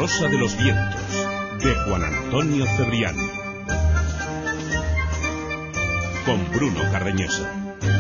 Rosa de los Vientos, de Juan Antonio Cebrián. Con Bruno Cardeñosa.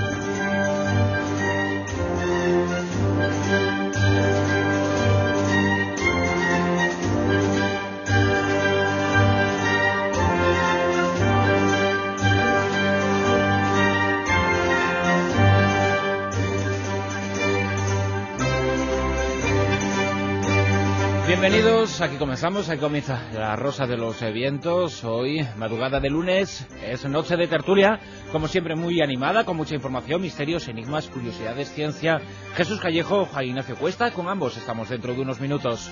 Bienvenidos, aquí comienza La Rosa de los Vientos. Hoy, madrugada de lunes, es noche de tertulia, como siempre muy animada, con mucha información, misterios, enigmas, curiosidades, ciencia. Jesús Callejo, Juan Ignacio Cuesta, con ambos estamos dentro de unos minutos.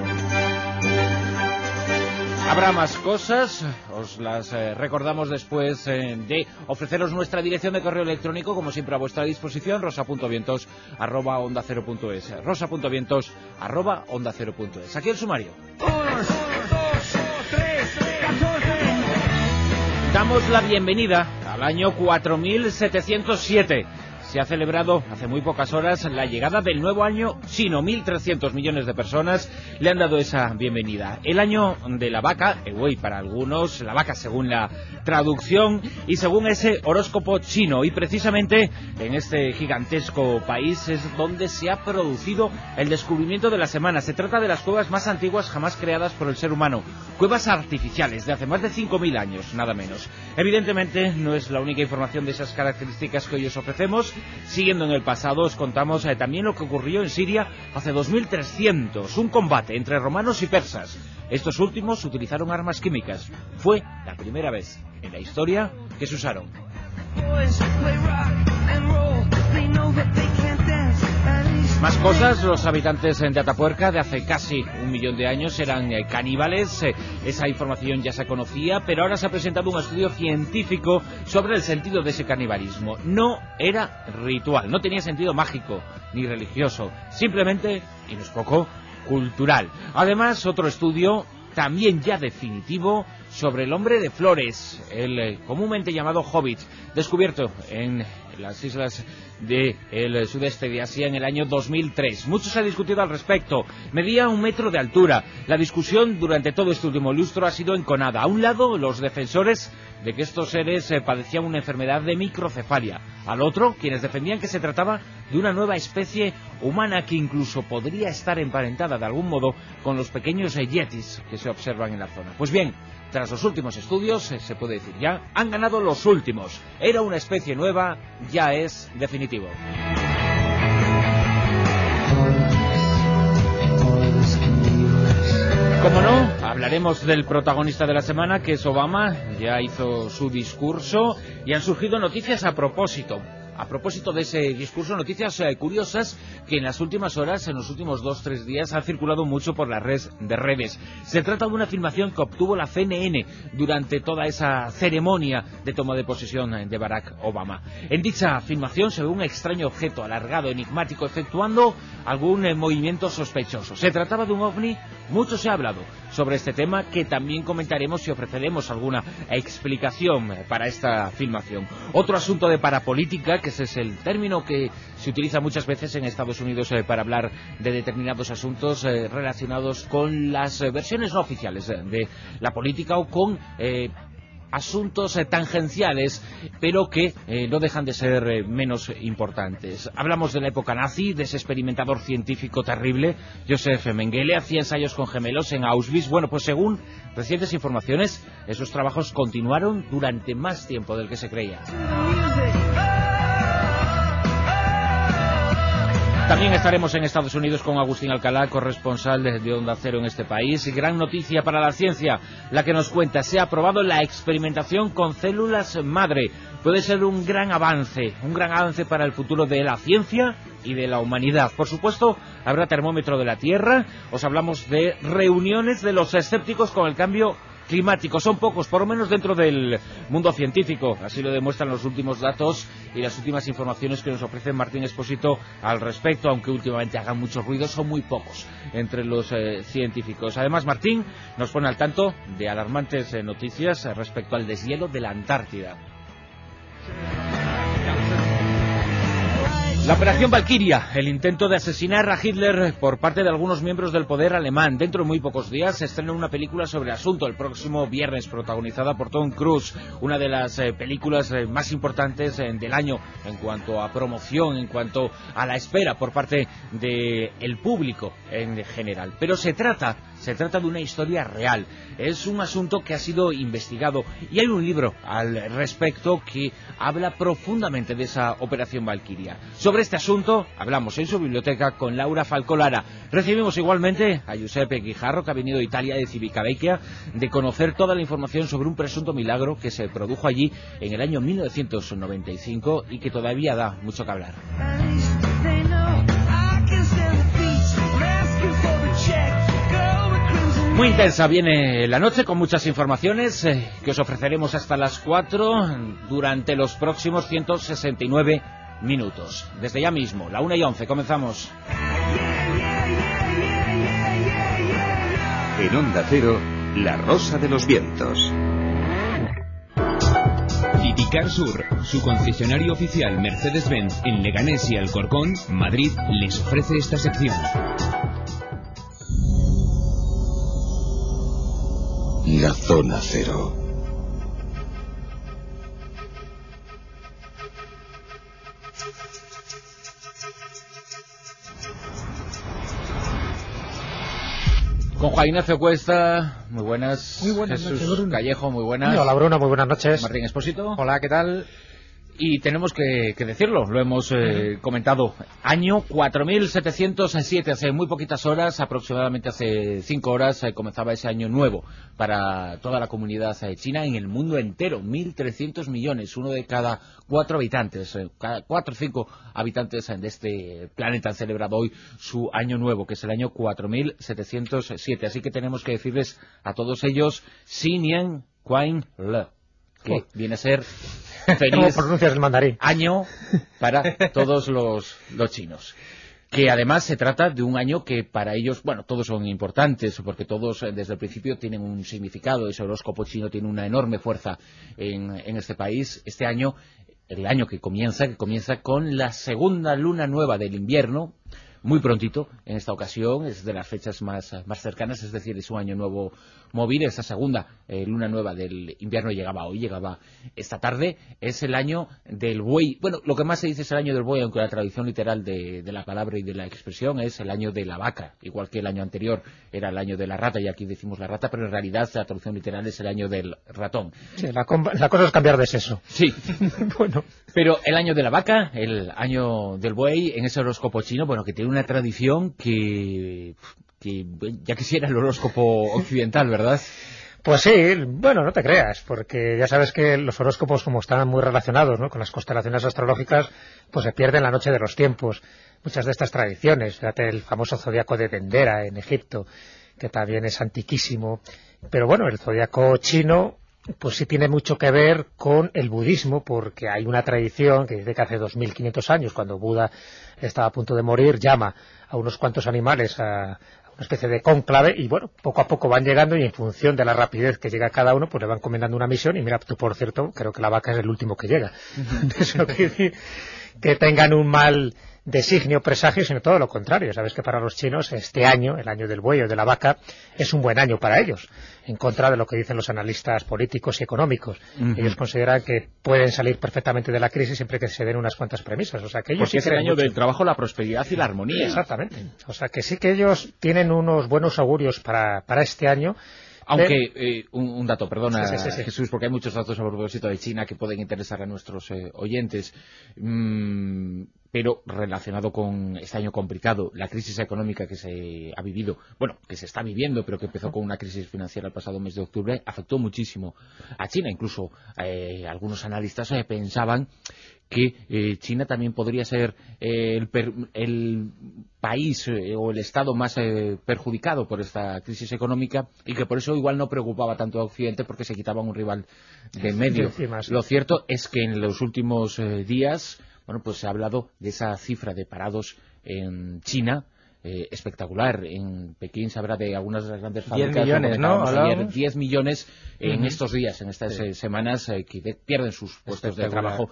Habrá más cosas, os las recordamos después de ofreceros nuestra dirección de correo electrónico, como siempre a vuestra disposición, rosa.vientos@onda0.es, rosa.vientos@onda0.es. Aquí el sumario. 1, 2, 3, 14. Damos la bienvenida al año 4707. Se ha celebrado hace muy pocas horas la llegada del nuevo año chino. 1.300 millones de personas le han dado esa bienvenida. El año de la vaca, Ewei para algunos, la vaca según la traducción y según ese horóscopo chino. Y precisamente en este gigantesco país es donde se ha producido el descubrimiento de la semana. Se trata de las cuevas más antiguas jamás creadas por el ser humano. Cuevas artificiales de hace más de 5.000 años, nada menos. Evidentemente no es la única información de esas características que hoy os ofrecemos. Siguiendo en el pasado, os contamos también lo que ocurrió en Siria hace 2300, un combate entre romanos y persas. Estos últimos utilizaron armas químicas. Fue la primera vez en la historia que se usaron. Más cosas, los habitantes de Atapuerca de hace casi 1 millón de años eran caníbales. Esa información ya se conocía, pero ahora se ha presentado un estudio científico sobre el sentido de ese canibalismo. No era ritual, no tenía sentido mágico ni religioso, simplemente, y no es poco, cultural. Además, otro estudio también ya definitivo sobre el hombre de flores, el comúnmente llamado Hobbit, descubierto en las islas del sudeste de Asia en el año 2003. Mucho se ha discutido al respecto. Medía 1 metro de altura. La discusión durante todo este último lustro ha sido enconada. A un lado, los defensores de que estos seres padecían una enfermedad de microcefalia. Al otro, quienes defendían que se trataba de una nueva especie humana que incluso podría estar emparentada de algún modo con los pequeños yetis que se observan en la zona. Pues bien, tras los últimos estudios, se puede decir ya, han ganado los últimos. Era una especie nueva, ya es definitivo. Como no, hablaremos del protagonista de la semana, que es Obama. Ya hizo su discurso y han surgido noticias a propósito de ese discurso, noticias curiosas que en las últimas horas, en los últimos 2-3 días, han circulado mucho por las redes. Se trata de una filmación que obtuvo la CNN durante toda esa ceremonia de toma de posesión de Barack Obama. En dicha filmación se ve un extraño objeto alargado, enigmático, efectuando algún movimiento sospechoso. Se trataba de un ovni. Mucho se ha hablado sobre este tema, que también comentaremos y ofreceremos alguna explicación para esta filmación. Otro asunto de parapolítica, que ese es el término que se utiliza muchas veces en Estados Unidos para hablar de determinados asuntos relacionados con las versiones no oficiales de la política o con asuntos tangenciales, pero que no dejan de ser menos importantes. Hablamos de la época nazi, de ese experimentador científico terrible, Josef Mengele. Hacía ensayos con gemelos en Auschwitz. Bueno, pues según recientes informaciones, esos trabajos continuaron durante más tiempo del que se creía. También estaremos en Estados Unidos con Agustín Alcalá, corresponsal de Onda Cero en este país. Y gran noticia para la ciencia, la que nos cuenta: se ha aprobado la experimentación con células madre. Puede ser un gran avance para el futuro de la ciencia y de la humanidad. Por supuesto, habrá termómetro de la Tierra. Os hablamos de reuniones de los escépticos con el cambio climático. Son pocos, por lo menos dentro del mundo científico. Así lo demuestran los últimos datos y las últimas informaciones que nos ofrece Martín Expósito al respecto, aunque últimamente hagan mucho ruido. Son muy pocos entre los científicos. Además, Martín nos pone al tanto de alarmantes noticias respecto al deshielo de la Antártida. La Operación Valquiria, el intento de asesinar a Hitler por parte de algunos miembros del poder alemán. Dentro de muy pocos días se estrena una película sobre el asunto, el próximo viernes, protagonizada por Tom Cruise, una de las películas más importantes del año en cuanto a promoción, en cuanto a la espera por parte del público en general. Pero se trata de una historia real, es un asunto que ha sido investigado y hay un libro al respecto que habla profundamente de esa Operación Valquiria. Sobre este asunto hablamos en su biblioteca con Laura Falcolara. Recibimos igualmente a Giuseppe Guijarro, que ha venido de Italia, de Civitavecchia, de conocer toda la información sobre un presunto milagro que se produjo allí en el año 1995 y que todavía da mucho que hablar. Muy intensa viene la noche con muchas informaciones que os ofreceremos hasta las 4 durante los próximos 169 minutos. Desde ya mismo, la 1:11, comenzamos. En Onda Cero, La Rosa de los Vientos. Citicar Sur, su concesionario oficial Mercedes-Benz en Leganés y Alcorcón, Madrid, les ofrece esta sección. La Zona Cero. Con Juan Ignacio Cuesta, muy buenas. Muy buenas Jesús noches, Bruno. Callejo, muy buenas. Hola, Bruno, muy buenas noches. Martín Expósito. Hola, ¿qué tal? Y tenemos que decirlo, lo hemos comentado. Año 4707, hace muy poquitas horas, aproximadamente hace 5 horas, comenzaba ese año nuevo para toda la comunidad china en el mundo entero. 1.300 millones, uno de cada 4 habitantes, cada 4 o 5 habitantes de este planeta han celebrado hoy su año nuevo, que es el año 4707. Así que tenemos que decirles a todos ellos, Xin Nian Kuan Le, que viene a ser feliz ¿Cómo pronuncias el mandarín? año para todos los chinos. Que además se trata de un año que para ellos, bueno, todos son importantes, porque todos desde el principio tienen un significado. Ese horóscopo chino tiene una enorme fuerza en este país. Este año, el año que comienza con la segunda luna nueva del invierno, muy prontito, en esta ocasión, es de las fechas más cercanas, es decir, es un año nuevo móvil. Esa segunda luna nueva del invierno llegaba hoy, llegaba esta tarde. Es el año del buey. Bueno, lo que más se dice es el año del buey, aunque la traducción literal de la palabra y de la expresión es el año de la vaca, igual que el año anterior era el año de la rata, y aquí decimos la rata, pero en realidad la traducción literal es el año del ratón. Sí, la cosa es cambiar de sexo. Sí. Bueno. Pero el año de la vaca, el año del buey, en ese horóscopo chino, bueno, que tiene una tradición que ya quisiera el horóscopo occidental, ¿verdad? Pues sí, bueno, no te creas, porque ya sabes que los horóscopos, como están muy relacionados, ¿no?, con las constelaciones astrológicas, pues se pierden la noche de los tiempos. Muchas de estas tradiciones, fíjate el famoso zodiaco de Dendera en Egipto, que también es antiquísimo, pero bueno, el zodiaco chino pues sí tiene mucho que ver con el budismo, porque hay una tradición que dice que hace 2500 años, cuando Buda estaba a punto de morir, llama a unos cuantos animales a una especie de cónclave, y bueno, poco a poco van llegando, y en función de la rapidez que llega cada uno, pues le van encomendando una misión. Y mira, tú, por cierto, creo que la vaca es el último que llega. Eso quiere decir que tengan un mal designio, presagio, sino todo lo contrario. Sabes que para los chinos este año, el año del buey o de la vaca, es un buen año para ellos, en contra de lo que dicen los analistas políticos y económicos. Ellos consideran que pueden salir perfectamente de la crisis siempre que se den unas cuantas premisas. O sea, que ellos porque sí es el creen año mucho. del trabajo, la prosperidad y la armonía. Exactamente. O sea, que sí que ellos tienen unos buenos augurios para este año. Aunque, un dato, perdona, Sí. Jesús, porque hay muchos datos a propósito de China que pueden interesar a nuestros oyentes, pero relacionado con este año complicado, la crisis económica que se ha vivido, bueno, que se está viviendo, pero que empezó con una crisis financiera el pasado mes de octubre, afectó muchísimo a China. Incluso algunos analistas pensaban que China también podría ser el país o el estado más perjudicado por esta crisis económica, y que por eso igual no preocupaba tanto a Occidente, porque se quitaban un rival de medio. Lo cierto es que en los últimos días, bueno, pues se ha hablado de esa cifra de parados en China, espectacular. En Pekín se habla de algunas de las grandes fábricas. 10 millones, ¿no? Ayer, 10 millones en estos días, en estas semanas, que pierden sus puestos de trabajo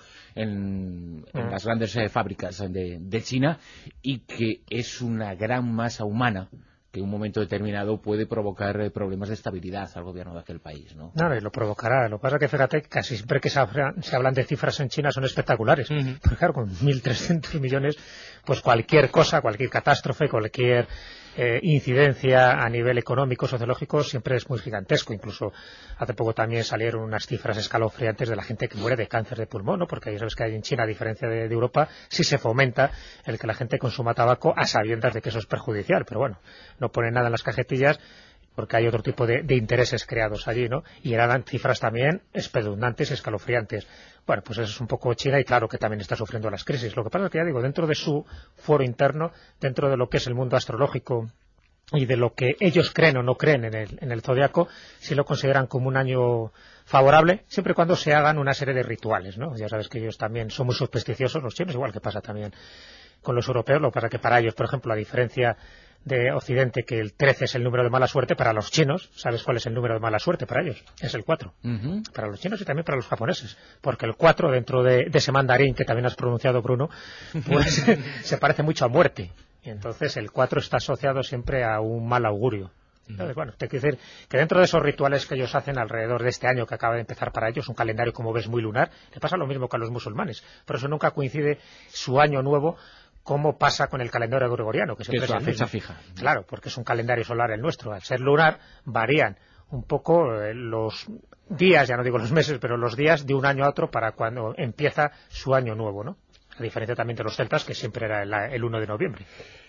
en las grandes fábricas de China, y que es una gran masa humana que en un momento determinado puede provocar problemas de estabilidad al gobierno de aquel país, ¿no? No, y lo provocará. Lo que pasa es que, fíjate, casi siempre que se hablan de cifras en China son espectaculares. Porque claro, con 1.300 millones, pues cualquier cosa, cualquier catástrofe, cualquier incidencia a nivel económico, sociológico, siempre es muy gigantesco. Incluso hace poco también salieron unas cifras escalofriantes de la gente que muere de cáncer de pulmón, ¿no? Porque ya sabes que en China, a diferencia de Europa, sí se fomenta el que la gente consuma tabaco a sabiendas de que eso es perjudicial. Pero bueno, no ponen nada en las cajetillas porque hay otro tipo de intereses creados allí, ¿no? Y eran cifras también espeluznantes, escalofriantes. Bueno, pues eso es un poco China, y claro que también está sufriendo las crisis. Lo que pasa es que, ya digo, dentro de su foro interno, dentro de lo que es el mundo astrológico y de lo que ellos creen o no creen en el zodiaco, sí lo consideran como un año favorable, siempre y cuando se hagan una serie de rituales, ¿no? Ya sabes que ellos también son muy supersticiosos, los chinos, igual que pasa también con los europeos. Lo que pasa es que para ellos, por ejemplo, a diferencia de Occidente, que el 13 es el número de mala suerte, para los chinos, ¿sabes cuál es el número de mala suerte para ellos? Es el 4. Para los chinos y también para los japoneses, porque el 4, dentro de ese mandarín que también has pronunciado, Bruno, pues se parece mucho a muerte, y entonces el 4 está asociado siempre a un mal augurio. Entonces, bueno, te quiero decir que dentro de esos rituales que ellos hacen alrededor de este año que acaba de empezar para ellos, un calendario, como ves, muy lunar, le pasa lo mismo que a los musulmanes, por eso nunca coincide su año nuevo como pasa con el calendario gregoriano, que siempre es la fecha fija. Claro, porque es un calendario solar el nuestro. Al ser lunar, varían un poco los días, ya no digo los meses, pero los días de un año a otro para cuando empieza su año nuevo, ¿no? A diferencia también de los celtas, que siempre era el 1 de noviembre.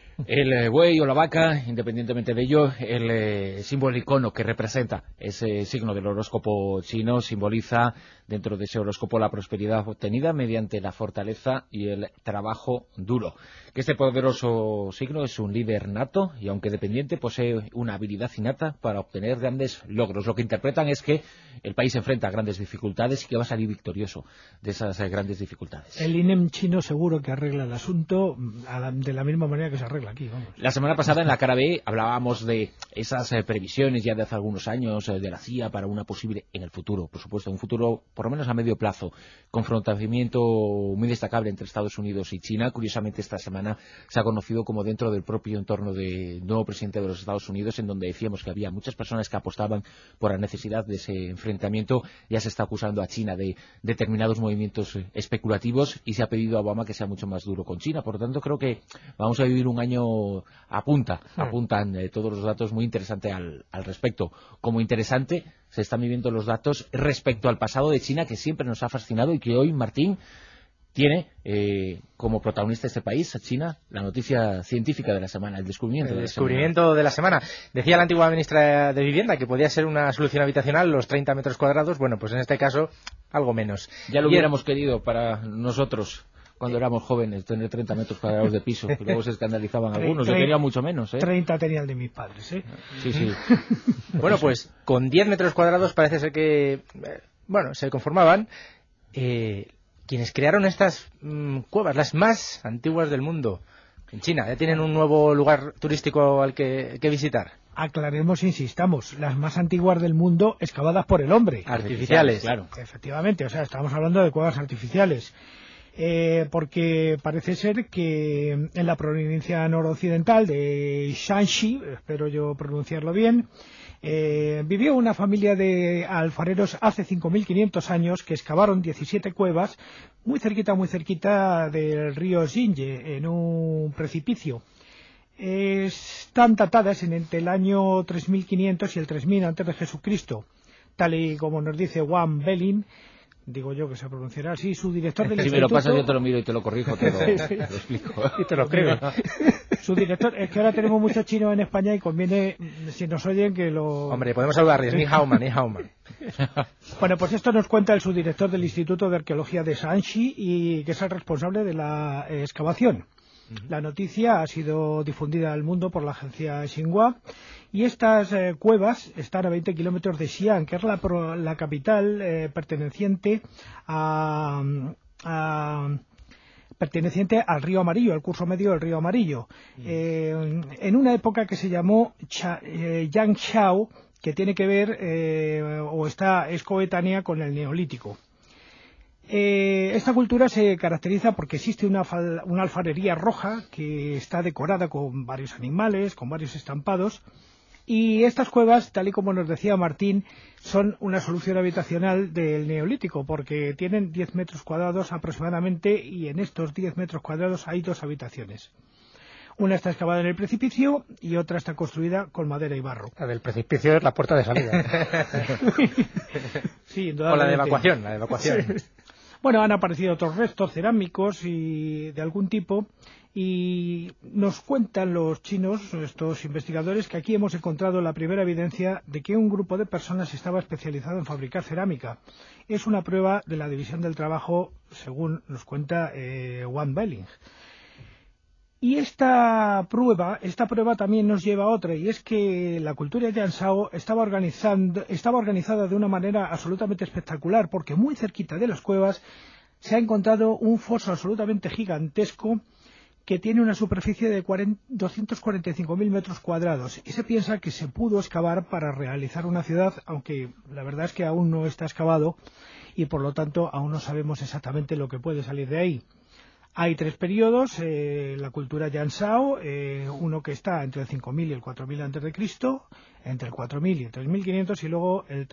El buey o la vaca, independientemente de ello, el símbolo, el icono que representa ese signo del horóscopo chino, simboliza dentro de ese horóscopo la prosperidad obtenida mediante la fortaleza y el trabajo duro. Que este poderoso signo es un líder nato y, aunque dependiente, posee una habilidad innata para obtener grandes logros. Lo que interpretan es que el país se enfrenta a grandes dificultades y que va a salir victorioso de esas grandes dificultades. El INEM chino seguro que arregla el asunto de la misma manera que se arregla aquí, vamos. La semana pasada en la cara B hablábamos de esas previsiones ya de hace algunos años de la CIA para una posible, en el futuro, por supuesto, un futuro por lo menos a medio plazo, confrontamiento muy destacable entre Estados Unidos y China. Curiosamente, esta semana se ha conocido como dentro del propio entorno del nuevo presidente de los Estados Unidos, en donde decíamos que había muchas personas que apostaban por la necesidad de ese enfrentamiento, ya se está acusando a China de determinados movimientos especulativos y se ha pedido a Obama que sea mucho más duro con China. Por lo tanto, creo que vamos a vivir un año apuntan todos los datos muy interesante al respecto. Como interesante se están viviendo los datos respecto al pasado de China, que siempre nos ha fascinado y que hoy, Martín, tiene como protagonista este país, China, la noticia científica de la semana, el descubrimiento de la semana. Decía la antigua ministra de Vivienda que podía ser una solución habitacional los 30 metros cuadrados. Bueno, pues en este caso, algo menos. Ya lo hubiéramos querido para nosotros cuando éramos jóvenes, tener 30 metros cuadrados de piso, que luego se escandalizaban algunos. Yo quería mucho menos, 30 tenía el de mis padres, ¿eh? Sí. Bueno, pues con 10 metros cuadrados parece ser que, se conformaban quienes crearon estas cuevas, las más antiguas del mundo, en China. Ya tienen un nuevo lugar turístico al que visitar. Aclaremos, insistamos, las más antiguas del mundo excavadas por el hombre. Artificiales, claro. Efectivamente, o sea, estamos hablando de cuevas artificiales. Porque parece ser que en la provincia noroccidental de Shanxi, espero yo pronunciarlo bien, vivió una familia de alfareros hace 5.500 años que excavaron 17 cuevas muy cerquita del río Xinye, en un precipicio. Están datadas entre el año 3.500 y el 3.000 antes de Jesucristo, tal y como nos dice Wang Belin. Digo yo que se pronunciará así, su director del instituto. Si me lo pasas yo te lo miro y te lo corrijo, te lo explico. Y te lo creo. Su director, es que ahora tenemos muchos chinos en España y conviene, si nos oyen, que lo... Hombre, podemos saludarles, ni hao man. Bueno, pues esto nos cuenta el subdirector del Instituto de Arqueología de Shanxi, y que es el responsable de la excavación. La noticia ha sido difundida al mundo por la agencia Xinhua, y estas cuevas están a 20 kilómetros de Xi'an, que es la capital perteneciente a perteneciente al río Amarillo, al curso medio del río Amarillo, en una época que se llamó Yangshao, que tiene que ver es coetánea con el Neolítico. Esta cultura se caracteriza porque existe una alfarería roja que está decorada con varios animales, con varios estampados, y estas cuevas, tal y como nos decía Martín, son una solución habitacional del Neolítico, porque tienen 10 metros cuadrados aproximadamente, y en estos 10 metros cuadrados hay 2 habitaciones. Una está excavada en el precipicio y otra está construida con madera y barro. La del precipicio es la puerta de salida. Sí, o la de evacuación. Sí. Bueno, han aparecido otros restos cerámicos y de algún tipo, y nos cuentan los chinos, estos investigadores, que aquí hemos encontrado la primera evidencia de que un grupo de personas estaba especializado en fabricar cerámica. Es una prueba de la división del trabajo, según nos cuenta Wang Belling. Y esta prueba también nos lleva a otra, y es que la cultura Yangshao estaba organizada de una manera absolutamente espectacular, porque muy cerquita de las cuevas se ha encontrado un foso absolutamente gigantesco que tiene una superficie de 245.000 metros cuadrados, y se piensa que se pudo excavar para realizar una ciudad, aunque la verdad es que aún no está excavado, y por lo tanto aún no sabemos exactamente lo que puede salir de ahí. Hay 3 periodos, la cultura Yangshao, uno que está entre el 5.000 y el 4.000 a.C., entre el 4.000 y el 3.500, y luego el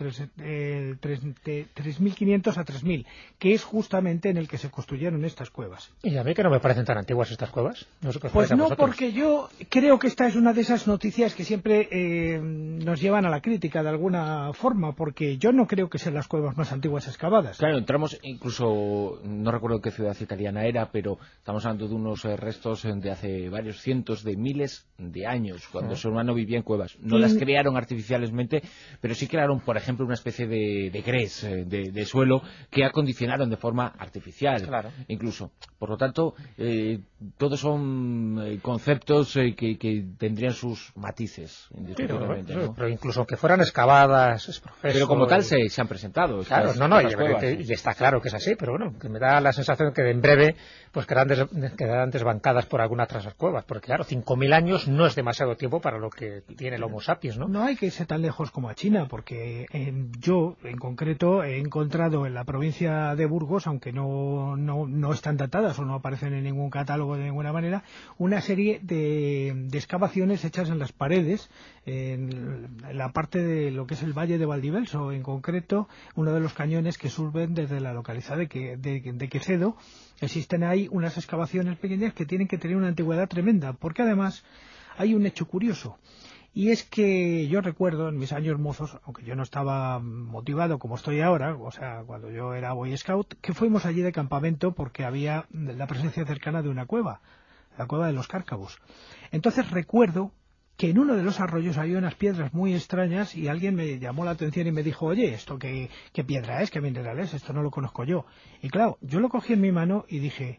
3.500 a 3.000, que es justamente en el que se construyeron estas cuevas. ¿Y a mí que no me parecen tan antiguas estas cuevas? No sé qué os pues parece a no, vosotros. porque yo creo que esta es una de esas noticias que siempre nos llevan a la crítica de alguna forma, porque yo no creo que sean las cuevas más antiguas excavadas. Claro, entramos incluso, no recuerdo qué ciudad italiana era, pero estamos hablando de unos restos de hace varios cientos de miles de años, cuando el ser humano vivía en cuevas. No las crearon artificialmente, pero sí crearon, por ejemplo, una especie de gres, de suelo, que acondicionaron de forma artificial, claro. Incluso. Por lo tanto, todos son conceptos que tendrían sus matices, indiscutiblemente. Pero incluso aunque fueran excavadas, pero como tal se han presentado. Claro, y está claro que es así, pero bueno, que me da la sensación que en breve pues quedarán desbancadas por alguna de esas cuevas, porque claro, 5.000 años no es demasiado tiempo para lo que tiene el Homo sapiens, ¿no? No hay que irse tan lejos como a China, porque yo, en concreto, he encontrado en la provincia de Burgos, aunque no están datadas o no aparecen en ningún catálogo de ninguna manera, una serie de excavaciones hechas en las paredes, en la parte de lo que es el Valle de Valdivelso, en concreto, uno de los cañones que suben desde la localidad de Quecedo. Existen ahí unas excavaciones pequeñas que tienen que tener una antigüedad tremenda, porque además hay un hecho curioso. Y es que yo recuerdo en mis años mozos, aunque yo no estaba motivado como estoy ahora, o sea, cuando yo era Boy Scout, que fuimos allí de campamento porque había la presencia cercana de una cueva, la cueva de los Cárcavos. Entonces recuerdo que en uno de los arroyos había unas piedras muy extrañas y alguien me llamó la atención y me dijo, oye, ¿esto qué piedra es? ¿Qué mineral es? Esto no lo conozco yo. Y claro, yo lo cogí en mi mano y dije,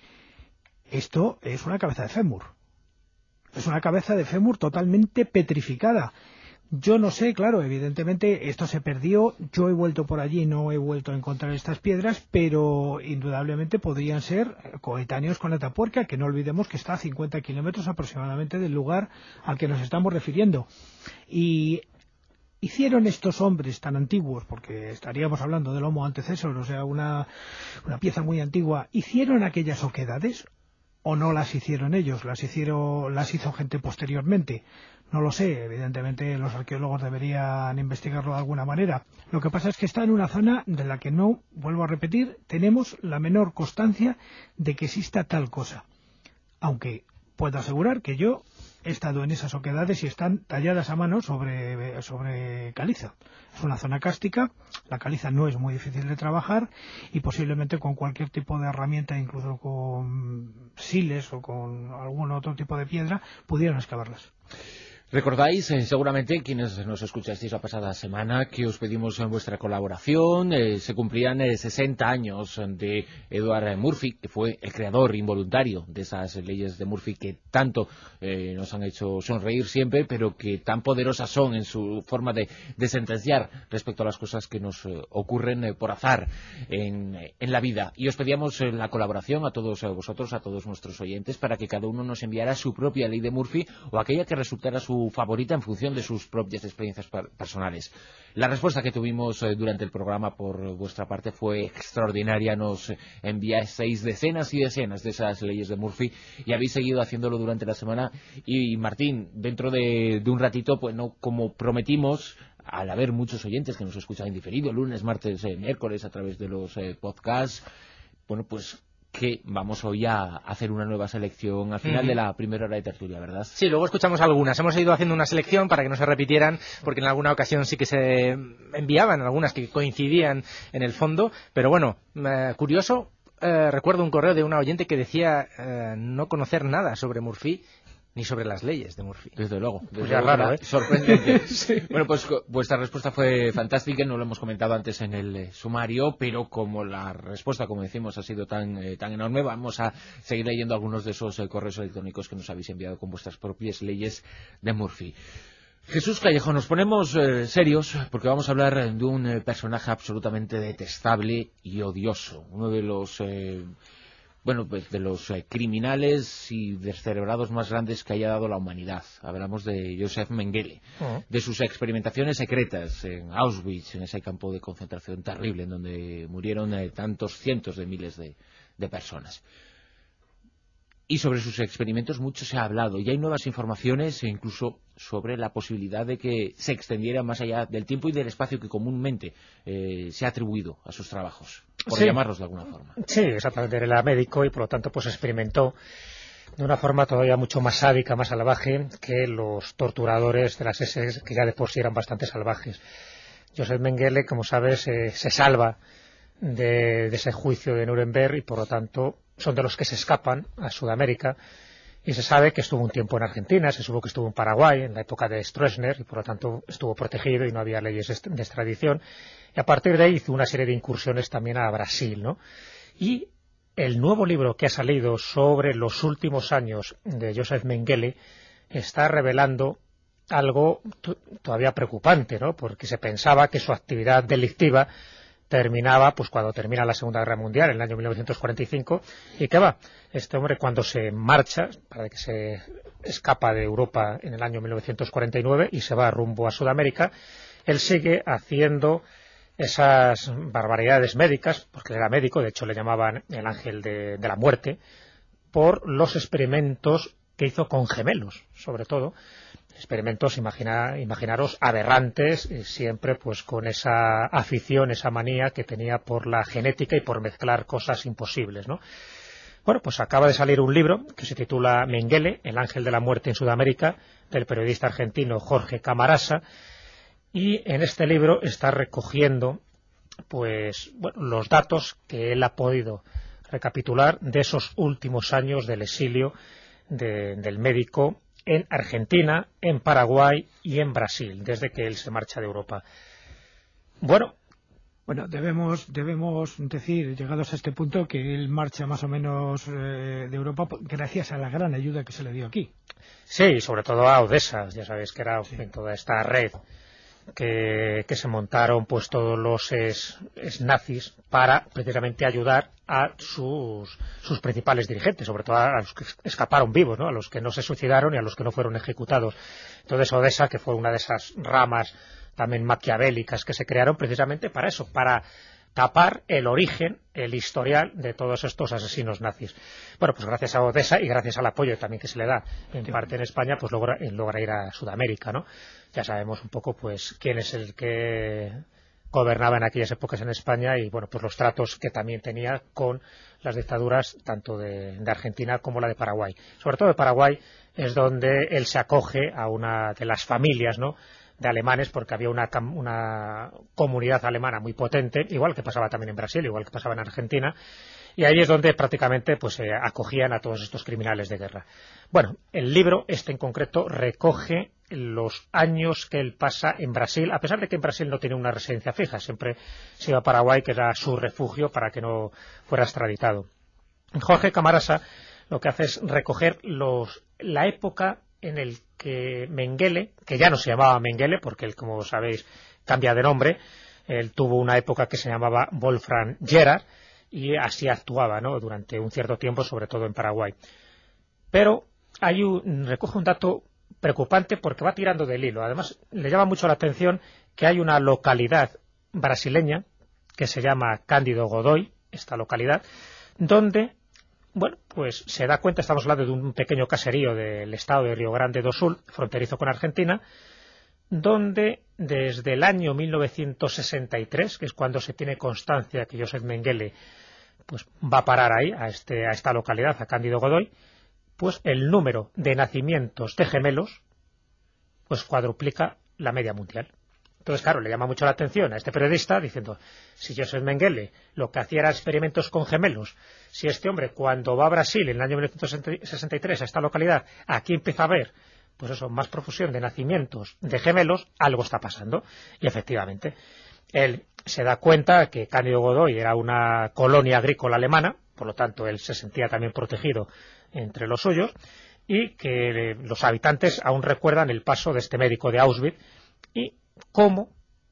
esto es una cabeza de fémur. Es una cabeza de fémur totalmente petrificada. Yo no sé, claro, evidentemente esto se perdió, yo he vuelto por allí y no he vuelto a encontrar estas piedras, pero indudablemente podrían ser coetáneos con Atapuerca, que no olvidemos que está a 50 kilómetros aproximadamente del lugar al que nos estamos refiriendo. Y hicieron estos hombres tan antiguos, porque estaríamos hablando del Homo antecesor, o sea, una pieza muy antigua, ¿hicieron aquellas oquedades? ¿O no las hicieron ellos? ¿Las hizo gente posteriormente? No lo sé, evidentemente los arqueólogos deberían investigarlo de alguna manera. Lo que pasa es que está en una zona de la que no, vuelvo a repetir, tenemos la menor constancia de que exista tal cosa. Aunque puedo asegurar que yo he estado en esas oquedades y están talladas a mano sobre caliza. Es una zona cárstica, la caliza no es muy difícil de trabajar y posiblemente con cualquier tipo de herramienta, incluso con siles o con algún otro tipo de piedra, pudieron excavarlas. Recordáis, seguramente, quienes nos escuchasteis la pasada semana, que os pedimos vuestra colaboración. Se cumplían 60 años de Edward Murphy, que fue el creador involuntario de esas leyes de Murphy que tanto nos han hecho sonreír siempre, pero que tan poderosas son en su forma de sentenciar respecto a las cosas que nos ocurren por azar en la vida. Y os pedíamos la colaboración a todos vosotros, a todos nuestros oyentes, para que cada uno nos enviara su propia ley de Murphy o aquella que resultara su favorita en función de sus propias experiencias personales. La respuesta que tuvimos durante el programa por vuestra parte fue extraordinaria. Nos enviasteis decenas y decenas de esas leyes de Murphy y habéis seguido haciéndolo durante la semana. Y Martín, dentro de un ratito, pues no, como prometimos, al haber muchos oyentes que nos escuchan en diferido, lunes, martes, miércoles, a través de los podcasts, bueno, pues que vamos hoy a hacer una nueva selección al final de la primera hora de tertulia, ¿verdad? Sí, luego escuchamos algunas. Hemos ido haciendo una selección para que no se repitieran, porque en alguna ocasión sí que se enviaban algunas que coincidían en el fondo, pero bueno, curioso, recuerdo un correo de una oyente que decía no conocer nada sobre Murphy ni sobre las leyes de Murphy. Desde luego. Pues ya raro, ¿eh? Sorprendente. Sí. Bueno, pues vuestra respuesta fue fantástica, no lo hemos comentado antes en el sumario, pero como la respuesta, como decimos, ha sido tan enorme, vamos a seguir leyendo algunos de esos correos electrónicos que nos habéis enviado con vuestras propias leyes de Murphy. Jesús Callejo, nos ponemos serios porque vamos a hablar de un personaje absolutamente detestable y odioso, uno de los... pues de los criminales y descerebrados más grandes que haya dado la humanidad. Hablamos de Josef Mengele, de sus experimentaciones secretas en Auschwitz, en ese campo de concentración terrible en donde murieron tantos cientos de miles de personas. Y sobre sus experimentos mucho se ha hablado, y hay nuevas informaciones e incluso sobre la posibilidad de que se extendiera más allá del tiempo y del espacio que comúnmente se ha atribuido a sus trabajos, por llamarlos de alguna forma. Sí, exactamente, era médico y por lo tanto pues experimentó de una forma todavía mucho más sádica, más salvaje que los torturadores de las SS, que ya de por sí eran bastante salvajes. Josef Mengele, como sabes, se salva de ese juicio de Nuremberg y por lo tanto son de los que se escapan a Sudamérica, y se sabe que estuvo un tiempo en Argentina, se supo que estuvo en Paraguay en la época de Stroessner y por lo tanto estuvo protegido y no había leyes de extradición, y a partir de ahí hizo una serie de incursiones también a Brasil, ¿no? Y el nuevo libro que ha salido sobre los últimos años de Josef Mengele está revelando algo todavía preocupante, ¿no? Porque se pensaba que su actividad delictiva terminaba pues cuando termina la Segunda Guerra Mundial en el año 1945, y que va, este hombre cuando se marcha, para que se escapa de Europa en el año 1949 y se va rumbo a Sudamérica, él sigue haciendo esas barbaridades médicas, porque él era médico, de hecho le llamaban el ángel de la muerte, por los experimentos que hizo con gemelos, sobre todo experimentos, imaginaros, aberrantes, siempre pues con esa afición, esa manía que tenía por la genética y por mezclar cosas imposibles, ¿no? Bueno, pues acaba de salir un libro que se titula Mengele, el ángel de la muerte en Sudamérica, del periodista argentino Jorge Camarasa, y en este libro está recogiendo pues bueno, los datos que él ha podido recapitular de esos últimos años del exilio del médico en Argentina, en Paraguay y en Brasil, desde que él se marcha de Europa. Bueno, debemos decir, llegados a este punto, que él marcha más o menos de Europa gracias a la gran ayuda que se le dio aquí. Sí, sobre todo a Odessa, ya sabéis que era en toda esta red que se montaron pues todos los nazis para precisamente ayudar a sus principales dirigentes, sobre todo a los que escaparon vivos, ¿no? A los que no se suicidaron y a los que no fueron ejecutados. Entonces Odessa, que fue una de esas ramas también maquiavélicas que se crearon precisamente para eso, para tapar el origen, el historial de todos estos asesinos nazis. Bueno, pues gracias a Odessa y gracias al apoyo también que se le da en parte en España, pues logra ir a Sudamérica, ¿no? Ya sabemos un poco pues quién es el que gobernaba en aquellas épocas en España y bueno, pues los tratos que también tenía con las dictaduras tanto de Argentina como la de Paraguay. Sobre todo de Paraguay es donde él se acoge a una de las familias, ¿no?, de alemanes, porque había una comunidad alemana muy potente, igual que pasaba también en Brasil, igual que pasaba en Argentina, y ahí es donde prácticamente pues acogían a todos estos criminales de guerra. Bueno, el libro, este en concreto, recoge los años que él pasa en Brasil, a pesar de que en Brasil no tiene una residencia fija, siempre se iba a Paraguay, que era su refugio para que no fuera extraditado. Jorge Camarasa lo que hace es recoger la época en el que Mengele, que ya no se llamaba Mengele, porque él, como sabéis, cambia de nombre, él tuvo una época que se llamaba Wolfram Gerhard, y así actuaba, ¿no?, durante un cierto tiempo, sobre todo en Paraguay. Pero recoge un dato preocupante porque va tirando del hilo. Además, le llama mucho la atención que hay una localidad brasileña que se llama Cándido Godoy, esta localidad, donde, bueno, pues se da cuenta, estamos hablando de un pequeño caserío del estado de Río Grande do Sul, fronterizo con Argentina, donde desde el año 1963, que es cuando se tiene constancia que Joseph Mengele pues va a parar ahí, a esta localidad, a Cándido Godoy, pues el número de nacimientos de gemelos pues cuadruplica la media mundial. Entonces, claro, le llama mucho la atención a este periodista diciendo, si Joseph Mengele lo que hacía era experimentos con gemelos, si este hombre cuando va a Brasil en el año 1963 a esta localidad, aquí empieza a ver pues eso, más profusión de nacimientos de gemelos, algo está pasando. Y efectivamente, él se da cuenta que Cándido Godoy era una colonia agrícola alemana, por lo tanto él se sentía también protegido entre los suyos, y que los habitantes aún recuerdan el paso de este médico de Auschwitz y cómo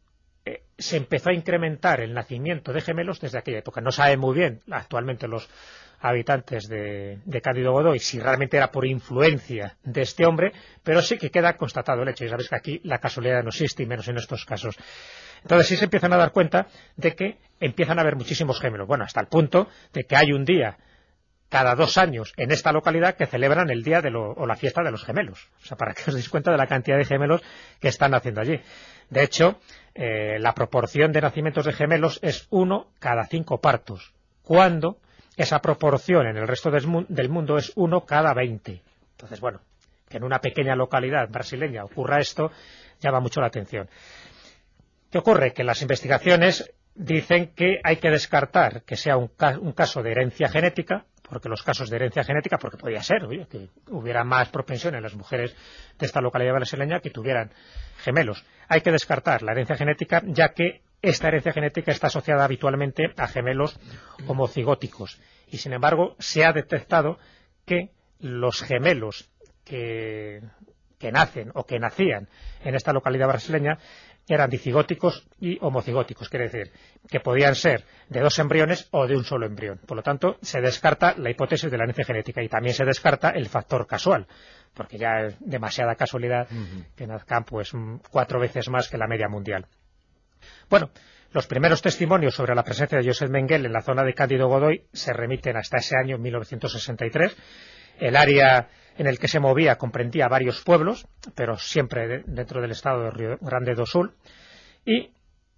se empezó a incrementar el nacimiento de gemelos desde aquella época. No sabe muy bien actualmente los habitantes de Cándido Godoy si realmente era por influencia de este hombre, pero sí que queda constatado el hecho. Y sabéis que aquí la casualidad no existe, y menos en estos casos. Entonces sí se empiezan a dar cuenta de que empiezan a haber muchísimos gemelos. Bueno, hasta el punto de que hay un día cada 2 años en esta localidad que celebran el día o la fiesta de los gemelos. O sea, para que os deis cuenta de la cantidad de gemelos que están naciendo allí. De hecho, la proporción de nacimientos de gemelos es 1 cada 5 partos, cuando esa proporción en el resto del mundo es 1 cada 20. Entonces, bueno, que en una pequeña localidad brasileña ocurra esto, llama mucho la atención. ¿Qué ocurre? Que las investigaciones dicen que hay que descartar que sea un caso de herencia genética, porque los casos de herencia genética, porque podía ser, oye, que hubiera más propensión en las mujeres de esta localidad brasileña que tuvieran gemelos. Hay que descartar la herencia genética, ya que esta herencia genética está asociada habitualmente a gemelos homocigóticos. Y, sin embargo, se ha detectado que los gemelos que nacen o que nacían en esta localidad brasileña eran dicigóticos y homocigóticos, quiere decir que podían ser de 2 embriones o de un solo embrión. Por lo tanto, se descarta la hipótesis de la herencia genética y también se descarta el factor casual, porque ya es demasiada casualidad que nazcan pues 4 veces más que la media mundial. Bueno, los primeros testimonios sobre la presencia de Joseph Mengele en la zona de Cándido Godoy se remiten hasta ese año 1963. El área en el que se movía comprendía varios pueblos, pero siempre dentro del estado de Río Grande do Sul, y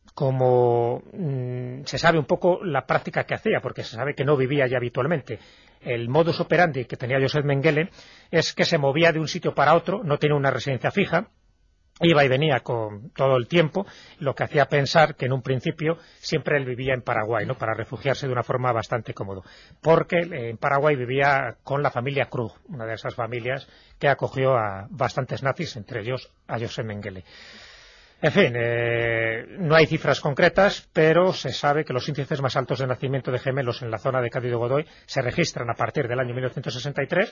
como se sabe un poco la práctica que hacía, porque se sabe que no vivía allí habitualmente, el modus operandi que tenía Joseph Mengele es que se movía de un sitio para otro, no tenía una residencia fija, iba y venía con todo el tiempo, lo que hacía pensar que en un principio siempre él vivía en Paraguay, ¿no?, para refugiarse de una forma bastante cómoda, porque en Paraguay vivía con la familia Krug, una de esas familias que acogió a bastantes nazis, entre ellos a Joseph Mengele. En fin, no hay cifras concretas, pero se sabe que los índices más altos de nacimiento de gemelos en la zona de Cándido Godoy se registran a partir del año 1963,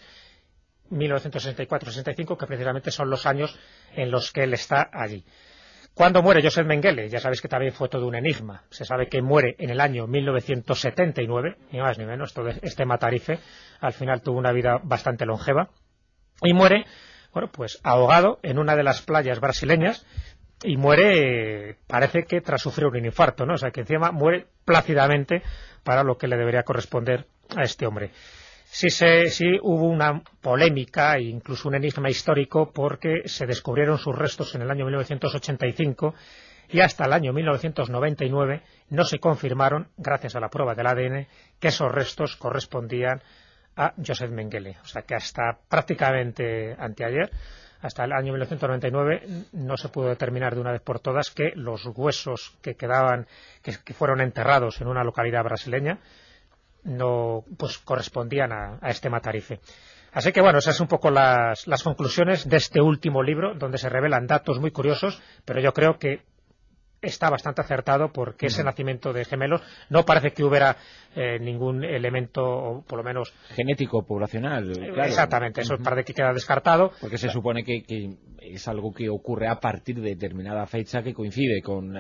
1964-65, que precisamente son los años en los que él está allí. ¿Cuándo muere Joseph Mengele? Ya sabéis que también fue todo un enigma. Se sabe que muere en el año 1979, ni más ni menos. Todo este matarife al final tuvo una vida bastante longeva. Y muere, bueno, pues ahogado en una de las playas brasileñas, y muere, parece que tras sufrir un infarto, ¿no? O sea, que encima muere plácidamente para lo que le debería corresponder a este hombre. Sí hubo una polémica e incluso un enigma histórico porque se descubrieron sus restos en el año 1985 y hasta el año 1999 no se confirmaron, gracias a la prueba del ADN, que esos restos correspondían a Joseph Mengele. O sea que hasta prácticamente anteayer, hasta el año 1999, no se pudo determinar de una vez por todas que los huesos que quedaban, que fueron enterrados en una localidad brasileña, no pues correspondían a este matarife. Así que bueno, esas son un poco las conclusiones de este último libro, donde se revelan datos muy curiosos, pero yo creo que está bastante acertado, porque ese nacimiento de gemelos no parece que hubiera ningún elemento, o por lo menos genético poblacional, claro. Exactamente, eso parece que queda descartado, porque se supone que es algo que ocurre a partir de determinada fecha que coincide con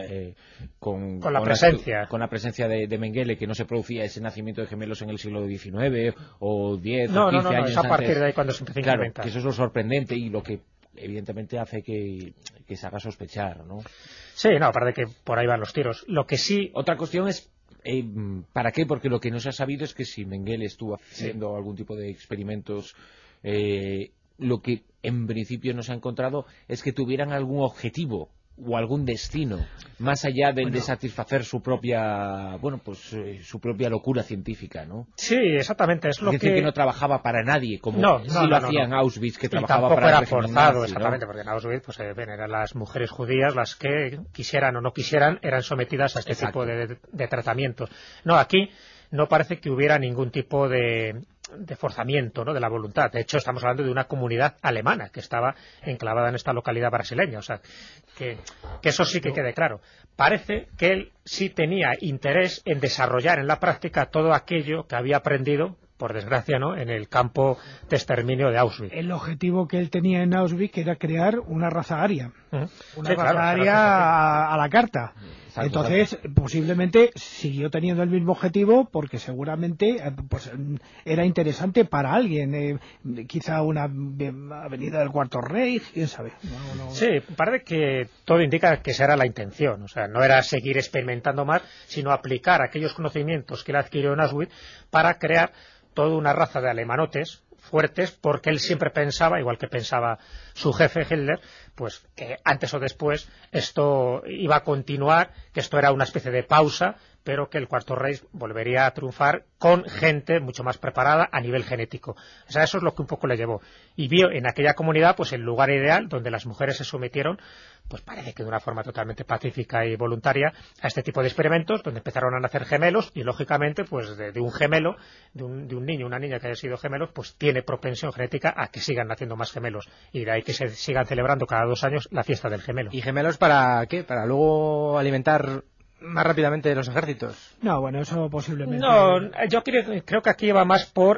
la presencia de Mengele, que no se producía ese nacimiento de gemelos en el siglo XIX o 10 no, o 15 años es a partir antes. de ahí cuando se empezó a Claro, inventar. que eso es lo sorprendente y lo que evidentemente hace que se haga sospechar, ¿no? Sí, no, parece que por ahí van los tiros. Lo que sí... Otra cuestión es ¿para qué? Porque lo que no se ha sabido es que si Mengele estuvo haciendo algún tipo de experimentos, lo que en principio no se ha encontrado es que tuvieran algún objetivo o algún destino más allá del de satisfacer su propia su propia locura científica, ¿no? Sí, exactamente, es decir, que no trabajaba para nadie, como lo hacía en Auschwitz, que trabajaba tampoco para el era régimen forzado, nazi, exactamente, ¿no? porque en Auschwitz pues eran las mujeres judías las que quisieran o no quisieran eran sometidas a este tipo de tratamientos. No, aquí no parece que hubiera ningún tipo de forzamiento, ¿no?, de la voluntad. De hecho, estamos hablando de una comunidad alemana que estaba enclavada en esta localidad brasileña. O sea, que eso sí que quede claro. Parece que él sí tenía interés en desarrollar en la práctica todo aquello que había aprendido, por desgracia, ¿no?, en el campo de exterminio de Auschwitz. El objetivo que él tenía en Auschwitz era crear una raza aria. Una raza aria claro. a la carta. Entonces, posiblemente siguió teniendo el mismo objetivo, porque seguramente pues era interesante para alguien. Quizá una avenida del Cuarto Reich, quién sabe. No. Sí, parece que todo indica que esa era la intención. O sea, no era seguir experimentando más, sino aplicar aquellos conocimientos que él adquirió en Auschwitz para crear toda una raza de alemanotes fuertes, porque él siempre pensaba, igual que pensaba su jefe Hitler, pues que antes o después esto iba a continuar, que esto era una especie de pausa, pero que el Cuarto Reich volvería a triunfar con gente mucho más preparada a nivel genético. O sea, eso es lo que un poco le llevó. Y vio en aquella comunidad pues el lugar ideal donde las mujeres se sometieron, pues parece que de una forma totalmente pacífica y voluntaria, a este tipo de experimentos, donde empezaron a nacer gemelos, y lógicamente pues de un gemelo, de un niño, una niña que haya sido gemelos, pues tiene propensión genética a que sigan naciendo más gemelos, y de ahí que se sigan celebrando cada 2 años la fiesta del gemelo. ¿Y gemelos para qué? ¿Para luego alimentar más rápidamente los ejércitos? No, bueno, eso posiblemente. No, yo creo que aquí va más por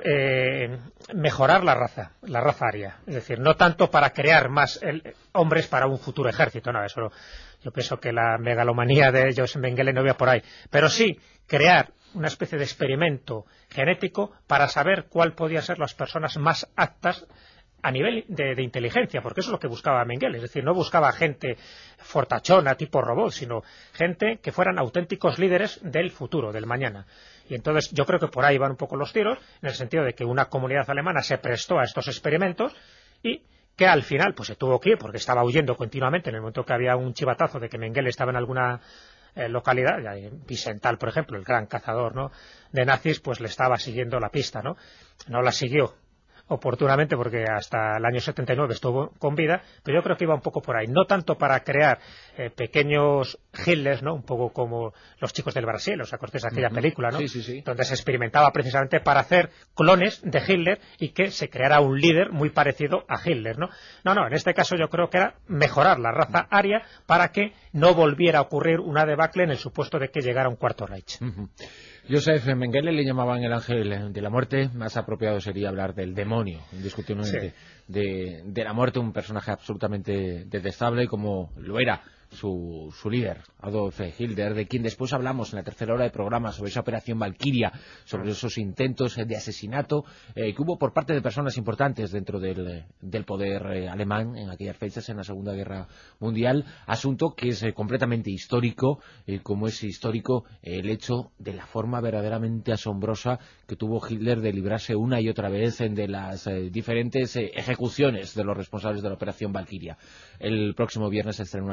mejorar la raza aria. Es decir, no tanto para crear más hombres para un futuro ejército. No, eso yo pienso que la megalomanía de Joseph Mengele no iba por ahí. Pero sí crear una especie de experimento genético para saber cuál podían ser las personas más aptas a nivel de inteligencia, porque eso es lo que buscaba Mengele. Es decir, no buscaba gente fortachona, tipo robot, sino gente que fueran auténticos líderes del futuro, del mañana. Y entonces yo creo que por ahí van un poco los tiros, en el sentido de que una comunidad alemana se prestó a estos experimentos y que al final pues se tuvo que ir, porque estaba huyendo continuamente en el momento que había un chivatazo de que Mengele estaba en alguna localidad, Wiesenthal, por ejemplo, el gran cazador, ¿no?, de nazis, pues le estaba siguiendo la pista, ¿no? No la siguió oportunamente, porque hasta el año 79 estuvo con vida, pero yo creo que iba un poco por ahí, no tanto para crear pequeños Hitlers, ¿no?, un poco como Los chicos del Brasil, ¿os acordáis de aquella película, ¿no?, sí. donde se experimentaba precisamente para hacer clones de Hitler y que se creara un líder muy parecido a Hitler, ¿no? No, en este caso yo creo que era mejorar la raza aria para que no volviera a ocurrir una debacle en el supuesto de que llegara un Cuarto Reich. Joseph Mengele le llamaban el ángel de la muerte. Más apropiado sería hablar del demonio, indiscutiblemente, de la muerte, un personaje absolutamente detestable, como lo era su líder, Adolf Hitler, de quien después hablamos en la tercera hora de programa sobre esa operación Valquiria, sobre esos intentos de asesinato que hubo por parte de personas importantes dentro del poder alemán en aquellas fechas, en la Segunda Guerra Mundial, asunto que es completamente histórico, como es histórico el hecho de la forma verdaderamente asombrosa que tuvo Hitler de librarse una y otra vez de las diferentes ejecuciones de los responsables de la operación Valquiria. El próximo viernes se estrena una película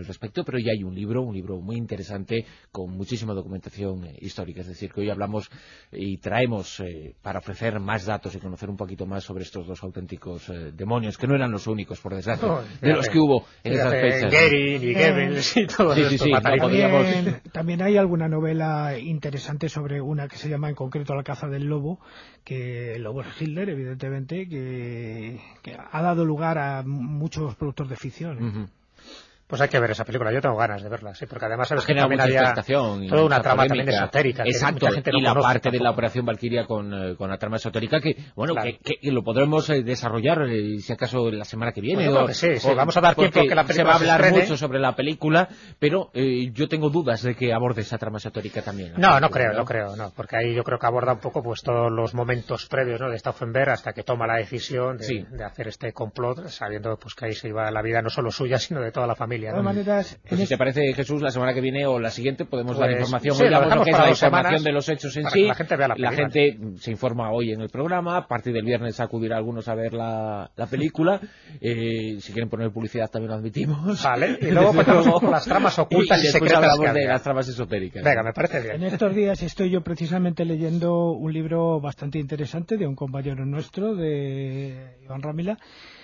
al respecto, pero ya hay un libro muy interesante con muchísima documentación histórica. Es decir, que hoy hablamos y traemos para ofrecer más datos y conocer un poquito más sobre estos dos auténticos demonios, que no eran los únicos, por desgracia, de los que hubo en esas fechas. Goering y Goebbels y todos estos matarinos. También hay alguna novela interesante sobre una que se llama en concreto La caza del lobo, que el lobo es Hitler, evidentemente, que ha dado lugar a muchos productos de ficción. Pues hay que ver esa película, yo tengo ganas de verla, sí, porque además sabes que también había toda una trama polémica, también esotérica. Exacto, que no y la parte tampoco de la Operación Valquiria con la trama esotérica que, bueno, claro, que lo podremos desarrollar, si acaso, la semana que viene. Bueno, sí, vamos a dar tiempo que la película se va a hablar estrene. mucho sobre la película, pero yo tengo dudas de que aborde esa trama esotérica también. No creo, porque ahí yo creo que aborda un poco pues todos los momentos previos, ¿no?, de Stauffenberg hasta que toma la decisión de hacer este complot, sabiendo pues que ahí se iba la vida no solo suya, sino de toda la familia, ¿no? De todas maneras, pues si te parece, Jesús, la semana que viene o la siguiente podemos dar información. Sí, hoy damos lo que es la información semanas, de los hechos en para sí. que la gente vea la gente se informa hoy en el programa. A partir del viernes acudirá algunos a ver la película. Si quieren poner publicidad también lo admitimos. Vale, y luego contamos un poco las tramas ocultas y secretas hablamos de las tramas esotéricas. Venga, me parece bien. En estos días estoy yo precisamente leyendo un libro bastante interesante de un compañero nuestro, de Iván Ramila,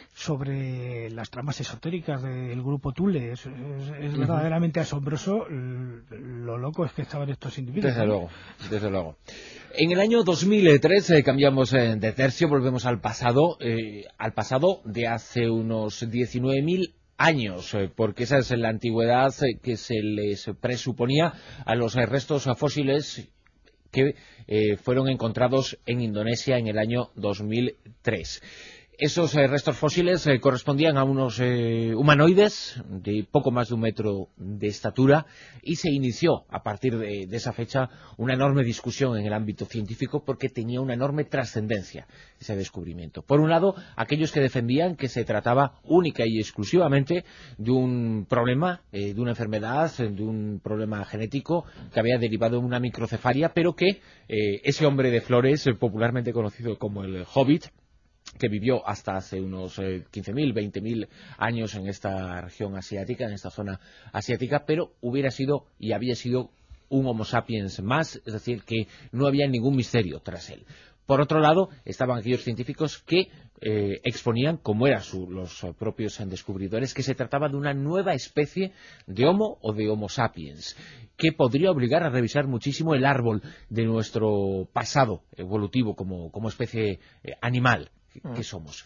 sobre las tramas esotéricas del grupo Thule. Es verdaderamente asombroso lo locos que estaban estos individuos. Desde luego. En el año 2003 cambiamos de tercio, volvemos al pasado de hace unos 19.000 años, porque esa es la antigüedad que se les presuponía a los restos fósiles que fueron encontrados en Indonesia en el año 2003. Esos restos fósiles correspondían a unos humanoides de poco más de 1 metro de estatura y se inició a partir de esa fecha una enorme discusión en el ámbito científico porque tenía una enorme trascendencia ese descubrimiento. Por un lado, aquellos que defendían que se trataba única y exclusivamente de un problema, de una enfermedad, de un problema genético que había derivado de una microcefalia, pero que ese hombre de flores, popularmente conocido como el Hobbit, que vivió hasta hace unos 15.000, 20.000 años en esta región asiática, en esta zona asiática, pero hubiera sido y había sido un Homo sapiens más, es decir, que no había ningún misterio tras él. Por otro lado, estaban aquellos científicos que exponían, como eran los propios descubridores, que se trataba de una nueva especie de Homo o de Homo sapiens, que podría obligar a revisar muchísimo el árbol de nuestro pasado evolutivo como especie animal que somos.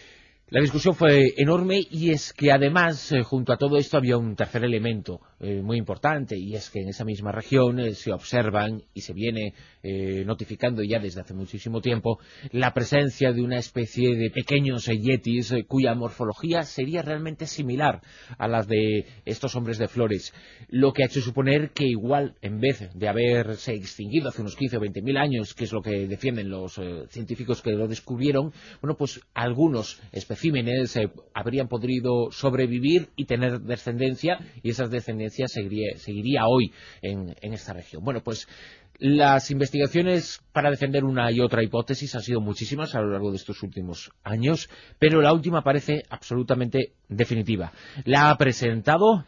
La discusión fue enorme y es que además, junto a todo esto, había un tercer elemento muy importante, y es que en esa misma región se observan y se viene notificando ya desde hace muchísimo tiempo la presencia de una especie de pequeños yetis cuya morfología sería realmente similar a las de estos hombres de flores, lo que ha hecho suponer que igual, en vez de haberse extinguido hace unos 15 o 20.000 años, que es lo que defienden los científicos que lo descubrieron, bueno, pues algunos especímenes habrían podido sobrevivir y tener descendencia, y esa descendencia seguiría hoy en esta región. Bueno, pues las investigaciones para defender una y otra hipótesis han sido muchísimas a lo largo de estos últimos años, pero la última parece absolutamente definitiva. La ha presentado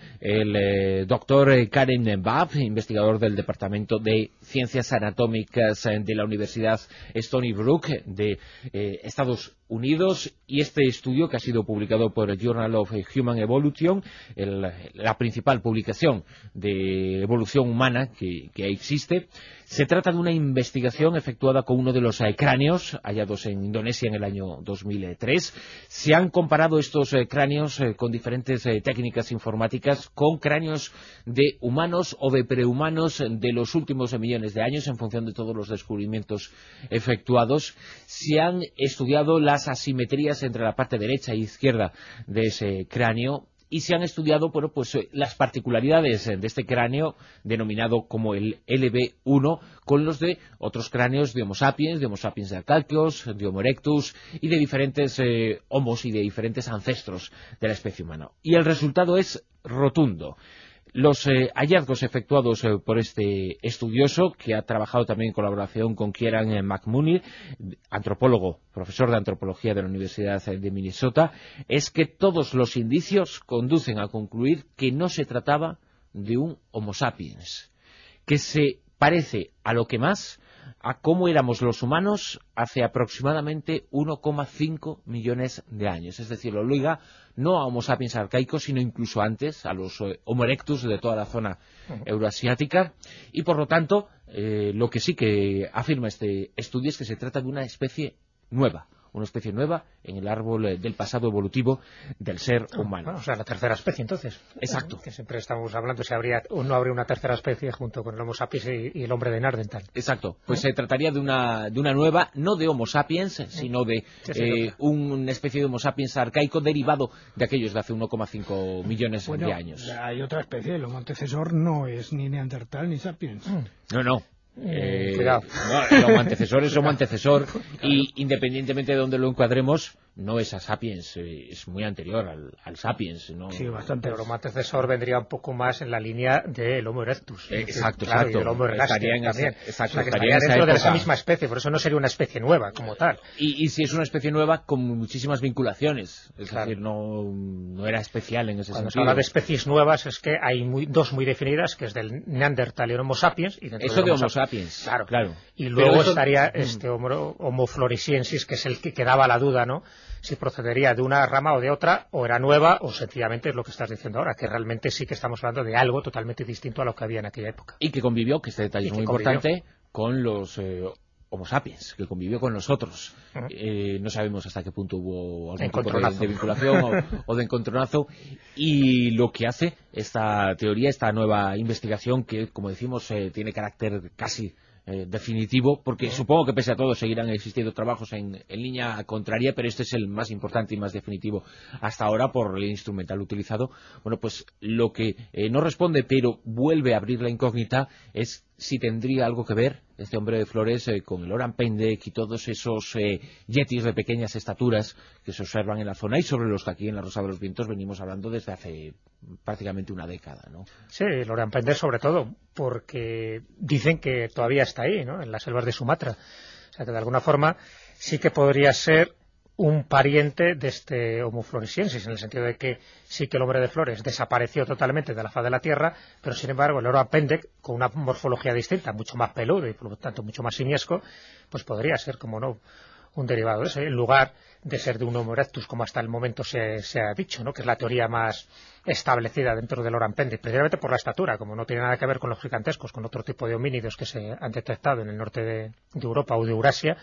el doctor Karen Babb, investigador del Departamento de Ciencias Anatómicas de la Universidad Stony Brook de Estados Unidos, y este estudio, que ha sido publicado por el Journal of Human Evolution, la principal publicación de evolución humana que existe, se trata de una investigación efectuada con uno de los cráneos hallados en Indonesia en el año 2003. Se han comparado estos cráneos con diferentes técnicas informáticas con cráneos de humanos o de prehumanos de los últimos millones de años, en función de todos los descubrimientos efectuados. Se han estudiado las asimetrías entre la parte derecha e izquierda de ese cráneo, y se han estudiado las particularidades de este cráneo, denominado como el LB1, con los de otros cráneos de Homo sapiens de Arcaios, de Homo erectus y de diferentes homos y de diferentes ancestros de la especie humana. Y el resultado es rotundo. Los hallazgos efectuados por este estudioso, que ha trabajado también en colaboración con Kieran McMunir, antropólogo, profesor de antropología de la Universidad de Minnesota, es que todos los indicios conducen a concluir que no se trataba de un Homo sapiens, que se parece a lo que más a cómo éramos los humanos hace aproximadamente 1,5 millones de años. Es decir, lo liga no a Homo sapiens arcaicos, sino incluso antes, a los Homo erectus de toda la zona euroasiática. Y por lo tanto, lo que sí que afirma este estudio es que se trata de una especie nueva en el árbol del pasado evolutivo del ser humano. Bueno, o sea, la tercera especie, entonces. Exacto. Que siempre estamos hablando si habría o no habría una tercera especie junto con el Homo sapiens y el hombre de Neandertal. Exacto. Pues se trataría de una nueva, no de Homo sapiens, sino de una especie de Homo sapiens arcaico derivado de aquellos de hace 1,5 millones de años. Hay otra especie, el Homo antecesor no es ni Neandertal ni sapiens. No. Cuidado. No, el Homo antecesor es Homo antecesor y independientemente de donde lo encuadremos, no es a Sapiens, es muy anterior al Sapiens, ¿no? Sí, bastante. El Homo antecesor vendría un poco más en la línea del Homo erectus. Exacto. Y del Homo ergaster también. Exacto, o sea, que estaría dentro de esa misma especie, por eso no sería una especie nueva como tal. Y si es una especie nueva con muchísimas vinculaciones, es decir, no era especial en ese Cuando sentido. se habla de especies nuevas es que hay dos muy definidas, que es del Neandertal y el Homo sapiens. Y eso de Homo sapiens, claro. Y luego estaría este Homo floresiensis, que es el que quedaba la duda, ¿no? Si procedería de una rama o de otra, o era nueva, o sencillamente es lo que estás diciendo ahora, que realmente sí que estamos hablando de algo totalmente distinto a lo que había en aquella época. Y que convivió, que este detalle es muy importante, con los Homo sapiens, que convivió con nosotros. No sabemos hasta qué punto hubo algún tipo de vinculación o de encontronazo. Y lo que hace esta teoría, esta nueva investigación, que como decimos tiene carácter casi definitivo, porque supongo que pese a todo seguirán existiendo trabajos en línea contraria, pero este es el más importante y más definitivo hasta ahora por el instrumental utilizado. Bueno, pues lo que no responde, pero vuelve a abrir la incógnita, es si tendría algo que ver este hombre de flores con el Oran-Pendek y todos esos yetis de pequeñas estaturas que se observan en la zona y sobre los que aquí en la Rosa de los Vientos venimos hablando desde hace prácticamente una década, ¿no? Sí, el Oran-Pendek sobre todo, porque dicen que todavía está ahí, ¿no?, en las selvas de Sumatra. O sea que de alguna forma sí que podría ser un pariente de este Homo floresiensis, en el sentido de que sí que el hombre de flores desapareció totalmente de la faz de la Tierra, pero sin embargo el Oran-Pendek, con una morfología distinta, mucho más peludo y por lo tanto mucho más simiesco, pues podría ser, como no, un derivado de ese, en lugar de ser de un Homo erectus, como hasta el momento se ha dicho, ¿no?, que es la teoría más establecida dentro del Oran-Pendek, precisamente por la estatura, como no tiene nada que ver con los gigantescos, con otro tipo de homínidos que se han detectado en el norte de Europa o de Eurasia.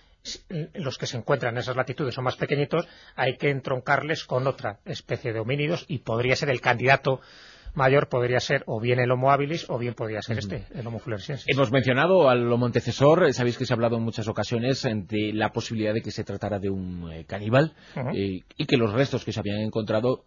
Los que se encuentran en esas latitudes son más pequeñitos, hay que entroncarles con otra especie de homínidos y podría ser el candidato mayor, podría ser o bien el Homo habilis o bien podría ser el Homo floresiensis. Hemos mencionado al Homo antecesor, sabéis que se ha hablado en muchas ocasiones de la posibilidad de que se tratara de un caníbal y que los restos que se habían encontrado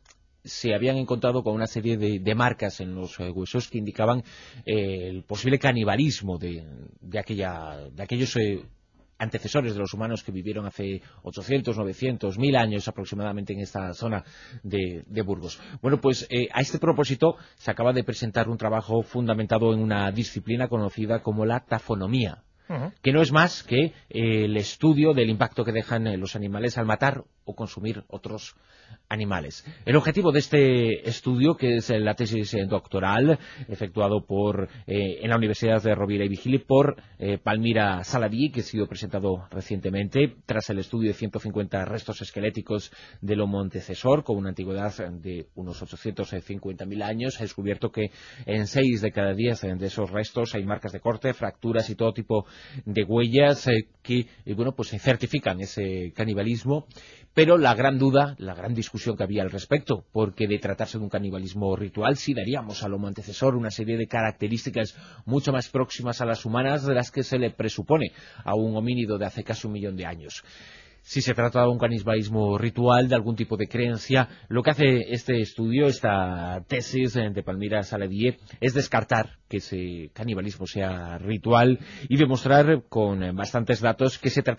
con una serie de marcas en los huesos que indicaban el posible canibalismo de aquellos antecesores de los humanos que vivieron hace 800, 900, 1000 años aproximadamente en esta zona de Burgos. Bueno, pues a este propósito se acaba de presentar un trabajo fundamentado en una disciplina conocida como la tafonomía, que no es más que el estudio del impacto que dejan los animales al matar o consumir otros animales. El objetivo de este estudio, que es la tesis doctoral efectuado en la Universidad de Rovira y Virgili por Palmira Saladí, que ha sido presentado recientemente tras el estudio de 150 restos esqueléticos del Homo antecesor con una antigüedad de unos 850.000 años, ha descubierto que en 6 de cada 10 de esos restos hay marcas de corte, fracturas y todo tipo de huellas que pues certifican ese canibalismo. Pero la gran duda, la gran discusión que había al respecto, porque de tratarse de un canibalismo ritual, sí daríamos al Homo antecesor una serie de características mucho más próximas a las humanas de las que se le presupone a un homínido de hace casi 1 millón de años. Si se trata de un canibalismo ritual, de algún tipo de creencia, lo que hace este estudio, esta tesis de Palmira Saladí, es descartar que ese canibalismo sea ritual y demostrar con bastantes datos que se trataba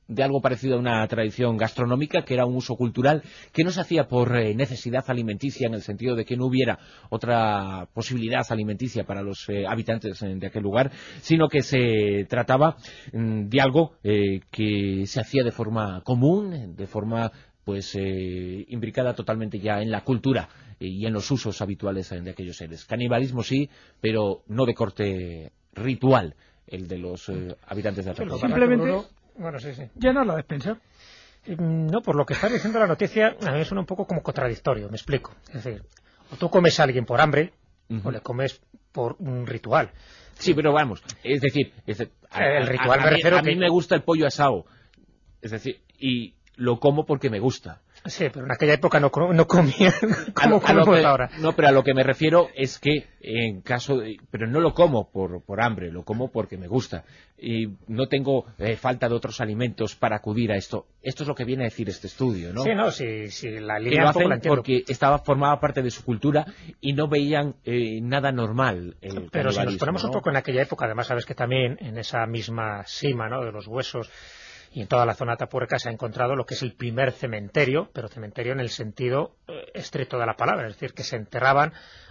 de algo parecido a una tradición gastronómica, que era un uso cultural que no se hacía por necesidad alimenticia, en el sentido de que no hubiera otra posibilidad alimenticia para los habitantes de aquel lugar, sino que se trataba de algo que se hacía de forma común, de forma pues imbricada totalmente ya en la cultura y en los usos habituales de aquellos seres. Canibalismo sí, pero no de corte ritual, el de los habitantes de Atacama. Simplemente Bueno, sí. llenar la despensa. No, por lo que está diciendo la noticia, a mí me suena un poco como contradictorio, me explico. Es decir, o tú comes a alguien por hambre, o le comes por un ritual. Sí, pero vamos, es decir, el ritual me refiero a mí me gusta el pollo asado, es decir, y lo como porque me gusta. Sí, pero en aquella época no comía como comemos ahora. No, pero a lo que me refiero es que en caso de... Pero no lo como por hambre, lo como porque me gusta. Y no tengo falta de otros alimentos para acudir a esto. Esto es lo que viene a decir este estudio, ¿no? Sí, no, si la que línea lo un poco la hacen entiendo. porque formaba parte de su cultura y no veían nada normal el Pero si nos canibalismo, ponemos ¿no? un poco en aquella época, además sabes que también en esa misma sima, ¿no?, de los huesos y en toda la zona Atapuerca se ha encontrado lo que es el primer cementerio, pero cementerio en el sentido estricto de la palabra, es decir, que se enterraban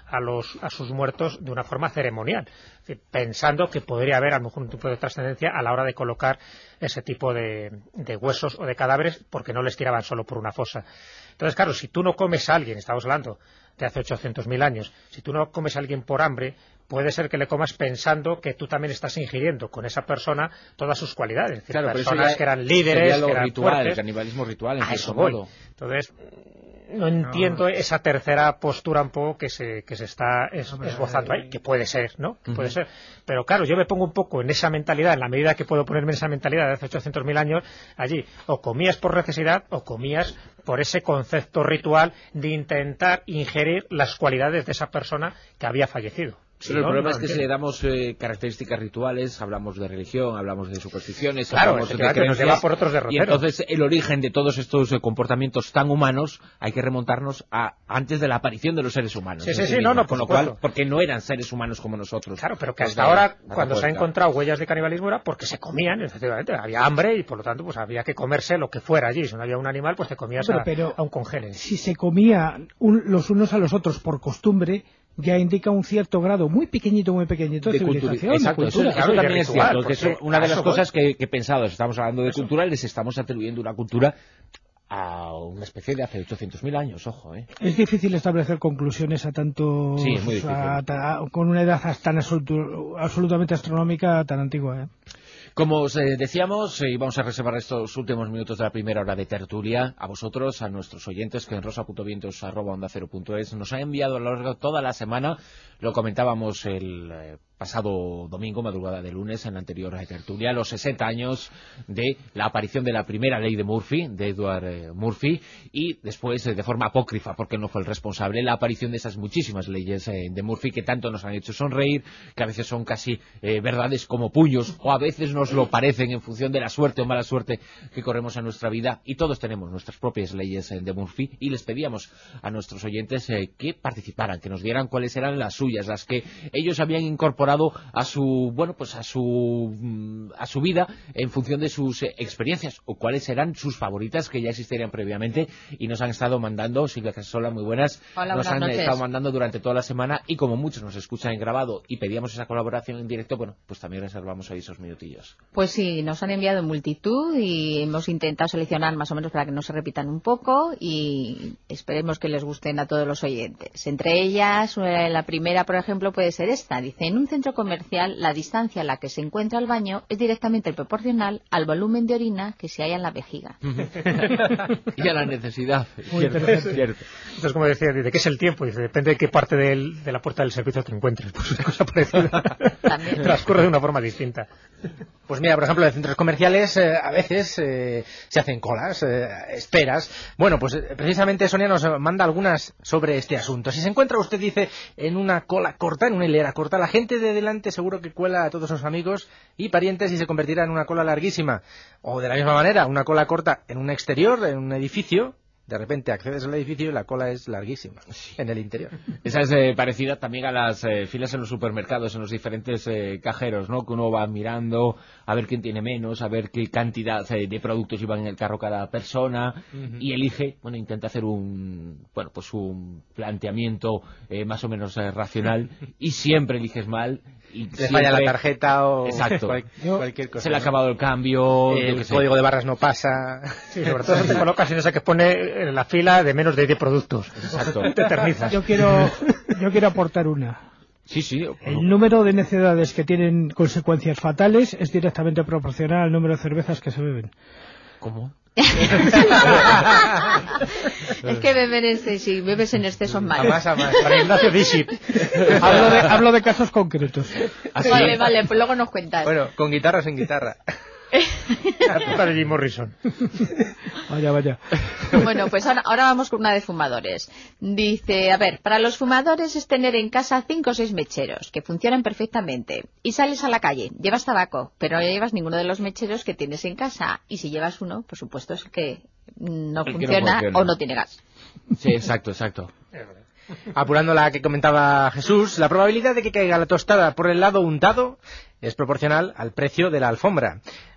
a sus muertos de una forma ceremonial, es decir, pensando que podría haber a lo mejor un tipo de trascendencia a la hora de colocar ese tipo de huesos o de cadáveres, porque no les tiraban solo por una fosa. Entonces, claro, si tú no comes a alguien, estamos hablando de hace 800.000 años, si tú no comes a alguien por hambre, puede ser que le comas pensando que tú también estás ingiriendo con esa persona todas sus cualidades. Es decir, claro, personas que eran líderes, lo que eran ritual, fuertes. el canibalismo ritual, en A cierto eso voy. modo. Entonces, no entiendo esa tercera postura un poco que se está esbozando ahí, que puede ser, ¿no? Que puede ser. Pero claro, yo me pongo un poco en esa mentalidad, en la medida que puedo ponerme en esa mentalidad de hace 800.000 años, allí, o comías por necesidad, o comías por ese concepto ritual de intentar ingerir las cualidades de esa persona que había fallecido. Pero el problema es que si le damos características rituales, hablamos de religión, hablamos de supersticiones, claro, hablamos de nos creencias, lleva por otros y derroteros. entonces el origen de todos estos comportamientos tan humanos hay que remontarnos a antes de la aparición de los seres humanos. Sí, no, con por lo cual, supuesto. porque no eran seres humanos como nosotros. Claro, pero que Los hasta de ahora, Atapuerca. cuando se ha encontrado huellas de canibalismo, era porque se comían, efectivamente, había hambre y por lo tanto pues había que comerse lo que fuera allí. Si no había un animal, pues te comías Pero a un congénere. si se comía los unos a los otros por costumbre, ya indica un cierto grado muy pequeñito de civilización, Exacto, de cultura. eso también es ritual, cierto, que es porque una de a las eso cosas que he pensado. Estamos hablando de cultura y les estamos atribuyendo una cultura a una especie de hace 800.000 años, ojo, ¿eh? Es difícil establecer conclusiones a tanto Sí, es muy difícil. con una edad tan absolutamente astronómica, tan antigua, ¿eh? Como os decíamos, vamos a reservar estos últimos minutos de la primera hora de tertulia a vosotros, a nuestros oyentes, que en rosa.vientos@onda0.es nos han enviado a lo largo de toda la semana. Lo comentábamos el pasado domingo, madrugada de lunes, en la anterior tertulia, los 60 años de la aparición de la primera ley de Murphy, de Edward Murphy, y después, de forma apócrifa, porque no fue el responsable, la aparición de esas muchísimas leyes de Murphy que tanto nos han hecho sonreír, que a veces son casi verdades como puños, o a veces nos lo parecen en función de la suerte o mala suerte que corremos en nuestra vida, y todos tenemos nuestras propias leyes de Murphy, y les pedíamos a nuestros oyentes que participaran, que nos dieran cuáles eran las suyas, las que ellos habían incorporado a su vida en función de sus experiencias, o cuáles eran sus favoritas que ya existirían previamente, y nos han estado mandando. Silvia Casasola, muy buenas. Hola, nos buenas han noches. estado mandando durante toda la semana, y como muchos nos escuchan en grabado y pedíamos esa colaboración en directo, bueno, pues también reservamos ahí esos minutillos. Pues sí, nos han enviado en multitud y hemos intentado seleccionar más o menos para que no se repitan un poco, y esperemos que les gusten a todos los oyentes. Entre ellas, la primera, por ejemplo, puede ser esta. Dice: en un centro comercial, la distancia a la que se encuentra el baño es directamente proporcional al volumen de orina que se halla en la vejiga. Y a la necesidad. Muy Cierto, interesante. cierto. Entonces, como decía, ¿de qué es el tiempo? Dice, depende de qué parte de la puerta del servicio te encuentres. Pues una cosa parecida. También. Transcurre de una forma distinta. Pues mira, por ejemplo, en centros comerciales a veces se hacen colas, esperas. Bueno, pues precisamente Sonia nos manda algunas sobre este asunto. Si se encuentra usted, dice, en una cola corta, en una hilera corta, la gente de delante seguro que cuela a todos sus amigos y parientes y se convertirá en una cola larguísima. O de la misma manera, una cola corta en un exterior, en un edificio, de repente accedes al edificio y la cola es larguísima en el interior. Esa es parecida también a las filas en los supermercados, en los diferentes cajeros, ¿no? Que uno va mirando a ver quién tiene menos, a ver qué cantidad de productos llevan en el carro cada persona, y elige, bueno, intenta hacer un planteamiento más o menos racional, y siempre eliges mal. Y le falla la tarjeta o cualquier cosa. Se le ha acabado el cambio. El código de barras no pasa. Sí, sobre todo si te colocas en esa que pone en la fila de menos de 10 productos. Exacto. Te eternizas. Yo quiero aportar una. Sí. El número de necedades que tienen consecuencias fatales es directamente proporcional al número de cervezas que se beben. ¿Cómo? Es que si bebes en exceso es malo. A más. Para Ignacio Diship. Hablo de casos concretos. ¿Así? Vale, pues luego nos cuentas. Bueno, con guitarra o sin guitarra. La puta de Jim Morrison. Vaya. Bueno, pues ahora vamos con una de fumadores. Dice, a ver, para los fumadores es tener en casa 5 o 6 mecheros que funcionan perfectamente. Y sales a la calle, llevas tabaco, pero no llevas ninguno de los mecheros que tienes en casa. Y si llevas uno, por supuesto es el que no funciona o no tiene gas. Sí, exacto. Apurando la que comentaba Jesús, la probabilidad de que caiga la tostada por el lado untado es proporcional al precio de la alfombra.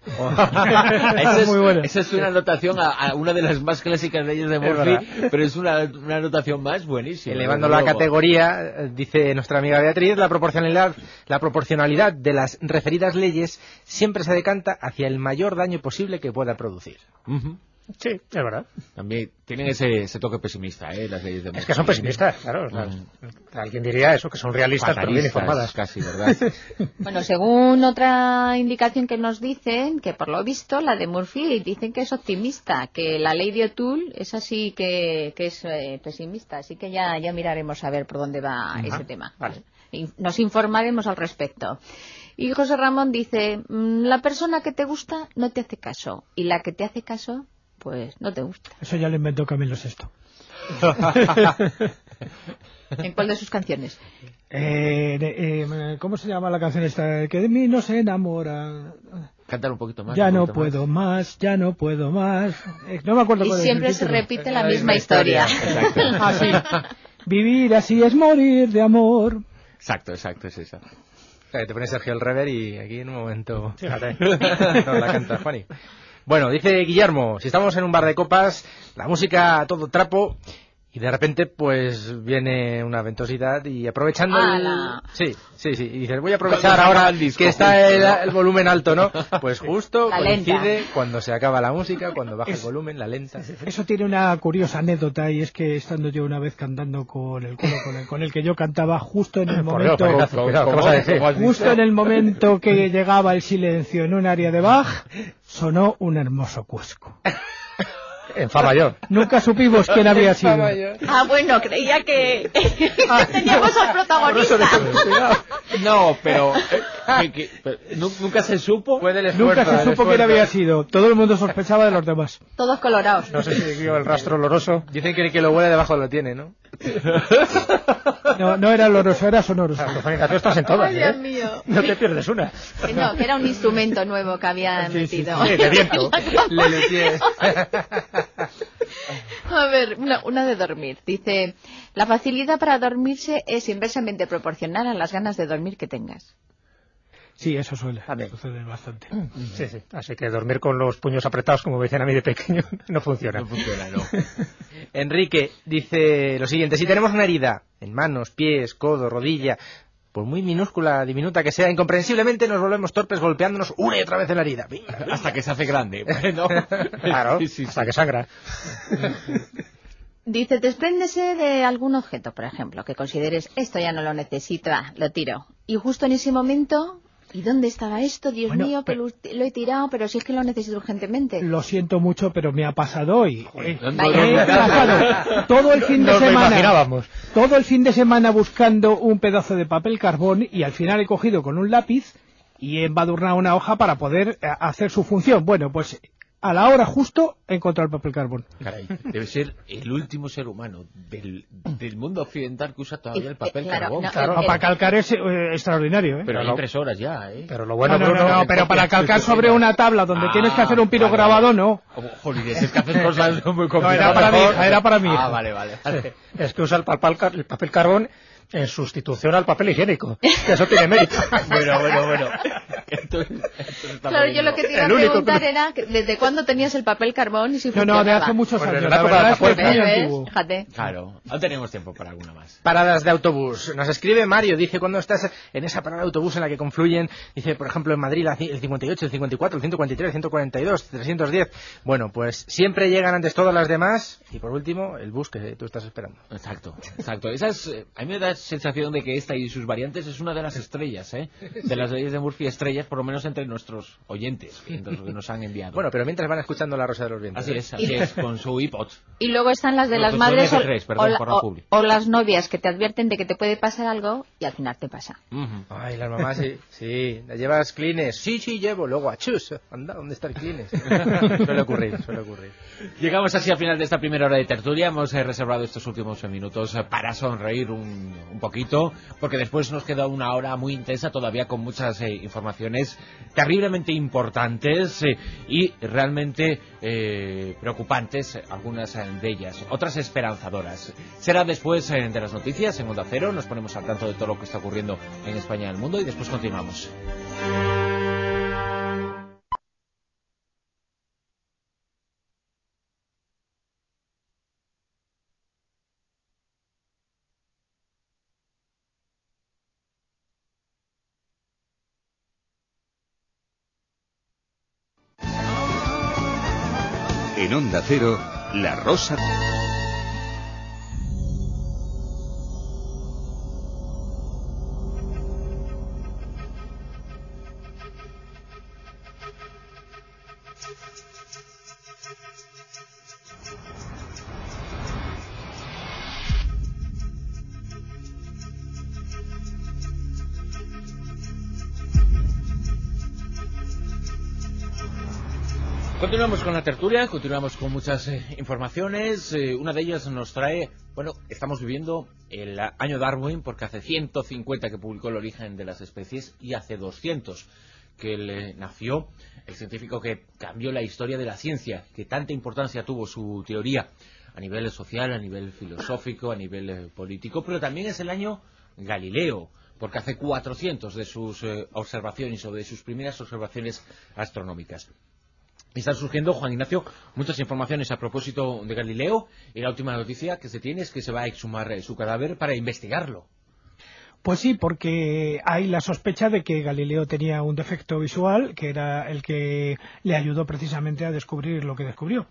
Esa es una anotación a una de las más clásicas leyes de Murphy, pero es una anotación más buenísima. Elevando la categoría, dice nuestra amiga Beatriz, la proporcionalidad de las referidas leyes siempre se decanta hacia el mayor daño posible que pueda producir. Sí, es verdad. También tienen ese toque pesimista, las leyes de Murphy. Es que son pesimistas, claro. Alguien diría eso, que son realistas pero bien informadas. Casi, ¿verdad? Bueno, según otra indicación que nos dicen, que por lo visto la de Murphy dicen que es optimista, que la ley de O'Toole es así que es pesimista, así que ya miraremos a ver por dónde va ese tema. Vale. Y nos informaremos al respecto. Y José Ramón dice, la persona que te gusta no te hace caso, y la que te hace caso pues no te gusta. Eso ya lo inventó Camilo VI. ¿En cuál de sus canciones? ¿Cómo se llama la canción esta? Que de mí no se enamora. Cantar un poquito más. Ya no puedo más. No me acuerdo y cuál siempre es el se repite la misma historia. Exacto. Así. Vivir así es morir de amor. Exacto, es esa. O sea, te pones Sergio el Rever y aquí en un momento Fíjate. nos la canta Juani. Bueno, dice Guillermo, si estamos en un bar de copas, la música a todo trapo, y de repente pues viene una ventosidad y aprovechando Sí, y dices, voy a aprovechar ahora que está el volumen alto, ¿no? Pues justo la coincide lenta. cuando se acaba la música, cuando baja el volumen, la lenta. Eso tiene una curiosa anécdota, y es que estando yo una vez cantando con el coro con el que yo cantaba, justo en el momento en el momento que llegaba el silencio en un área de Bach, sonó un hermoso cuesco. En Fa mayor. Nunca supimos quién había sido. Bueno, creía que teníamos al protagonista. No, pero nunca se supo. Nunca se supo quién había sido. Todo el mundo sospechaba de los demás. Todos colorados. No sé si vio el rastro oloroso. Dicen que el que lo huele debajo lo tiene, ¿no? No era oloroso, era sonoroso. Tú estás en todas, Ay, Dios mío. No te pierdes una. Que era un instrumento nuevo que había metido. Sí, de viento. A ver, una de dormir. Dice, la facilidad para dormirse es inversamente proporcional a las ganas de dormir que tengas. Sí, eso suele suceder bastante. Sí. Así que dormir con los puños apretados, como me decían a mí de pequeño, no funciona. No funciona, no. Enrique dice lo siguiente, si tenemos una herida en manos, pies, codo, rodilla, por muy minúscula, diminuta que sea, incomprensiblemente nos volvemos torpes golpeándonos una y otra vez en la herida. Hasta que se hace grande. Bueno, claro, hasta que sangra. Dice, despréndese de algún objeto, por ejemplo, que consideres, esto ya no lo necesito, lo tiro. Y justo en ese momento, ¿y dónde estaba esto? Dios mío, que lo he tirado, pero si es que lo necesito urgentemente. Lo siento mucho, pero me ha pasado hoy. Todo el fin de semana. Todo el fin de semana buscando un pedazo de papel carbón, y al final he cogido con un lápiz y he embadurnado una hoja para poder hacer su función. Bueno, pues a la hora justo encontró el papel carbón. Caray, debe ser el último ser humano del mundo occidental que usa todavía el papel carbón. Para calcar es extraordinario, ¿eh? Pero hay impresoras ya, ¿eh? Pero lo bueno, pero para calcar sobre una tabla donde tienes que hacer un pirograbado, no. Joder, es que haces cosas muy complicadas. No, era para mi hija. Vale. Es que usa el papel carbón en sustitución al papel higiénico, que eso tiene mérito. Bueno. Claro, yo lo que te iba a preguntar era ¿desde cuándo tenías el papel carbón y si funcionaba? No, de hace muchos años. La verdad es que es muy antiguo. Fíjate. Claro, no tenemos tiempo para alguna más. Paradas de autobús. Nos escribe Mario, dice, cuando estás en esa parada de autobús en la que confluyen, dice, por ejemplo, en Madrid el 58, el 54, el 143, el 142, el 310. Bueno, pues siempre llegan antes todas las demás y por último el bus que tú estás esperando. Exacto. Esa es, a mí me da sensación de que esta y sus variantes es una de las estrellas, de las leyes de Murphy, estrellas por lo menos entre nuestros oyentes, entre los que nos han enviado. Bueno, pero mientras van escuchando La Rosa de los Vientos. Así es, con su iPod. Y luego están las de las madres o las las novias que te advierten de que te puede pasar algo y al final te pasa. Ay, las mamás sí. ¿La llevas Kleenex? Sí, llevo. Luego, achus, anda, ¿dónde está el Kleenex? Suele ocurrir. Llegamos así al final de esta primera hora de tertulia. Hemos reservado estos últimos minutos para sonreír un poquito, porque después nos queda una hora muy intensa todavía con muchas informaciones terriblemente importantes y realmente preocupantes, algunas de ellas, otras esperanzadoras. Será después de las noticias en Onda Cero, nos ponemos al tanto de todo lo que está ocurriendo en España y en el mundo y después continuamos. En Onda Cero, La Rosa. Continuamos con la tertulia, continuamos con muchas informaciones. Una de ellas nos trae, estamos viviendo el año Darwin porque hace 150 que publicó El origen de las especies y hace 200 que nació el científico que cambió la historia de la ciencia, que tanta importancia tuvo su teoría a nivel social, a nivel filosófico, a nivel político, pero también es el año Galileo, porque hace 400 de sus observaciones o de sus primeras observaciones astronómicas. Están surgiendo, Juan Ignacio, muchas informaciones a propósito de Galileo y la última noticia que se tiene es que se va a exhumar su cadáver para investigarlo. Pues sí, porque hay la sospecha de que Galileo tenía un defecto visual que era el que le ayudó precisamente a descubrir lo que descubrió.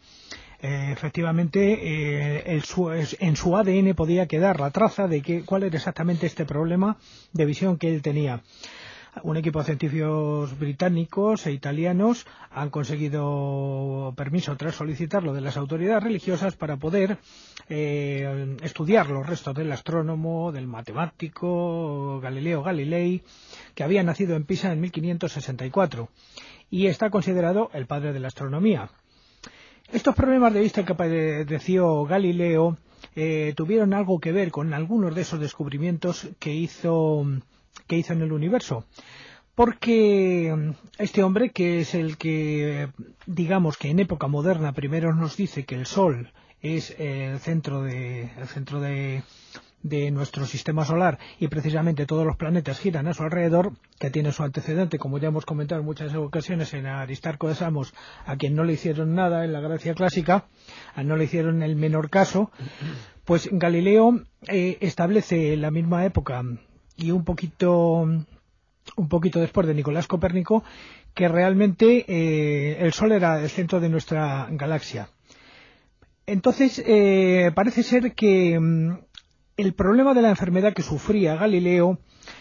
Efectivamente, en su ADN podía quedar la traza de cuál era exactamente este problema de visión que él tenía. Un equipo de científicos británicos e italianos han conseguido permiso tras solicitarlo de las autoridades religiosas para poder estudiar los restos del astrónomo, del matemático Galileo Galilei, que había nacido en Pisa en 1564 y está considerado el padre de la astronomía. Estos problemas de vista que padeció Galileo tuvieron algo que ver con algunos de esos descubrimientos que hizo en el universo, porque este hombre, que es el que, digamos que en época moderna primero nos dice que el Sol es el centro de nuestro sistema solar y precisamente todos los planetas giran a su alrededor, que tiene su antecedente, como ya hemos comentado en muchas ocasiones, en Aristarco de Samos, a quien no le hicieron nada en la Grecia clásica, no le hicieron el menor caso. Pues Galileo establece en la misma época y un poquito después de Nicolás Copérnico que realmente el Sol era el centro de nuestra galaxia. Entonces parece ser que el problema de la enfermedad que sufría Galileo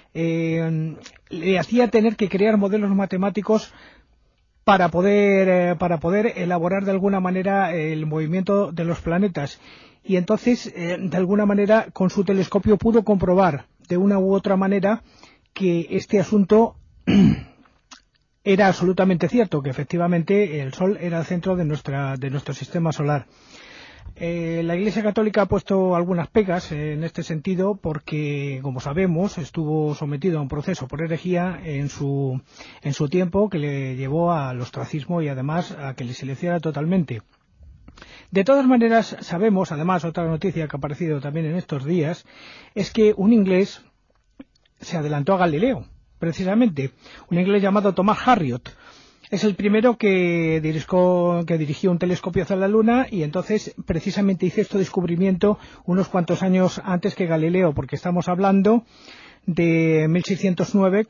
le hacía tener que crear modelos matemáticos para poder elaborar de alguna manera el movimiento de los planetas, y entonces de alguna manera con su telescopio pudo comprobar de una u otra manera que este asunto era absolutamente cierto, que efectivamente el Sol era el centro de nuestro sistema solar. La Iglesia Católica ha puesto algunas pegas en este sentido porque, como sabemos, estuvo sometido a un proceso por herejía en su tiempo que le llevó al ostracismo y además a que le silenciara totalmente. De todas maneras, sabemos, además, otra noticia que ha aparecido también en estos días, es que un inglés se adelantó a Galileo, precisamente, un inglés llamado Thomas Harriot. Es el primero que dirigió un telescopio hacia la Luna y entonces precisamente hizo este descubrimiento unos cuantos años antes que Galileo, porque estamos hablando de 1609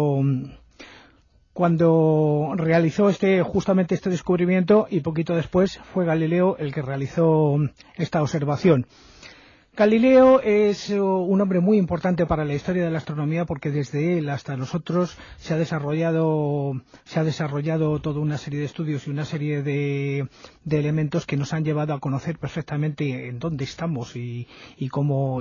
cuando realizó justamente este descubrimiento, y poquito después fue Galileo el que realizó esta observación. Galileo es un hombre muy importante para la historia de la astronomía porque desde él hasta nosotros se ha desarrollado toda una serie de estudios y una serie de elementos que nos han llevado a conocer perfectamente en dónde estamos y cómo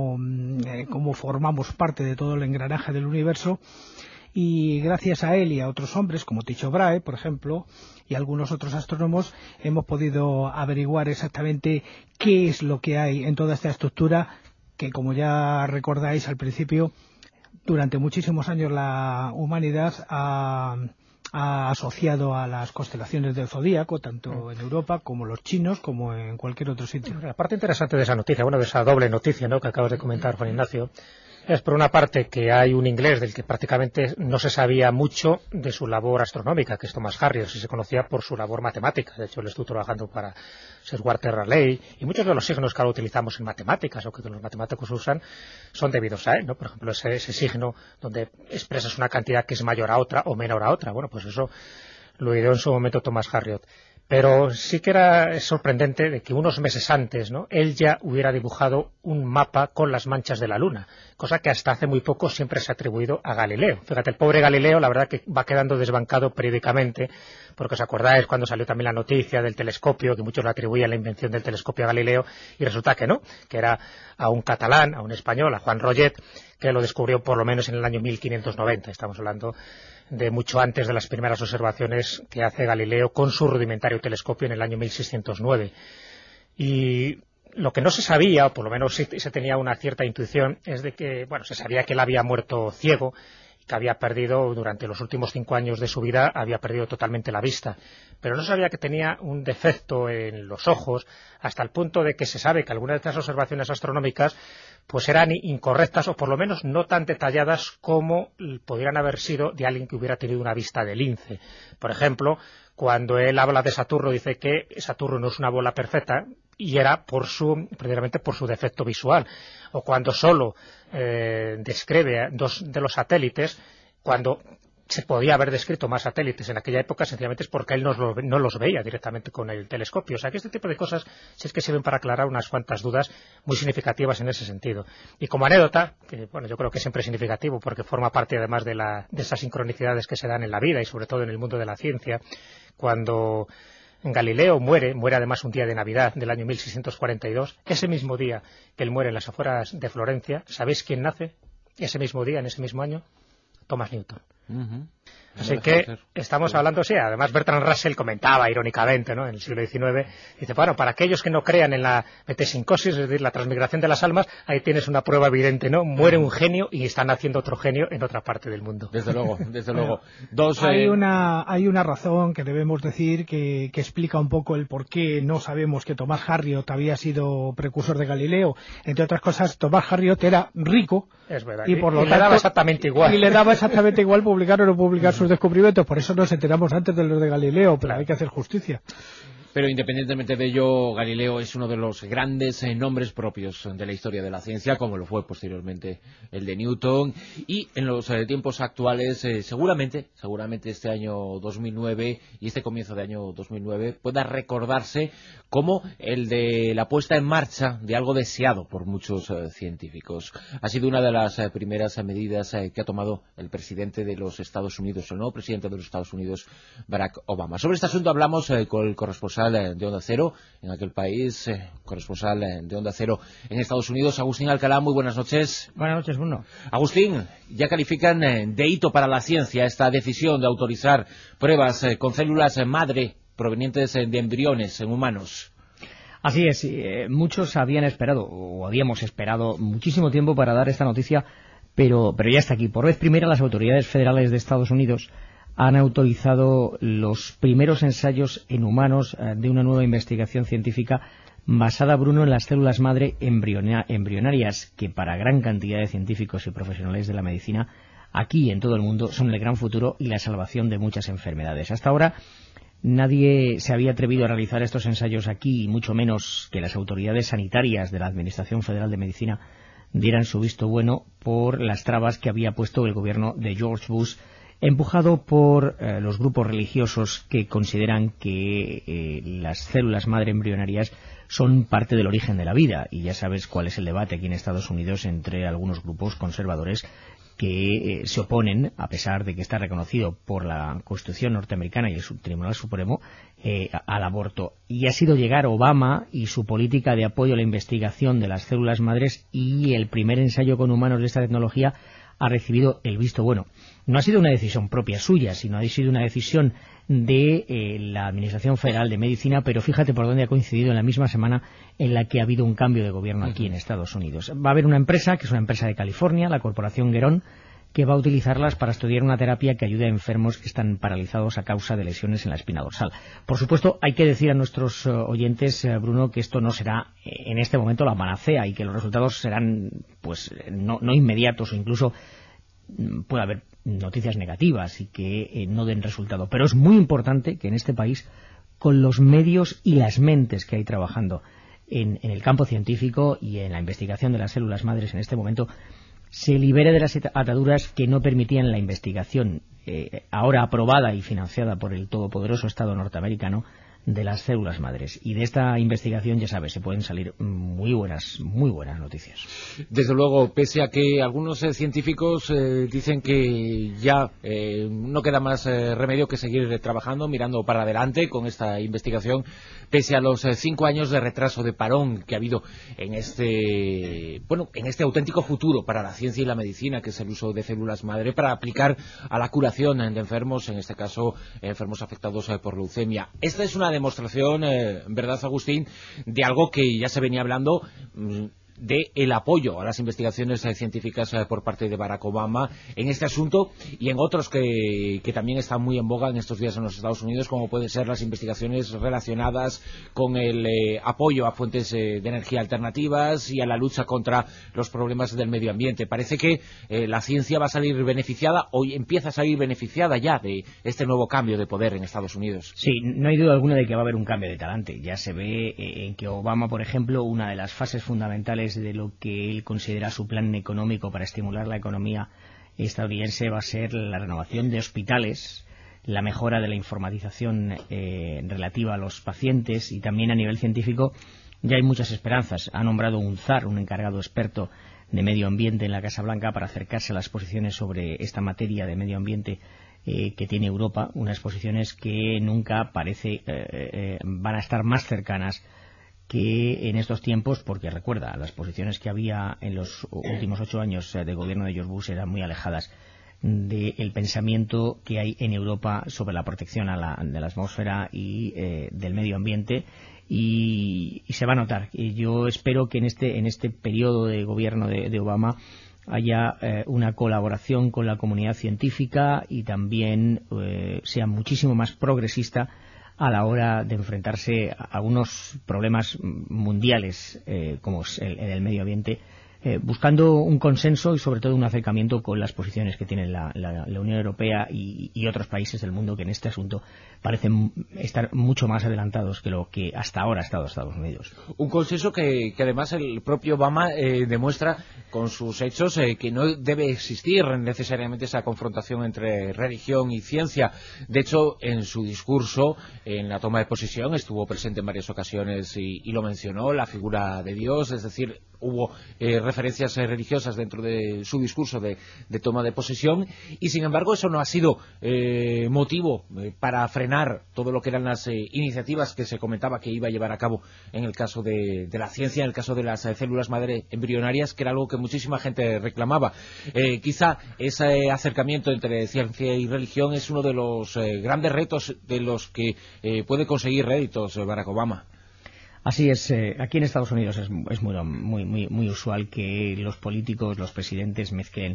formamos parte de todo el engranaje del universo. Y gracias a él y a otros hombres como Tycho Brahe, por ejemplo, y algunos otros astrónomos, hemos podido averiguar exactamente qué es lo que hay en toda esta estructura que, como ya recordáis al principio, durante muchísimos años la humanidad ha asociado a las constelaciones del zodíaco, tanto en Europa como los chinos, como en cualquier otro sitio. La parte interesante de esa noticia, de esa doble noticia, ¿no?, que acabas de comentar, Juan Ignacio, es por una parte que hay un inglés del que prácticamente no se sabía mucho de su labor astronómica, que es Thomas Harriot, y se conocía por su labor matemática. De hecho, él estuvo trabajando para Sir Walter Raleigh, y muchos de los signos que ahora utilizamos en matemáticas o que los matemáticos usan son debidos a él, ¿no? Por ejemplo, ese signo donde expresas una cantidad que es mayor a otra o menor a otra. Bueno, pues eso lo ideó en su momento Thomas Harriot. Pero sí que es sorprendente de que unos meses antes, ¿no?, él ya hubiera dibujado un mapa con las manchas de la Luna, cosa que hasta hace muy poco siempre se ha atribuido a Galileo. Fíjate, el pobre Galileo, la verdad que va quedando desbancado periódicamente, porque os acordáis cuando salió también la noticia del telescopio, que muchos le atribuían la invención del telescopio a Galileo, y resulta que no, que era a un catalán, a un español, a Juan Roget, que lo descubrió por lo menos en el año 1590. Estamos hablando de mucho antes de las primeras observaciones que hace Galileo con su rudimentario telescopio en el año 1609. Y lo que no se sabía, o por lo menos se tenía una cierta intuición, es de que, se sabía que él había muerto ciego, que había perdido, durante los últimos 5 años de su vida, había perdido totalmente la vista. Pero no sabía que tenía un defecto en los ojos, hasta el punto de que se sabe que algunas de estas observaciones astronómicas pues eran incorrectas, o por lo menos no tan detalladas como podrían haber sido de alguien que hubiera tenido una vista de lince. Por ejemplo, cuando él habla de Saturno, dice que Saturno no es una bola perfecta, y era precisamente por su defecto visual. O cuando solo describe 2 de los satélites, cuando se podía haber descrito más satélites en aquella época, sencillamente es porque él no los veía directamente con el telescopio. O sea que este tipo de cosas sí es que sirven para aclarar unas cuantas dudas muy significativas en ese sentido. Y como anécdota, que yo creo que siempre es significativo porque forma parte además de esas sincronicidades que se dan en la vida y sobre todo en el mundo de la ciencia, cuando Galileo muere además un día de Navidad del año 1642, ese mismo día que él muere en las afueras de Florencia. ¿Sabéis quién nace ese mismo día, en ese mismo año? Thomas Newton. Así que estamos hablando, sí, además Bertrand Russell comentaba irónicamente, ¿no?, en el siglo XIX, dice, para aquellos que no crean en la metempsicosis, es decir, la transmigración de las almas, ahí tienes una prueba evidente, ¿no? Muere un genio y están haciendo otro genio en otra parte del mundo. Desde luego. Hay una razón que debemos decir que explica un poco el por qué no sabemos que Thomas Harriot había sido precursor de Galileo. Entre otras cosas, Thomas Harriot era rico, es verdad, y por lo tanto le daba exactamente igual. Y le daba exactamente igual publicar o no publicar sus descubrimientos. Por eso nos enteramos antes de los de Galileo, pero hay que hacer justicia. Pero independientemente de ello, Galileo es uno de los grandes nombres propios de la historia de la ciencia, como lo fue posteriormente el de Newton. Y en los tiempos actuales, seguramente este año 2009 y este comienzo de año 2009 pueda recordarse como el de la puesta en marcha de algo deseado por muchos científicos. Ha sido una de las primeras medidas que ha tomado el presidente de los Estados Unidos, el nuevo presidente de los Estados Unidos, Barack Obama. Sobre este asunto hablamos con el corresponsal corresponsal de Onda Cero en aquel país, corresponsal de Onda Cero en Estados Unidos. Agustín Alcalá, muy buenas noches. Buenas noches, Bruno. Agustín, ya califican de hito para la ciencia esta decisión de autorizar pruebas con células madre provenientes de embriones en humanos. Así es, muchos habían esperado, o habíamos esperado muchísimo tiempo para dar esta noticia, pero ya está aquí. Por vez primera, las autoridades federales de Estados Unidos han autorizado los primeros ensayos en humanos de una nueva investigación científica basada, Bruno, en las células madre embrionarias, que para gran cantidad de científicos y profesionales de la medicina aquí en todo el mundo son el gran futuro y la salvación de muchas enfermedades. Hasta ahora nadie se había atrevido a realizar estos ensayos aquí, y mucho menos que las autoridades sanitarias de la Administración Federal de Medicina dieran su visto bueno por las trabas que había puesto el gobierno de George Bush, empujado por los grupos religiosos que consideran que las células madre embrionarias son parte del origen de la vida. Y ya sabes cuál es el debate aquí en Estados Unidos entre algunos grupos conservadores que se oponen, a pesar de que está reconocido por la Constitución norteamericana y el Tribunal Supremo, al aborto. Y ha sido llegar Obama y su política de apoyo a la investigación de las células madres, y el primer ensayo con humanos de esta tecnología ha recibido el visto bueno. No ha sido una decisión propia suya, sino ha sido una decisión de la Administración Federal de Medicina, pero fíjate por dónde ha coincidido en la misma semana en la que ha habido un cambio de gobierno aquí en Estados Unidos. Va a haber una empresa, que es una empresa de California, la Corporación Geron, que va a utilizarlas para estudiar una terapia que ayude a enfermos que están paralizados a causa de lesiones en la espina dorsal. Por supuesto, hay que decir a nuestros oyentes, Bruno, que esto no será en este momento la panacea y que los resultados serán pues no inmediatos, o incluso puede haber noticias negativas y que no den resultado. Pero es muy importante que en este país, con los medios y las mentes que hay trabajando en el campo científico y en la investigación de las células madres en este momento, se libere de las ataduras que no permitían la investigación, ahora aprobada y financiada por el todopoderoso Estado norteamericano, de las células madres. Y de esta investigación, ya sabes, se pueden salir muy buenas noticias. Desde luego, pese a que algunos científicos dicen que ya no queda más remedio que seguir trabajando, mirando para adelante con esta investigación, pese a los 5 años de retraso, de parón que ha habido en este auténtico futuro para la ciencia y la medicina, que es el uso de células madre para aplicar a la curación de enfermos, en este caso enfermos afectados por leucemia. Esta es una demostración, ¿verdad, Agustín?, de algo que ya se venía hablando, de el apoyo a las investigaciones científicas por parte de Barack Obama en este asunto y en otros que también están muy en boga en estos días en los Estados Unidos, como pueden ser las investigaciones relacionadas con el apoyo a fuentes de energía alternativas y a la lucha contra los problemas del medio ambiente. Parece que la ciencia va a salir beneficiada, o empieza a salir beneficiada ya de este nuevo cambio de poder en Estados Unidos. Sí, no hay duda alguna de que va a haber un cambio de talante. Ya se ve en que Obama, por ejemplo, una de las fases fundamentales de lo que él considera su plan económico para estimular la economía estadounidense va a ser la renovación de hospitales, la mejora de la informatización relativa a los pacientes, y también a nivel científico ya hay muchas esperanzas. Ha nombrado un zar, un encargado experto de medio ambiente en la Casa Blanca, para acercarse a las posiciones sobre esta materia de medio ambiente que tiene Europa, unas posiciones que nunca parece van a estar más cercanas que en estos tiempos, porque recuerda, las posiciones que había en los últimos 8 años de gobierno de George Bush eran muy alejadas del pensamiento que hay en Europa sobre la protección de la atmósfera y del medio ambiente, y se va a notar. Y yo espero que en este periodo de gobierno de Obama haya una colaboración con la comunidad científica y también sea muchísimo más progresista a la hora de enfrentarse a unos problemas mundiales como es el medio ambiente, buscando un consenso y sobre todo un acercamiento con las posiciones que tiene la Unión Europea y otros países del mundo que en este asunto parecen estar mucho más adelantados que lo que hasta ahora ha estado Estados Unidos. Un consenso que además el propio Obama demuestra con sus hechos que no debe existir necesariamente esa confrontación entre religión y ciencia. De hecho, en su discurso, en la toma de posesión, estuvo presente en varias ocasiones y lo mencionó, la figura de Dios, es decir, hubo referencias religiosas dentro de su discurso de toma de posesión, y sin embargo eso no ha sido motivo para frenar todo lo que eran las iniciativas que se comentaba que iba a llevar a cabo en el caso de la ciencia, en el caso de las células madre embrionarias, que era algo que muchísima gente reclamaba. Quizá ese acercamiento entre ciencia y religión es uno de los grandes retos de los que puede conseguir réditos Barack Obama. Así es, aquí en Estados Unidos es muy usual que los políticos, los presidentes mezclen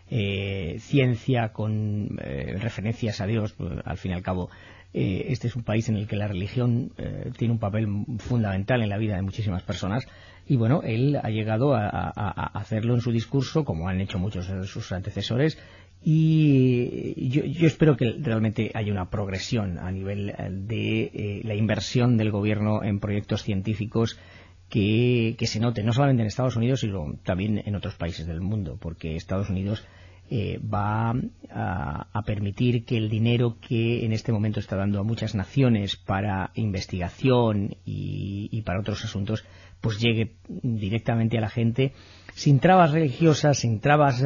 ciencia con referencias a Dios. Al fin y al cabo, este es un país en el que la religión tiene un papel fundamental en la vida de muchísimas personas, y bueno, él ha llegado a hacerlo en su discurso, como han hecho muchos de sus antecesores, y yo espero que realmente haya una progresión a nivel de la inversión del gobierno en proyectos científicos que se note, no solamente en Estados Unidos, sino también en otros países del mundo, porque Estados Unidos va a permitir que el dinero que en este momento está dando a muchas naciones para investigación y para otros asuntos, pues llegue directamente a la gente, sin trabas religiosas, sin trabas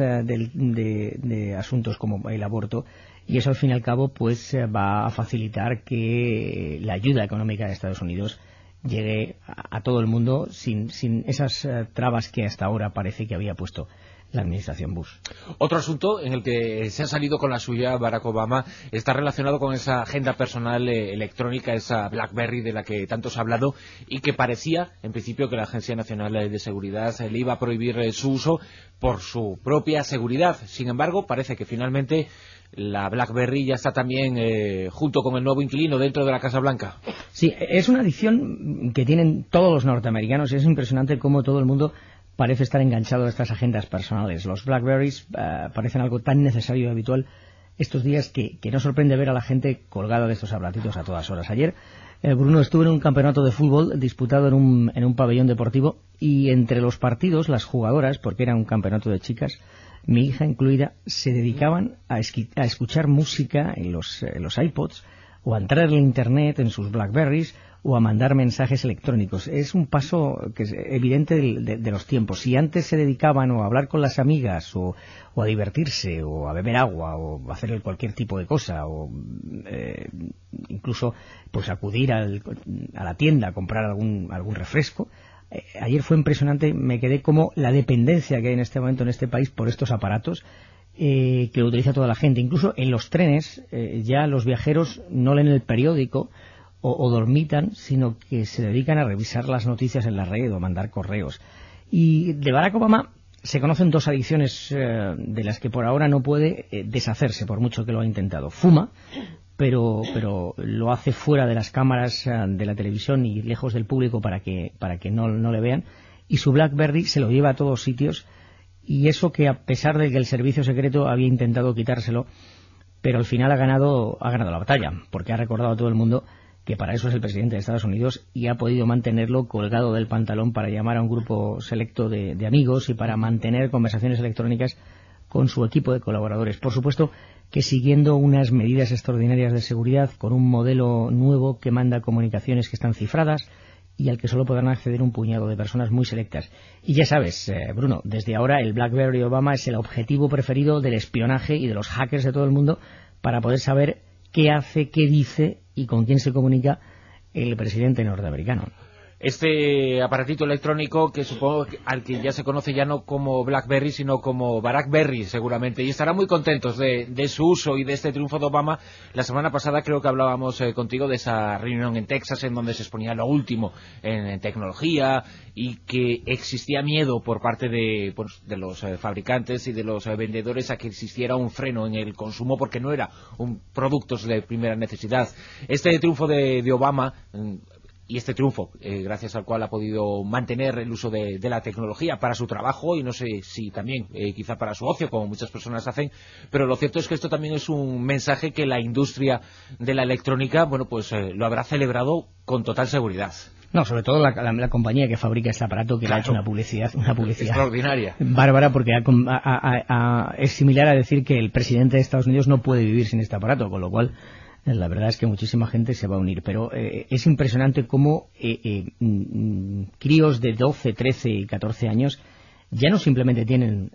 de asuntos como el aborto, y eso al fin y al cabo pues va a facilitar que la ayuda económica de Estados Unidos llegue a todo el mundo sin esas trabas que hasta ahora parece que había puesto la administración Bush. Otro asunto en el que se ha salido con la suya Barack Obama está relacionado con esa agenda personal electrónica, esa BlackBerry de la que tanto se ha hablado, y que parecía en principio que la Agencia Nacional de Seguridad le iba a prohibir su uso por su propia seguridad. Sin embargo, parece que finalmente la BlackBerry ya está también junto con el nuevo inquilino dentro de la Casa Blanca. Sí, es una adicción que tienen todos los norteamericanos. Es impresionante cómo todo el mundo parece estar enganchado a estas agendas personales. Los BlackBerrys parecen algo tan necesario y habitual estos días que no sorprende ver a la gente colgada de estos aparatitos a todas horas. Ayer, Bruno, estuvo en un campeonato de fútbol disputado en un pabellón deportivo, y entre los partidos las jugadoras, porque era un campeonato de chicas, mi hija incluida, se dedicaban a escuchar música en los iPods, o a entrar en Internet en sus BlackBerrys, o a mandar mensajes electrónicos. Es un paso que es evidente de los tiempos. Si antes se dedicaban o a hablar con las amigas, o a divertirse, o a beber agua, o a hacer cualquier tipo de cosa, o incluso pues acudir a la tienda a comprar algún refresco, ayer fue impresionante. Me quedé como la dependencia que hay en este momento en este país por estos aparatos, que lo utiliza toda la gente. Incluso en los trenes ya los viajeros no leen el periódico o dormitan, sino que se dedican a revisar las noticias en la red o a mandar correos. Y de Barack Obama se conocen dos adicciones de las que por ahora no puede deshacerse, por mucho que lo ha intentado. Fuma, pero lo hace fuera de las cámaras de la televisión y lejos del público para que no le vean. Y su BlackBerry se lo lleva a todos sitios, y eso que, a pesar de que el servicio secreto había intentado quitárselo, pero al final ha ganado la batalla, porque ha recordado a todo el mundo que para eso es el presidente de Estados Unidos, y ha podido mantenerlo colgado del pantalón para llamar a un grupo selecto de amigos y para mantener conversaciones electrónicas con su equipo de colaboradores. Por supuesto que siguiendo unas medidas extraordinarias de seguridad, con un modelo nuevo que manda comunicaciones que están cifradas y al que solo podrán acceder un puñado de personas muy selectas. Y ya sabes, Bruno, desde ahora el BlackBerry Obama es el objetivo preferido del espionaje y de los hackers de todo el mundo para poder saber qué hace, qué dice y con quién se comunica el presidente norteamericano. Este aparatito electrónico que supongo al que ya se conoce ya no como BlackBerry sino como BarackBerry seguramente, y estarán muy contentos de su uso y de este triunfo de Obama. La semana pasada creo que hablábamos contigo de esa reunión en Texas en donde se exponía lo último en tecnología, y que existía miedo por parte de los fabricantes y de los vendedores a que existiera un freno en el consumo porque no era un productos de primera necesidad. Este triunfo de Obama, y este triunfo, gracias al cual ha podido mantener el uso de la tecnología para su trabajo, y no sé si también quizá para su ocio, como muchas personas hacen, pero lo cierto es que esto también es un mensaje que la industria de la electrónica, bueno, pues lo habrá celebrado con total seguridad. No, sobre todo la compañía que fabrica este aparato, que le ha hecho una publicidad extraordinaria, bárbara, porque es similar a decir que el presidente de Estados Unidos no puede vivir sin este aparato, con lo cual la verdad es que muchísima gente se va a unir. Pero es impresionante cómo críos de 12, 13 y 14 años ya no simplemente tienen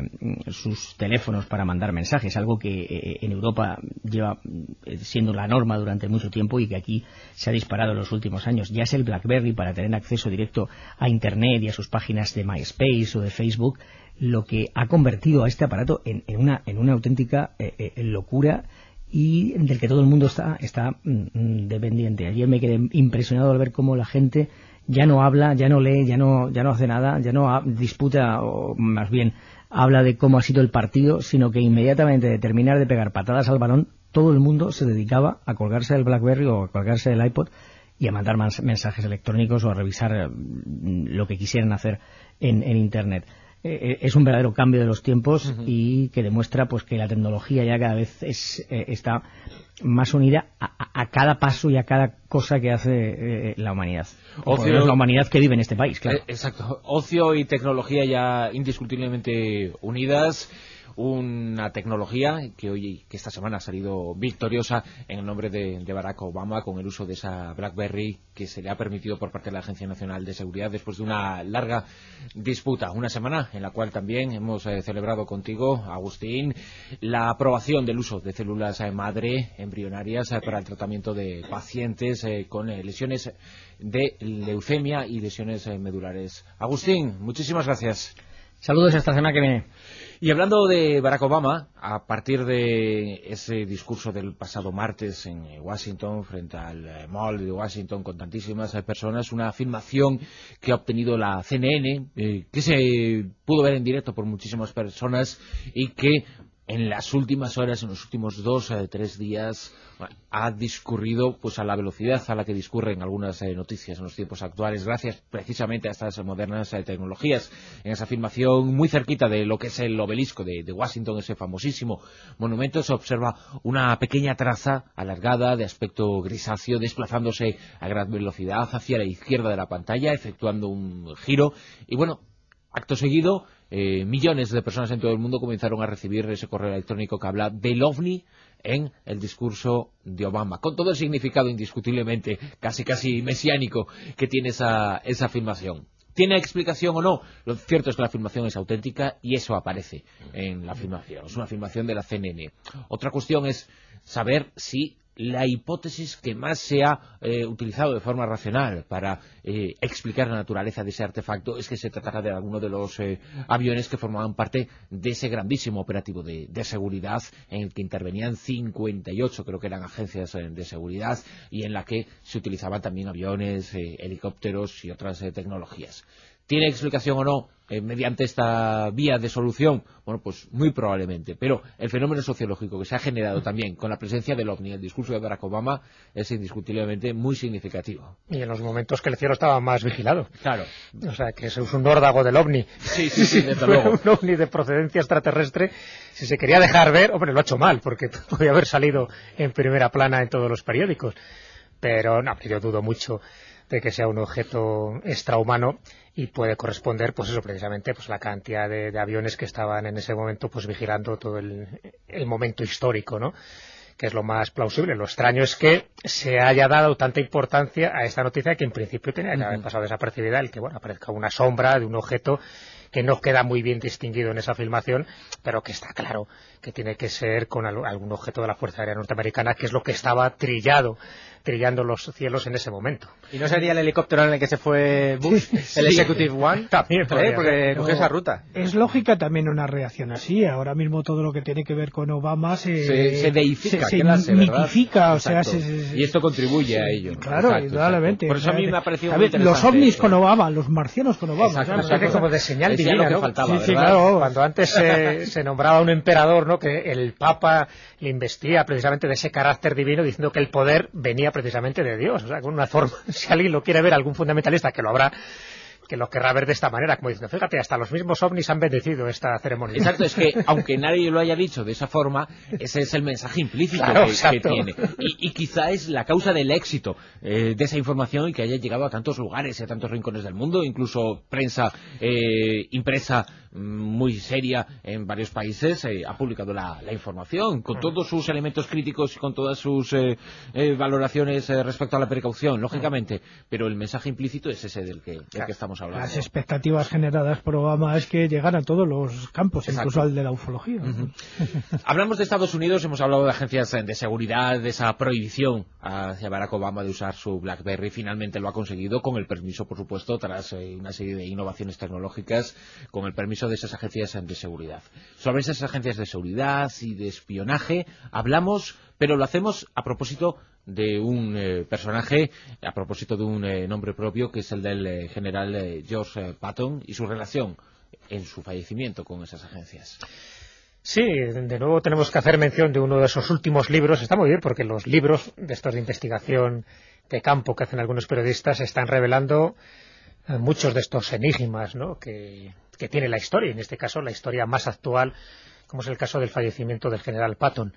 sus teléfonos para mandar mensajes, algo que en Europa lleva siendo la norma durante mucho tiempo y que aquí se ha disparado en los últimos años. Ya es el BlackBerry para tener acceso directo a Internet y a sus páginas de MySpace o de Facebook, lo que ha convertido a este aparato en una auténtica locura y del que todo el mundo está dependiente. Ayer me quedé impresionado al ver cómo la gente ya no habla, ya no lee, ya no hace nada, ya no disputa, o más bien habla de cómo ha sido el partido, sino que inmediatamente de terminar de pegar patadas al balón, todo el mundo se dedicaba a colgarse del BlackBerry o a colgarse del iPod y a mandar mensajes electrónicos o a revisar lo que quisieran hacer en Internet. Es un verdadero cambio de los tiempos y que demuestra pues que la tecnología ya cada vez está más unida a cada paso y a cada cosa que hace la humanidad. La humanidad que vive en este país, claro. Exacto. Ocio y tecnología ya indiscutiblemente unidas. Una tecnología que esta semana ha salido victoriosa en el nombre de Barack Obama con el uso de esa BlackBerry que se le ha permitido por parte de la Agencia Nacional de Seguridad después de una larga disputa. Una semana en la cual también hemos celebrado contigo, Agustín, la aprobación del uso de células madre embrionarias para el tratamiento de pacientes con lesiones de leucemia y lesiones medulares. Agustín, muchísimas gracias. Saludos esta semana que viene. Y hablando de Barack Obama, a partir de ese discurso del pasado martes en Washington, frente al Mall de Washington, con tantísimas personas, una afirmación que ha obtenido la CNN, que se pudo ver en directo por muchísimas personas y que en las últimas horas, en los últimos 2 o 3 días, ha discurrido pues a la velocidad a la que discurren algunas noticias en los tiempos actuales, gracias precisamente a estas modernas tecnologías. En esa afirmación, muy cerquita de lo que es el obelisco de Washington, ese famosísimo monumento, se observa una pequeña traza alargada de aspecto grisáceo desplazándose a gran velocidad hacia la izquierda de la pantalla, efectuando un giro y bueno, acto seguido, millones de personas en todo el mundo comenzaron a recibir ese correo electrónico que habla del OVNI en el discurso de Obama, con todo el significado indiscutiblemente, casi mesiánico que tiene esa afirmación. ¿Tiene explicación o no? Lo cierto es que la afirmación es auténtica y eso aparece en la afirmación. Es una afirmación de la CNN. Otra cuestión es saber si la hipótesis que más se ha utilizado de forma racional para explicar la naturaleza de ese artefacto es que se tratara de alguno de los aviones que formaban parte de ese grandísimo operativo de seguridad en el que intervenían 58, creo que eran agencias de seguridad, y en la que se utilizaban también aviones, helicópteros y otras tecnologías. ¿Tiene explicación o no mediante esta vía de solución? Bueno, pues muy probablemente. Pero el fenómeno sociológico que se ha generado también con la presencia del OVNI, el discurso de Barack Obama, es indiscutiblemente muy significativo. Y en los momentos que el cielo estaba más vigilado. Claro. O sea, que es un órdago del OVNI. Sí, desde luego. Un OVNI de procedencia extraterrestre. Si se quería dejar ver, hombre, lo ha hecho mal, porque podía haber salido en primera plana en todos los periódicos. Pero no, yo dudo mucho de que sea un objeto extrahumano y puede corresponder, pues eso, precisamente, pues la cantidad de aviones que estaban en ese momento, pues vigilando todo el momento histórico, ¿no? Que es lo más plausible. Lo extraño es que se haya dado tanta importancia a esta noticia que en principio tenía que haber pasado desapercibida, el que, bueno, aparezca una sombra de un objeto que no queda muy bien distinguido en esa filmación, pero que está claro que tiene que ser con algún objeto de la Fuerza Aérea Norteamericana, que es lo que estaba trillando los cielos en ese momento. ¿Y no sería el helicóptero en el que se fue Bush, el Executive One? También, porque cogió esa ruta. Es lógica también una reacción así. Ahora mismo todo lo que tiene que ver con Obama se deifica, se mitifica, o sea, y esto contribuye a ello. Claro, indudablemente. Por eso a mí me ha parecido muy interesante. Los ovnis con Obama, los marcianos con Obama. Exacto, como de señal divina, ¿no? Faltaba, sí, claro. Cuando antes se nombraba un emperador, ¿no? Que el Papa le investía precisamente de ese carácter divino, diciendo que el poder venía precisamente de Dios. O sea, con una forma, si alguien lo quiere ver, algún fundamentalista que lo habrá, que lo querrá ver de esta manera, como diciendo, fíjate, hasta los mismos ovnis han bendecido esta ceremonia. Exacto, es que aunque nadie lo haya dicho de esa forma, ese es el mensaje implícito que tiene. Y quizá es la causa del éxito de esa información y que haya llegado a tantos lugares y a tantos rincones del mundo, incluso prensa impresa muy seria en varios países ha publicado la información con todos sus elementos críticos y con todas sus valoraciones respecto a la precaución, lógicamente, pero el mensaje implícito es ese del que estamos estamos hablando. Las expectativas generadas por Obama es que llegan a todos los campos, Exacto. incluso al de la ufología. Hablamos de Estados Unidos, hemos hablado de agencias de seguridad, de esa prohibición hacia Barack Obama de usar su BlackBerry. Finalmente lo ha conseguido con el permiso, por supuesto, tras una serie de innovaciones tecnológicas, con el permiso de esas agencias de seguridad. Sobre esas agencias de seguridad y de espionaje hablamos, pero lo hacemos a propósito de un personaje, a propósito de un nombre propio, que es el del general George Patton y su relación en su fallecimiento con esas agencias. Sí, de nuevo tenemos que hacer mención de uno de esos últimos libros. Está muy bien porque los libros de estos de investigación de campo que hacen algunos periodistas están revelando muchos de estos enigmas, ¿no?, que tiene la historia, en este caso la historia más actual, como es el caso del fallecimiento del general Patton.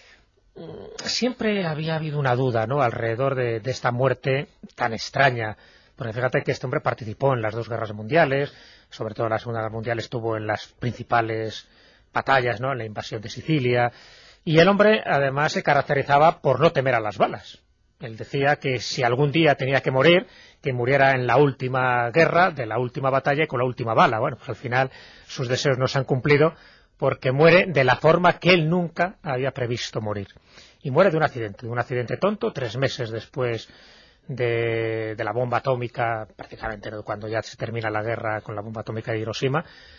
Siempre había habido una duda, ¿no?, alrededor de esta muerte tan extraña, porque fíjate que este hombre participó en las 2 guerras mundiales, sobre todo en la Segunda Guerra Mundial estuvo en las principales batallas, ¿no?, en la invasión de Sicilia, y el hombre además se caracterizaba por no temer a las balas. Él decía que si algún día tenía que morir, que muriera en la última guerra, de la última batalla y con la última bala. Bueno, pues al final sus deseos no se han cumplido, porque muere de la forma que él nunca había previsto morir. Y muere de un accidente tonto, 3 meses después de la bomba atómica, prácticamente, ¿no?, cuando ya se termina la guerra con la bomba atómica de Hiroshima.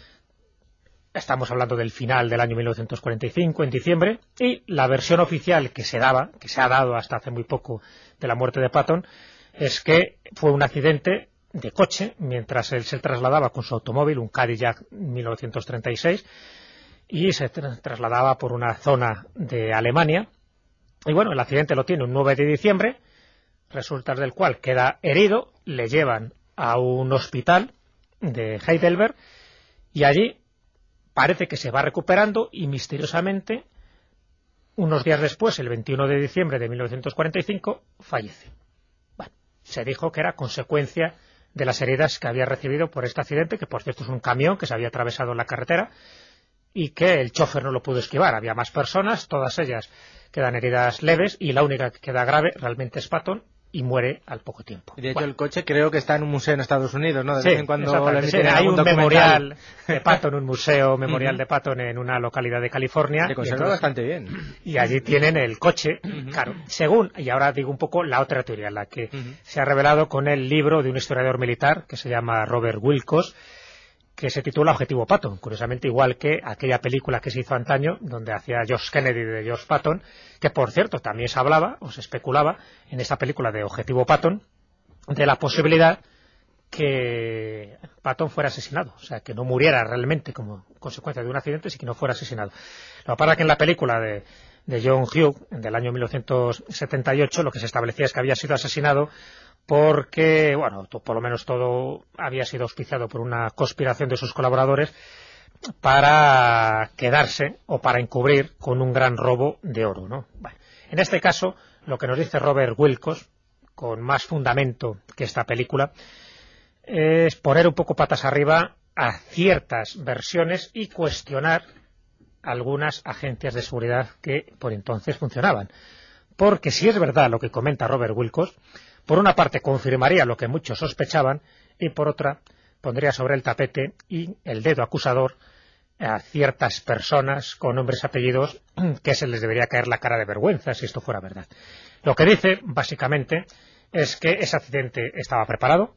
Estamos hablando del final del año 1945, en diciembre, y la versión oficial que se ha dado hasta hace muy poco de la muerte de Patton, es que fue un accidente de coche mientras él se trasladaba con su automóvil, un Cadillac 1936, y se trasladaba por una zona de Alemania. Y bueno, el accidente lo tiene un 9 de diciembre, resultas del cual queda herido, le llevan a un hospital de Heidelberg, y allí parece que se va recuperando y misteriosamente, unos días después, el 21 de diciembre de 1945, fallece. Bueno, se dijo que era consecuencia de las heridas que había recibido por este accidente, que por cierto es un camión que se había atravesado en la carretera y que el chofer no lo pudo esquivar. Había más personas, todas ellas quedan heridas leves y la única que queda grave realmente es Patton, y muere al poco tiempo. De hecho, el coche creo que está en un museo en Estados Unidos, ¿no? De sí, vez en cuando hay un memorial de Patton, un museo memorial de Patton en una localidad de California. Se conserva bastante bien. Y allí tienen el coche, claro, según, y ahora digo un poco la otra teoría, la que se ha revelado con el libro de un historiador militar que se llama Robert Wilcox, que se titula Objetivo Patton, curiosamente igual que aquella película que se hizo antaño, donde hacía George Kennedy de George Patton, que por cierto también se hablaba, o se especulaba, en esta película de Objetivo Patton, de la posibilidad que Patton fuera asesinado, o sea, que no muriera realmente como consecuencia de un accidente, sino que no fuera asesinado. Lo que pasa es que en la película de John Hughes, del año 1978, lo que se establecía es que había sido asesinado porque, bueno, por lo menos todo había sido auspiciado por una conspiración de sus colaboradores para quedarse o para encubrir con un gran robo de oro, ¿no? Bueno, en este caso, lo que nos dice Robert Wilcox, con más fundamento que esta película, es poner un poco patas arriba a ciertas versiones y cuestionar algunas agencias de seguridad que por entonces funcionaban. Porque si es verdad lo que comenta Robert Wilcox, por una parte confirmaría lo que muchos sospechaban y por otra pondría sobre el tapete y el dedo acusador a ciertas personas con nombres y apellidos que se les debería caer la cara de vergüenza si esto fuera verdad. Lo que dice, básicamente, es que ese accidente estaba preparado,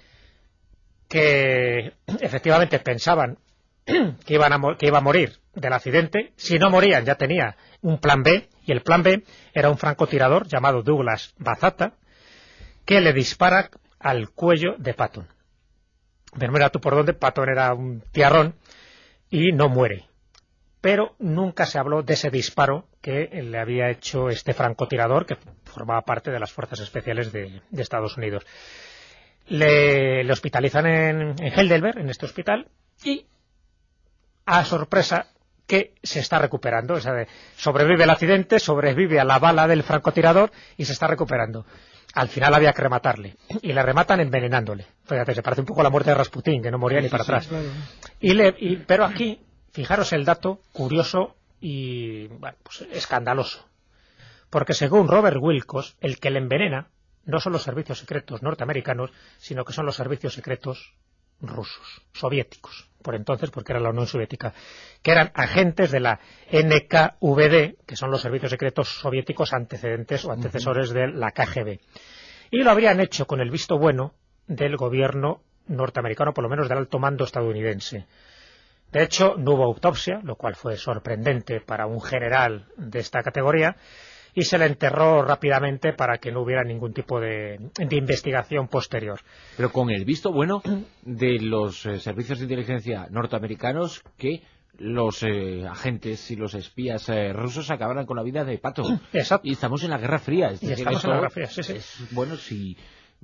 que efectivamente pensaban que iba a morir del accidente. Si no morían ya tenía un plan B, y el plan B era un francotirador llamado Douglas Bazata, que le dispara al cuello de Patton. Pero mira tú por dónde, Patton era un tiarrón y no muere. Pero nunca se habló de ese disparo que le había hecho este francotirador, que formaba parte de las fuerzas especiales de Estados Unidos. Le hospitalizan en Heidelberg, en este hospital, y a sorpresa que se está recuperando. O sea, sobrevive el accidente, sobrevive a la bala del francotirador y se está recuperando. Al final había que rematarle, y le rematan envenenándole. Fíjate, se parece un poco a la muerte de Rasputín, que no moría ni para atrás. Claro. Pero aquí, fijaros el dato curioso y bueno, pues escandaloso. Porque según Robert Wilcox, el que le envenena no son los servicios secretos norteamericanos, sino que son los servicios secretos rusos, soviéticos, por entonces, porque era la Unión Soviética, que eran agentes de la NKVD, que son los servicios secretos soviéticos antecedentes o antecesores de la KGB. Y lo habrían hecho con el visto bueno del gobierno norteamericano, por lo menos del alto mando estadounidense. De hecho, no hubo autopsia, lo cual fue sorprendente para un general de esta categoría, y se le enterró rápidamente para que no hubiera ningún tipo de investigación posterior. Pero con el visto bueno de los servicios de inteligencia norteamericanos, que los agentes y los espías rusos acabaran con la vida de Patton. Exacto. Y estamos en la Guerra Fría. Estamos en la Guerra Fría, sí. Bueno, si...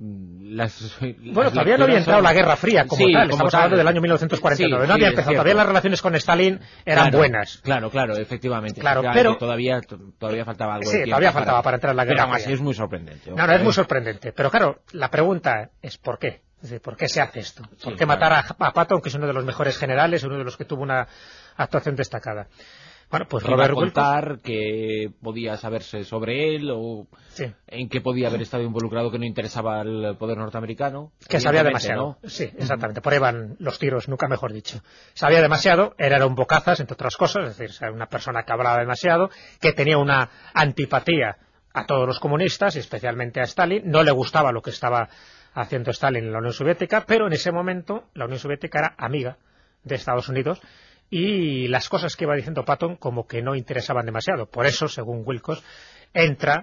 todavía no había entrado la Guerra Fría como tal, estamos hablando del año 1949, no había empezado, todavía las relaciones con Stalin eran buenas. Claro, efectivamente. Claro, pero todavía faltaba algo de tiempo. Sí, todavía faltaba para entrar en la Guerra Fría. Pero Fría. es muy sorprendente. No, es muy sorprendente. Pero claro, la pregunta es ¿por qué? Es decir, ¿por qué se hace esto? ¿Por qué matar a Patton, que es uno de los mejores generales, uno de los que tuvo una actuación destacada? Bueno, pues Robert contar que podía saberse sobre él o en qué podía haber estado involucrado que no interesaba al poder norteamericano. Que sabía demasiado. ¿No? Sí, exactamente. Por ahí van los tiros, nunca mejor dicho. Sabía demasiado, era un bocazas, entre otras cosas, es decir, era una persona que hablaba demasiado, que tenía una antipatía a todos los comunistas, y especialmente a Stalin. No le gustaba lo que estaba haciendo Stalin en la Unión Soviética, pero en ese momento la Unión Soviética era amiga de Estados Unidos, y las cosas que iba diciendo Patton como que no interesaban demasiado. Por eso, según Wilcox, entra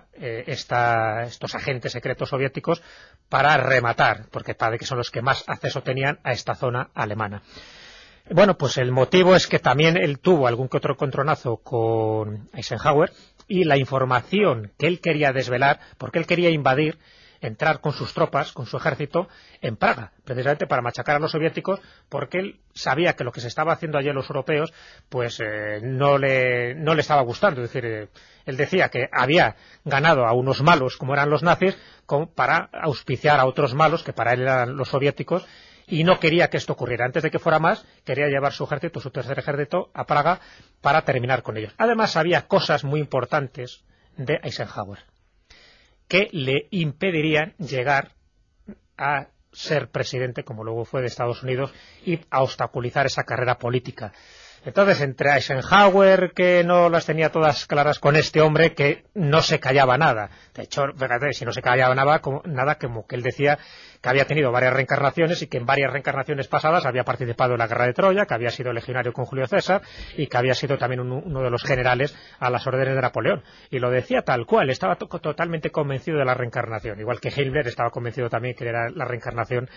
estos agentes secretos soviéticos para rematar, porque parece que son los que más acceso tenían a esta zona alemana. Bueno, pues el motivo es que también él tuvo algún que otro encontronazo con Eisenhower, y la información que él quería desvelar, porque él quería entrar con sus tropas, con su ejército, en Praga, precisamente para machacar a los soviéticos, porque él sabía que lo que se estaba haciendo allí a los europeos, pues no le estaba gustando. Es decir, él decía que había ganado a unos malos, como eran los nazis, para auspiciar a otros malos, que para él eran los soviéticos, y no quería que esto ocurriera. Antes de que fuera más, quería llevar su ejército, su tercer ejército, a Praga para terminar con ellos. Además, había cosas muy importantes de Eisenhower que le impedirían llegar a ser presidente, como luego fue de Estados Unidos, y a obstaculizar esa carrera política. Entonces, entre Eisenhower, que no las tenía todas claras, con este hombre que no se callaba nada. De hecho, fíjate, si no se callaba nada, como que él decía que había tenido varias reencarnaciones y que en varias reencarnaciones pasadas había participado en la guerra de Troya, que había sido legionario con Julio César y que había sido también uno de los generales a las órdenes de Napoleón. Y lo decía tal cual, estaba totalmente convencido de la reencarnación, igual que Himmler estaba convencido también que era la reencarnación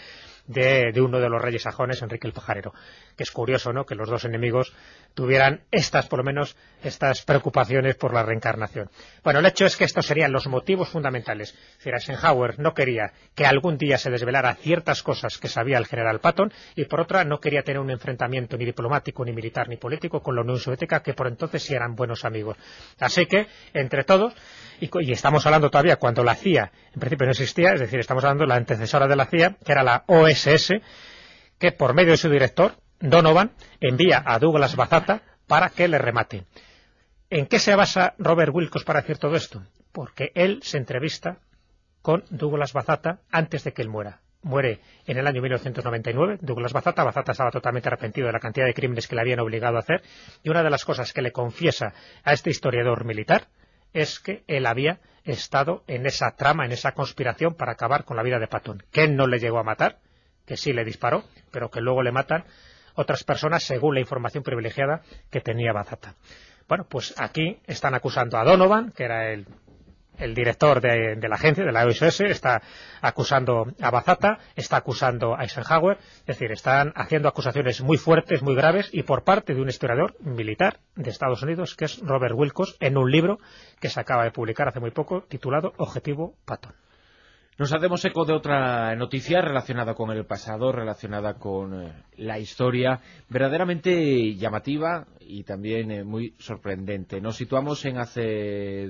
de uno de los reyes sajones, Enrique el Pajarero. Que es curioso, ¿no?, que los dos enemigos tuvieran por lo menos estas preocupaciones por la reencarnación. Bueno, el hecho es que estos serían los motivos fundamentales. Es decir, Eisenhower no quería que algún día se desvelara ciertas cosas que sabía el general Patton, y por otra no quería tener un enfrentamiento ni diplomático, ni militar, ni político con la Unión Soviética, que por entonces sí eran buenos amigos. Así que, entre todos, y estamos hablando todavía cuando la CIA en principio no existía, es decir, estamos hablando de la antecesora de la CIA, que era la OSS, que por medio de su director, Donovan, envía a Douglas Bazata para que le remate. ¿En qué se basa Robert Wilcox para decir todo esto? Porque él se entrevista con Douglas Bazata antes de que él muera. Muere en el año 1999, Douglas Bazata. Bazata estaba totalmente arrepentido de la cantidad de crímenes que le habían obligado a hacer, y una de las cosas que le confiesa a este historiador militar es que él había estado en esa trama, en esa conspiración para acabar con la vida de Patton, que él no le llegó a matar, que sí le disparó, pero que luego le matan otras personas según la información privilegiada que tenía Bazata. Bueno, pues aquí están acusando a Donovan, que era el director de la agencia, de la OSS, está acusando a Bazata, está acusando a Eisenhower, es decir, están haciendo acusaciones muy fuertes, muy graves, y por parte de un historiador militar de Estados Unidos, que es Robert Wilcox, en un libro que se acaba de publicar hace muy poco, titulado Objetivo Patton. Nos hacemos eco de otra noticia relacionada con el pasado, relacionada con la historia, verdaderamente llamativa y también muy sorprendente. Nos situamos en hace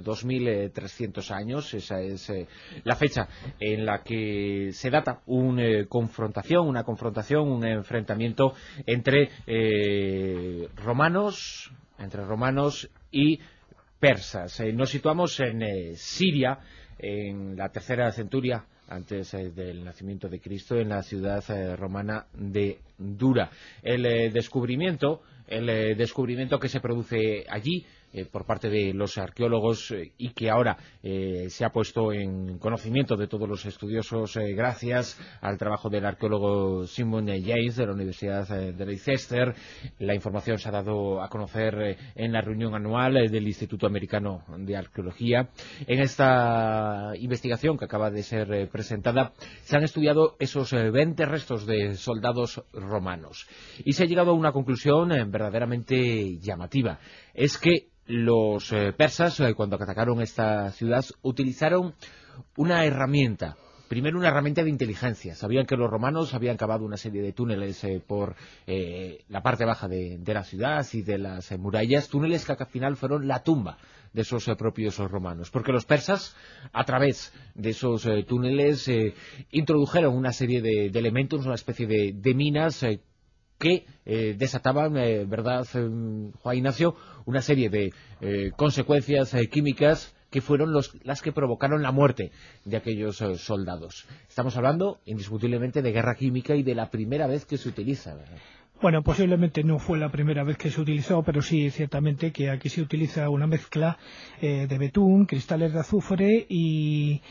2300 años, esa es la fecha en la que se data una confrontación, un enfrentamiento entre romanos y persas. Nos situamos en Siria, en la tercera centuria antes del nacimiento de Cristo, en la ciudad romana de Dura. El descubrimiento que se produce allí por parte de los arqueólogos y que ahora se ha puesto en conocimiento de todos los estudiosos gracias al trabajo del arqueólogo Simon James de la Universidad de Leicester. La información se ha dado a conocer en la reunión anual del Instituto Americano de Arqueología. En esta investigación que acaba de ser presentada se han estudiado esos 20 restos de soldados romanos y se ha llegado a una conclusión verdaderamente llamativa. Es que los persas, cuando atacaron esta ciudad, utilizaron una herramienta. Primero, una herramienta de inteligencia. Sabían que los romanos habían cavado una serie de túneles por la parte baja de la ciudad y de las murallas, túneles que al final fueron la tumba de esos propios romanos, porque los persas, a través de esos túneles, introdujeron una serie de elementos, una especie de minas que desataban, ¿verdad, Juan Ignacio?, una serie de consecuencias químicas que fueron las que provocaron la muerte de aquellos soldados. Estamos hablando indiscutiblemente de guerra química y de la primera vez que se utiliza, ¿verdad? Bueno, posiblemente no fue la primera vez que se utilizó, pero sí, ciertamente, que aquí se utiliza una mezcla de betún, cristales de azufre y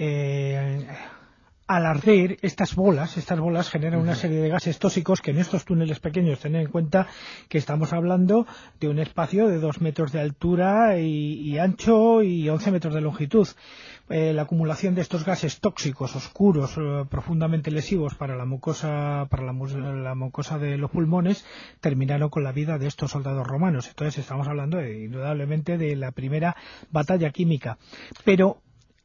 al arder, estas bolas generan una serie de gases tóxicos que en estos túneles pequeños, tened en cuenta que estamos hablando de un espacio de 2 metros de altura y ancho y 11 metros de longitud. La acumulación de estos gases tóxicos, oscuros, profundamente lesivos para la mucosa de los pulmones, terminaron con la vida de estos soldados romanos. Entonces estamos hablando indudablemente de la primera batalla química. Pero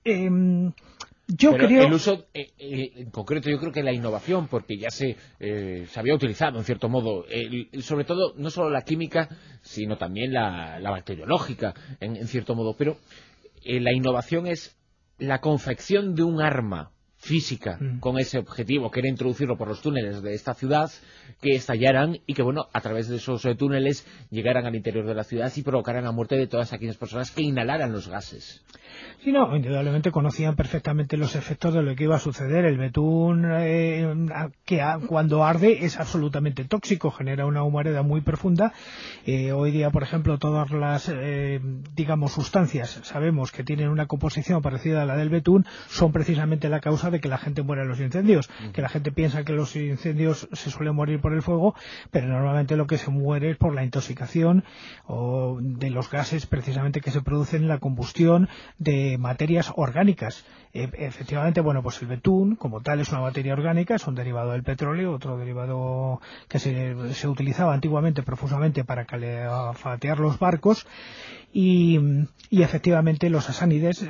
creo el uso en concreto, yo creo que la innovación, porque ya se había utilizado en cierto modo, sobre todo no solo la química sino también la bacteriológica en cierto modo, pero la innovación es la confección de un arma física con ese objetivo, que era introducirlo por los túneles de esta ciudad, que estallaran y que, bueno, a través de esos túneles llegaran al interior de la ciudad y provocaran la muerte de todas aquellas personas que inhalaran los gases. Sí, no, indudablemente conocían perfectamente los efectos de lo que iba a suceder. El betún, cuando arde, es absolutamente tóxico, genera una humareda muy profunda. Hoy día, por ejemplo, todas las, sustancias, sabemos que tienen una composición parecida a la del betún, son precisamente la causa de que la gente muera en los incendios. Que la gente piensa que los incendios se suelen morir por el fuego, pero normalmente lo que se muere es por la intoxicación o de los gases precisamente que se producen en la combustión de materias orgánicas. Efectivamente, bueno, pues el betún como tal es una materia orgánica, es un derivado del petróleo, otro derivado que se utilizaba antiguamente profusamente para calefatear los barcos, y efectivamente los sasánides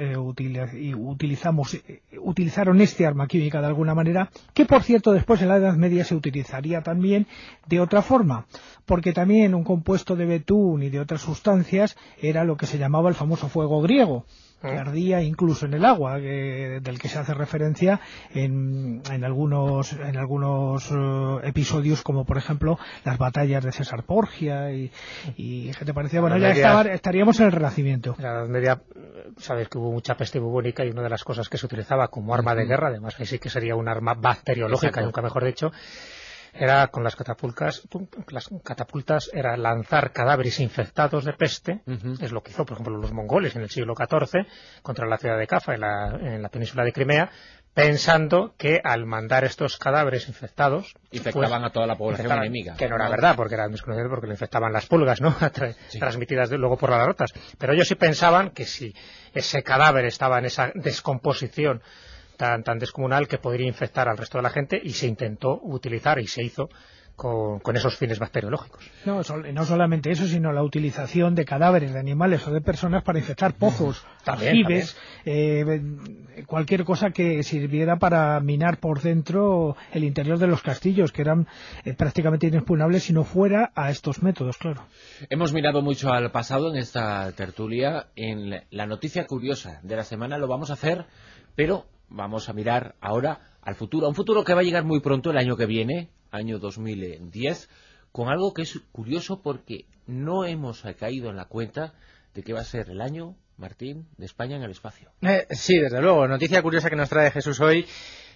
utilizaron este arma química de alguna manera, que por cierto después en la Edad Media se utilizaría también de otra forma, porque también un compuesto de betún y de otras sustancias era lo que se llamaba el famoso fuego griego, que ardía incluso en el agua, del que se hace referencia en algunos episodios, como por ejemplo las batallas de César Borgia y ¿qué te parecía? Bueno, ya estaríamos en el Renacimiento. En la Edad Media, sabes que hubo mucha peste bubónica y una de las cosas que se utilizaba como arma de guerra, además que sí que sería un arma bacteriológica, nunca mejor dicho, era con las catapultas. Las catapultas era lanzar cadáveres infectados de peste. Es lo que hizo, por ejemplo, los mongoles en el siglo XIV contra la ciudad de Cafa en la península de Crimea, pensando que al mandar estos cadáveres infectados infectaban a toda la población enemiga, que no era verdad, porque eran desconocidos, porque lo infectaban las pulgas, ¿no? Transmitidas luego por las ratas. Pero ellos sí pensaban que si ese cadáver estaba en esa descomposición tan descomunal, que podría infectar al resto de la gente, y se intentó utilizar y se hizo con esos fines bacteriológicos. No solamente eso, sino la utilización de cadáveres de animales o de personas para infectar pozos, aljibes, cualquier cosa que sirviera para minar por dentro el interior de los castillos, que eran prácticamente inexpugnables si no fuera a estos métodos, claro. Hemos mirado mucho al pasado en esta tertulia. En la noticia curiosa de la semana lo vamos a hacer, pero vamos a mirar ahora al futuro, a un futuro que va a llegar muy pronto, el año que viene, año 2010, con algo que es curioso porque no hemos caído en la cuenta de que va a ser el año Martín, de España en el espacio. Sí, desde luego. Noticia curiosa que nos trae Jesús hoy.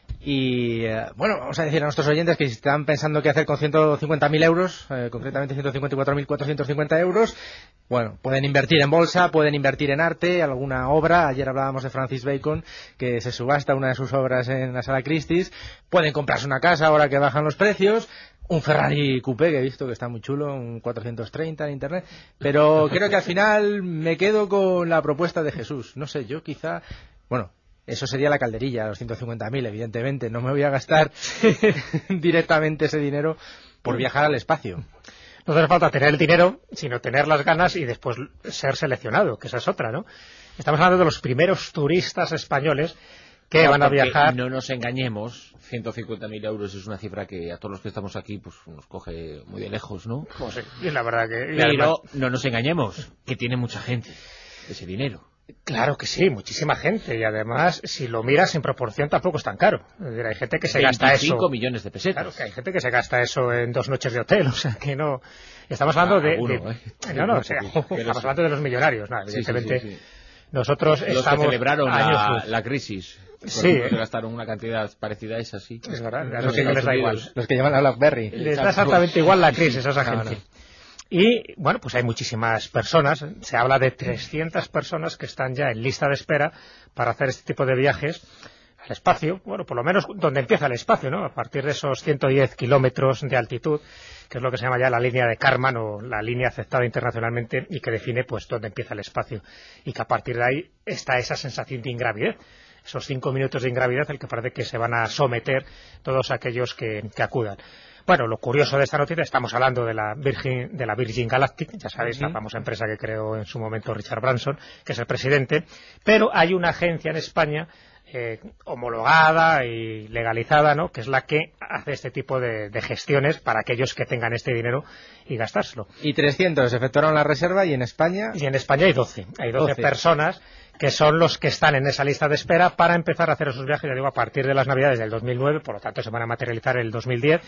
Y bueno, vamos a decir a nuestros oyentes que si están pensando qué hacer con 150.000 euros, concretamente 154.450 euros, bueno, pueden invertir en bolsa, pueden invertir en arte, alguna obra. Ayer hablábamos de Francis Bacon, que se subasta una de sus obras en la Sala Christie's. Pueden comprarse una casa ahora que bajan los precios. Un Ferrari Coupé, que he visto que está muy chulo, un 430 en internet. Pero creo que al final me quedo con la propuesta de Jesús. No sé, yo quizá... Bueno, eso sería la calderilla, los 150.000, evidentemente. No me voy a gastar directamente ese dinero por viajar al espacio. No hace falta tener el dinero, sino tener las ganas y después ser seleccionado, que esa es otra, ¿no? Estamos hablando de los primeros turistas españoles que van a viajar. No nos engañemos, 150.000 euros es una cifra que a todos los que estamos aquí pues nos coge muy de lejos, ¿no? Pues sí, la verdad que... Pero además, no nos engañemos, que tiene mucha gente ese dinero. Claro que sí, muchísima gente, y además, si lo miras en proporción, tampoco es tan caro. Es decir, hay gente que se gasta eso... 25 millones de pesetas. Claro, que hay gente que se gasta eso en 2 noches de hotel, o sea, que no... Estamos hablando No, o sea, estamos hablando de los millonarios, no, evidentemente... Sí. Nosotros los estamos... que celebraron la crisis. Sí. Se gastaron una cantidad parecida a esa, sí. Es verdad, a los que no les da igual. Los que llevan la BlackBerry. Les da exactamente igual la crisis a esa gente. No. Y, bueno, pues hay muchísimas personas, se habla de 300 personas que están ya en lista de espera para hacer este tipo de viajes al espacio, bueno, por lo menos donde empieza el espacio, ¿no? A partir de esos 110 kilómetros de altitud, que es lo que se llama ya la línea de Kármán o la línea aceptada internacionalmente y que define, pues, dónde empieza el espacio. Y que a partir de ahí está esa sensación de ingravidez. Esos 5 minutos de ingravidez al que parece que se van a someter todos aquellos que acudan. Bueno, lo curioso de esta noticia, estamos hablando de la Virgin Galactic, ya sabéis, la famosa empresa que creó en su momento Richard Branson, que es el presidente, pero hay una agencia en España homologada y legalizada, ¿no?, que es la que hace este tipo de gestiones para aquellos que tengan este dinero y gastárselo. Y 300 efectuaron la reserva y en España... Y en España hay 12. Hay 12 personas que son los que están en esa lista de espera para empezar a hacer esos viajes, ya digo, a partir de las Navidades del 2009, por lo tanto se van a materializar el 2010.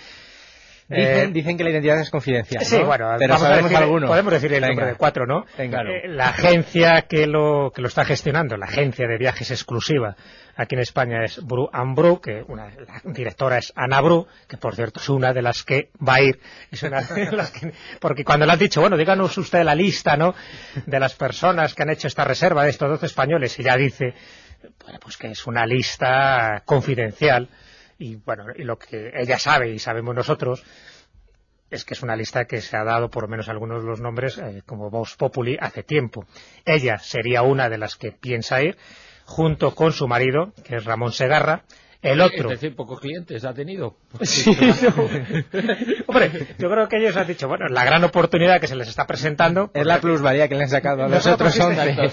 Dicen que la identidad es confidencial, ¿no? Sí, bueno, pero sabemos alguno. Podemos decir el nombre de 4, ¿no? Venga. La agencia que lo está gestionando, la agencia de viajes exclusiva aquí en España es Bru & Bru, que la directora es Ana Bru, que por cierto es una de las que va a ir, es una de las que, porque cuando le han dicho, bueno, díganos usted la lista, ¿no?, de las personas que han hecho esta reserva de estos 12 españoles, y ya dice, bueno, pues que es una lista confidencial. Y bueno, y lo que ella sabe y sabemos nosotros es que es una lista que se ha dado, por lo menos algunos de los nombres, como Vox Populi hace tiempo. Ella sería una de las que piensa ir, junto con su marido, que es Ramón Segarra. El otro... Es decir, pocos clientes ha tenido. Sí, no. Hombre, yo creo que ellos han dicho, bueno, la gran oportunidad que se les está presentando... Es la plusvalía que le han sacado a los otros 11.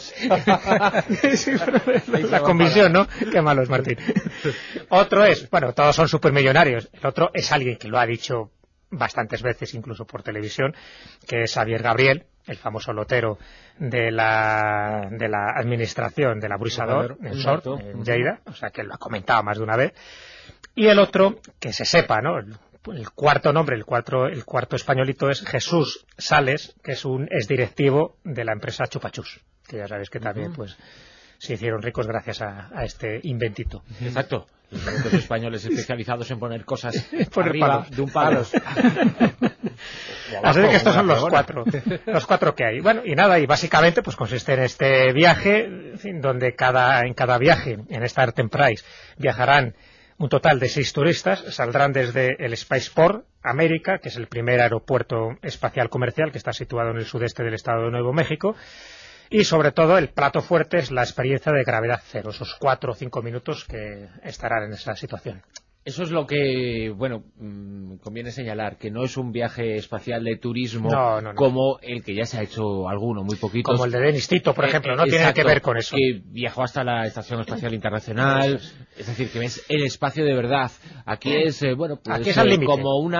Sí, la comisión, ¿no? Qué malo es, Martín. Otro es, bueno, todos son supermillonarios. El otro es alguien que lo ha dicho bastantes veces, incluso por televisión, que es Xavier Gabriel, el famoso lotero de la administración de la Bruixador en Sort, en Lleida, o sea que lo ha comentado más de una vez. Y el otro, que se sepa, ¿no?, el cuarto nombre, el cuarto españolito es Jesús Sales, que es un exdirectivo de la empresa Chupachus, que ya sabéis que también pues se hicieron ricos gracias a este inventito. Exacto. Los bancos españoles especializados en poner cosas poner arriba palos. de un palo. Así que estos son los cuatro que hay. Bueno, y nada, y básicamente pues consiste en este viaje, en fin, donde en cada viaje, en esta Enterprise, viajarán un total de 6 turistas, saldrán desde el Spaceport América, que es el primer aeropuerto espacial comercial que está situado en el sudeste del estado de Nuevo México, y sobre todo el plato fuerte es la experiencia de gravedad cero, esos 4 o 5 minutos que estarán en esa situación. Eso es lo que, bueno, conviene señalar, que no es un viaje espacial de turismo no. como el que ya se ha hecho alguno, muy poquitos. Como el de Denis Tito, por ejemplo, no tiene que ver con eso. Que viajó hasta la Estación Espacial Internacional, es decir, que es el espacio de verdad. Aquí es, bueno, pues aquí es al límite.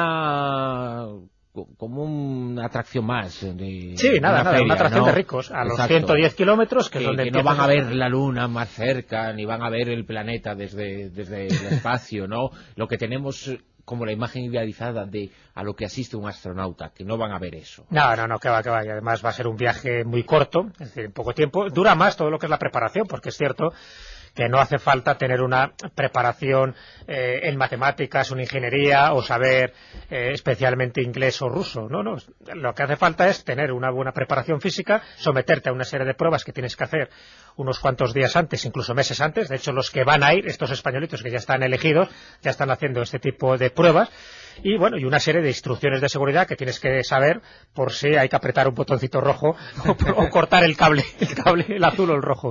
como una atracción más. Sí, nada, una atracción, ¿no?, de ricos. A los 110 kilómetros, que es donde no van a ver la luna más cerca, ni van a ver el planeta desde el espacio, ¿no? Lo que tenemos como la imagen idealizada de a lo que asiste un astronauta, que no van a ver eso. No, que va. Y además va a ser un viaje muy corto, es decir, en poco tiempo. Dura más todo lo que es la preparación, porque es cierto que no hace falta tener una preparación en matemáticas o en ingeniería o saber especialmente inglés o ruso. No, lo que hace falta es tener una buena preparación física, someterte a una serie de pruebas que tienes que hacer unos cuantos días antes, incluso meses antes. De hecho, los que van a ir, estos españolitos que ya están elegidos, ya están haciendo este tipo de pruebas. Y bueno, y una serie de instrucciones de seguridad que tienes que saber por si hay que apretar un botoncito rojo o cortar el cable, el azul o el rojo.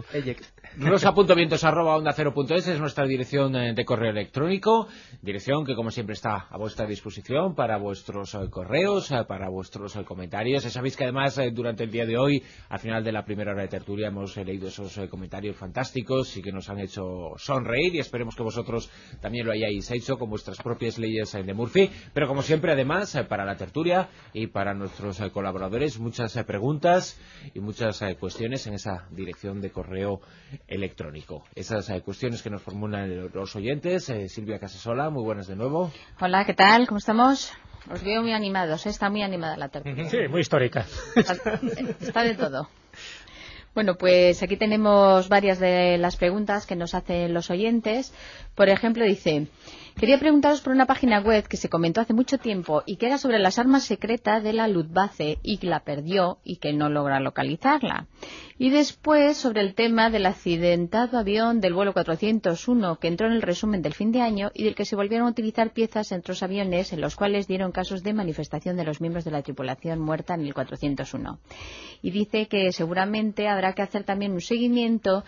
rosa.vientos@onda0.es es nuestra dirección de correo electrónico, dirección que como siempre está a vuestra disposición para vuestros correos, para vuestros comentarios. Ya sabéis que además durante el día de hoy, al final de la primera hora de tertulia, hemos leído esos comentarios fantásticos y que nos han hecho sonreír, y esperemos que vosotros también lo hayáis hecho con vuestras propias leyes de Murphy. Pero como siempre, además, para la tertulia y para nuestros colaboradores, muchas preguntas y muchas cuestiones en esa dirección de correo electrónico. Esas cuestiones que nos formulan los oyentes. Silvia Casasola, muy buenas de nuevo. Hola, ¿qué tal? ¿Cómo estamos? Os veo muy animados, está muy animada la tertulia. Sí, muy histórica. Está de todo. Bueno, pues aquí tenemos varias de las preguntas que nos hacen los oyentes. Por ejemplo, dice: quería preguntaros por una página web que se comentó hace mucho tiempo y que era sobre las armas secretas de la Luftwaffe y que la perdió y que no logra localizarla. Y después sobre el tema del accidentado avión del vuelo 401 que entró en el resumen del fin de año y del que se volvieron a utilizar piezas en otros aviones en los cuales dieron casos de manifestación de los miembros de la tripulación muerta en el 401. Y dice que seguramente habrá que hacer también un seguimiento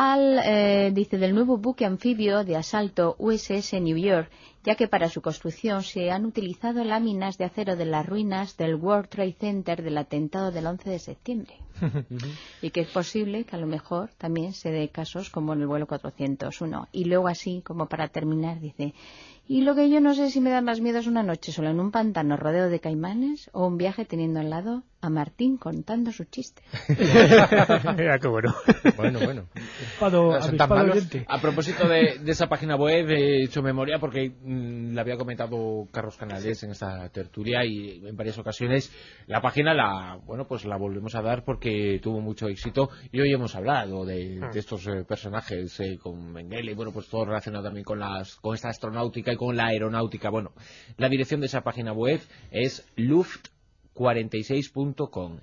del nuevo buque anfibio de asalto USS New York, ya que para su construcción se han utilizado láminas de acero de las ruinas del World Trade Center del atentado del 11 de septiembre. Y que es posible que a lo mejor también se dé casos como en el vuelo 401. Y luego así, como para terminar, dice: y lo que yo no sé si me da más miedo es una noche sola en un pantano rodeado de caimanes o un viaje teniendo al lado a Martín contando sus chistes. Mira qué bueno. Bueno. A propósito de esa página web, he hecho memoria porque la había comentado Carlos Canales en esta tertulia y en varias ocasiones. La página la volvemos a dar porque tuvo mucho éxito y hoy hemos hablado de estos personajes con Mengele, pues todo relacionado también con esta astronáutica y con la aeronáutica. Bueno, la dirección de esa página web es luft46.com,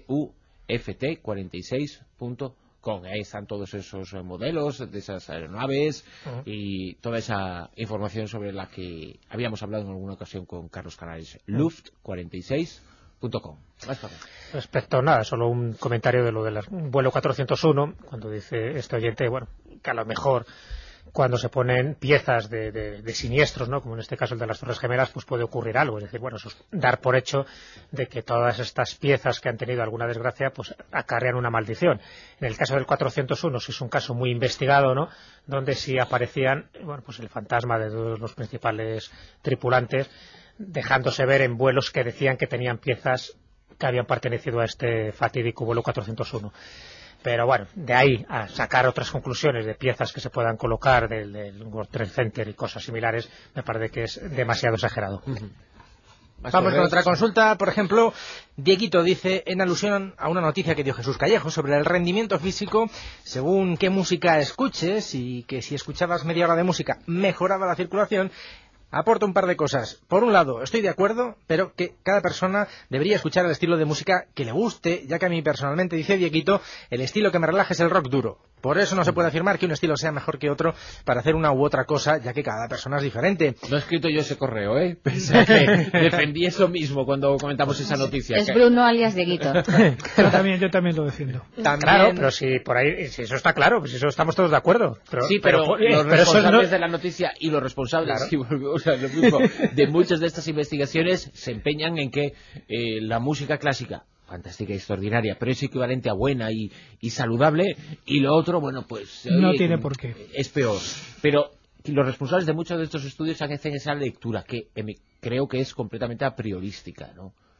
luft46.com. Ahí están todos esos modelos de esas aeronaves y toda esa información sobre la que habíamos hablado en alguna ocasión con Carlos Canales. luft46.com. Respecto a nada, solo un comentario de lo del vuelo 401, cuando dice este oyente, que a lo mejor cuando se ponen piezas de siniestros, ¿no?, como en este caso el de las Torres Gemelas, pues puede ocurrir algo. Es decir, eso es dar por hecho de que todas estas piezas que han tenido alguna desgracia, pues acarrean una maldición. En el caso del 401, sí es un caso muy investigado, ¿no?, donde sí aparecían, pues el fantasma de todos los principales tripulantes, dejándose ver en vuelos que decían que tenían piezas que habían pertenecido a este fatídico vuelo 401. Pero de ahí a sacar otras conclusiones de piezas que se puedan colocar del World Trade Center y cosas similares, me parece que es demasiado exagerado. Vamos con otra consulta. Por ejemplo, Dieguito dice, en alusión a una noticia que dio Jesús Callejo sobre el rendimiento físico, según qué música escuches, y que si escuchabas media hora de música mejoraba la circulación. Aporto un par de cosas. Por un lado, estoy de acuerdo, pero que cada persona debería escuchar el estilo de música que le guste, ya que a mí personalmente, dice Dieguito, el estilo que me relaja es el rock duro. Por eso no se puede afirmar que un estilo sea mejor que otro para hacer una u otra cosa, ya que cada persona es diferente. No he escrito yo ese correo, Pensé que defendí eso mismo cuando comentamos esa noticia. Es Bruno alias Dieguito. Yo también lo defiendo. Claro, pero si por ahí, si eso está claro, pues si eso estamos todos de acuerdo. Pero los responsables de la noticia y los responsables de muchas de estas investigaciones se empeñan en que la música clásica, fantástica y extraordinaria, pero es equivalente a buena y saludable, y lo otro, pues no tiene por qué. Es peor. Pero los responsables de muchos de estos estudios hacen esa lectura que creo que es completamente apriorística, ¿no?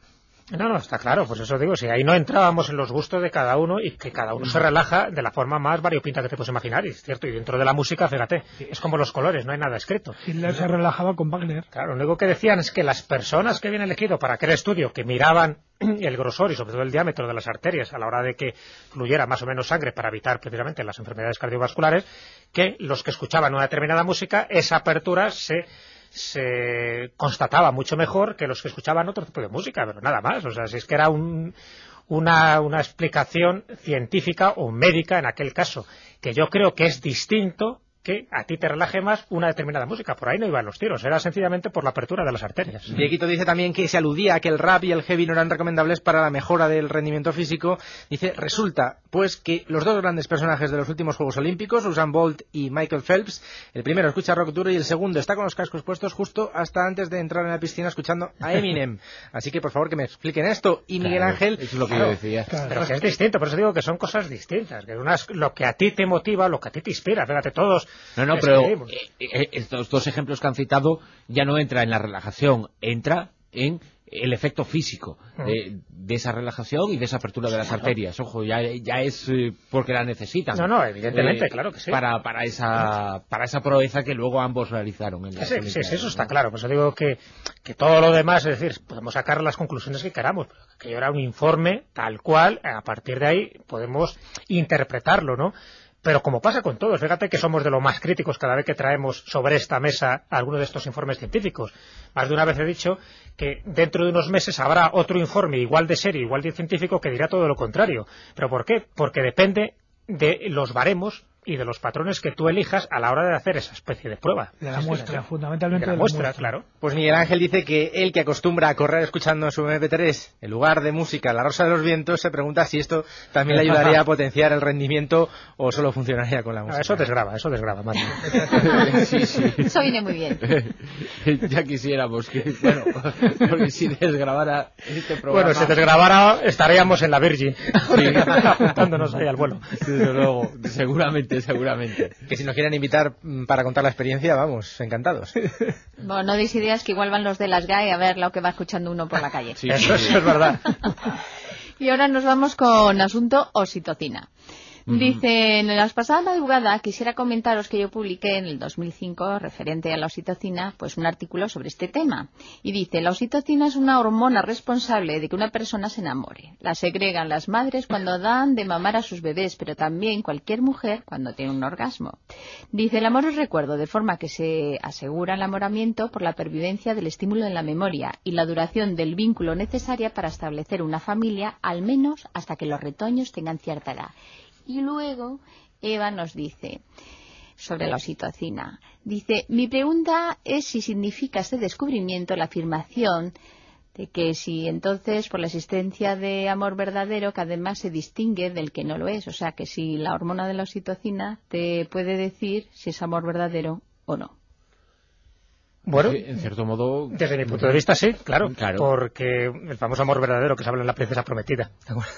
No, está claro, pues eso digo, si ahí no entrábamos en los gustos de cada uno y que cada uno se relaja de la forma más variopinta que te puedes imaginar, y es cierto, y dentro de la música, fíjate, es como los colores, no hay nada escrito. Hitler se relajaba con Wagner. Claro, lo único que decían es que las personas que habían elegido para aquel estudio, que miraban el grosor y sobre todo el diámetro de las arterias a la hora de que fluyera más o menos sangre para evitar precisamente las enfermedades cardiovasculares, que los que escuchaban una determinada música, esa apertura se constataba mucho mejor que los que escuchaban otro tipo de música, pero nada más. O sea, si es que era una explicación científica o médica en aquel caso, que yo creo que es distinto que a ti te relaje más una determinada música. Por ahí no iban los tiros, era sencillamente por la apertura de las arterias. Dieguito dice también que se aludía a que el rap y el heavy no eran recomendables para la mejora del rendimiento físico. Dice, resulta pues que los dos grandes personajes de los últimos Juegos Olímpicos, Usain Bolt y Michael Phelps, el primero escucha rock duro y el segundo está con los cascos puestos justo hasta antes de entrar en la piscina escuchando a Eminem. Así que por favor que me expliquen esto. Y Miguel Ángel... Eso es lo que yo decía. Pero que es distinto, por eso digo que son cosas distintas, que lo que a ti te motiva, lo que a ti te inspira, fíjate, todos... No, pero estos dos ejemplos que han citado ya no entra en la relajación, entra en el efecto físico de esa relajación y de esa apertura de las arterias. Ojo, ya es porque la necesitan. No, evidentemente, claro que sí. Para esa proeza que luego ambos realizaron. En sí, eso está claro. Pues yo digo que todo lo demás, es decir, podemos sacar las conclusiones que queramos, pero que era un informe tal cual, a partir de ahí podemos interpretarlo, ¿no? Pero como pasa con todos, fíjate que somos de lo más críticos cada vez que traemos sobre esta mesa alguno de estos informes científicos. Más de una vez he dicho que dentro de unos meses habrá otro informe igual de serio, igual de científico, que dirá todo lo contrario. ¿Pero por qué? Porque depende de los baremos y de los patrones que tú elijas a la hora de hacer esa especie de prueba. De la muestra, fundamentalmente de la muestra, claro. Pues Miguel Ángel dice que él, que acostumbra a correr escuchando su MP3 en lugar de música La Rosa de los Vientos, se pregunta si esto también le ayudaría a potenciar el rendimiento o solo funcionaría con la música. Eso desgrava, más. Sí. Eso viene muy bien. Ya quisiéramos que, bueno, porque si desgrabara este programa... Bueno, si desgrabara estaríamos en la Virgin, apuntándonos ahí al vuelo. Desde luego, seguramente. Que si nos quieren invitar para contar la experiencia, vamos, encantados. Bueno, no deis ideas que igual van los de las GAE a ver lo que va escuchando uno por la calle. Sí. Eso es verdad. Y ahora nos vamos con asunto oxitocina. Dice, en la pasada madrugada quisiera comentaros que yo publiqué en el 2005, referente a la oxitocina, pues un artículo sobre este tema. Y dice, la oxitocina es una hormona responsable de que una persona se enamore. La segregan las madres cuando dan de mamar a sus bebés, pero también cualquier mujer cuando tiene un orgasmo. Dice, el amor es recuerdo, de forma que se asegura el enamoramiento por la pervivencia del estímulo en la memoria y la duración del vínculo necesaria para establecer una familia, al menos hasta que los retoños tengan cierta edad. Y luego Eva nos dice sobre la oxitocina. Dice, mi pregunta es si significa este descubrimiento la afirmación de que si entonces por la existencia de amor verdadero que además se distingue del que no lo es. O sea, que si la hormona de la oxitocina te puede decir si es amor verdadero o no. Bueno, en cierto modo... Desde mi punto de vista, sí, claro. Porque el famoso amor verdadero que se habla en La Princesa Prometida,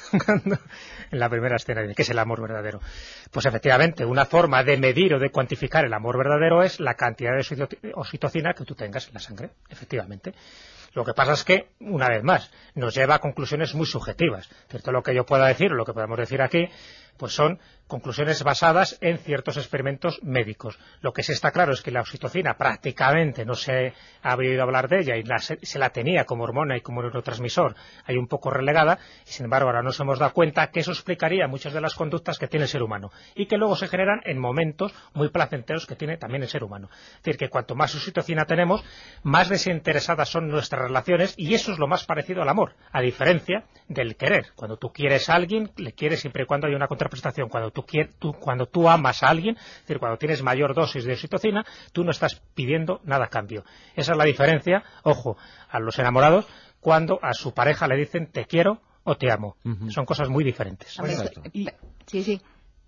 en la primera escena, ¿qué es el amor verdadero? Pues efectivamente, una forma de medir o de cuantificar el amor verdadero es la cantidad de oxitocina que tú tengas en la sangre, efectivamente. Lo que pasa es que, una vez más, nos lleva a conclusiones muy subjetivas. ¿Cierto? Lo que yo pueda decir, o lo que podemos decir aquí, pues son conclusiones basadas en ciertos experimentos médicos. Lo que sí está claro es que la oxitocina prácticamente no se ha oído hablar de ella y se la tenía como hormona y como neurotransmisor hay un poco relegada, y sin embargo ahora nos hemos dado cuenta que eso explicaría muchas de las conductas que tiene el ser humano y que luego se generan en momentos muy placenteros que tiene también el ser humano. Es decir, que cuanto más oxitocina tenemos, más desinteresadas son nuestras relaciones, y eso es lo más parecido al amor, a diferencia del querer. Cuando tú quieres a alguien, le quieres siempre y cuando haya una contraprestación. Cuando tú amas a alguien, es decir, cuando tienes mayor dosis de oxitocina, tú no estás pidiendo nada a cambio. Esa es la diferencia, ojo, a los enamorados, cuando a su pareja le dicen te quiero o te amo. Son cosas muy diferentes. Sí.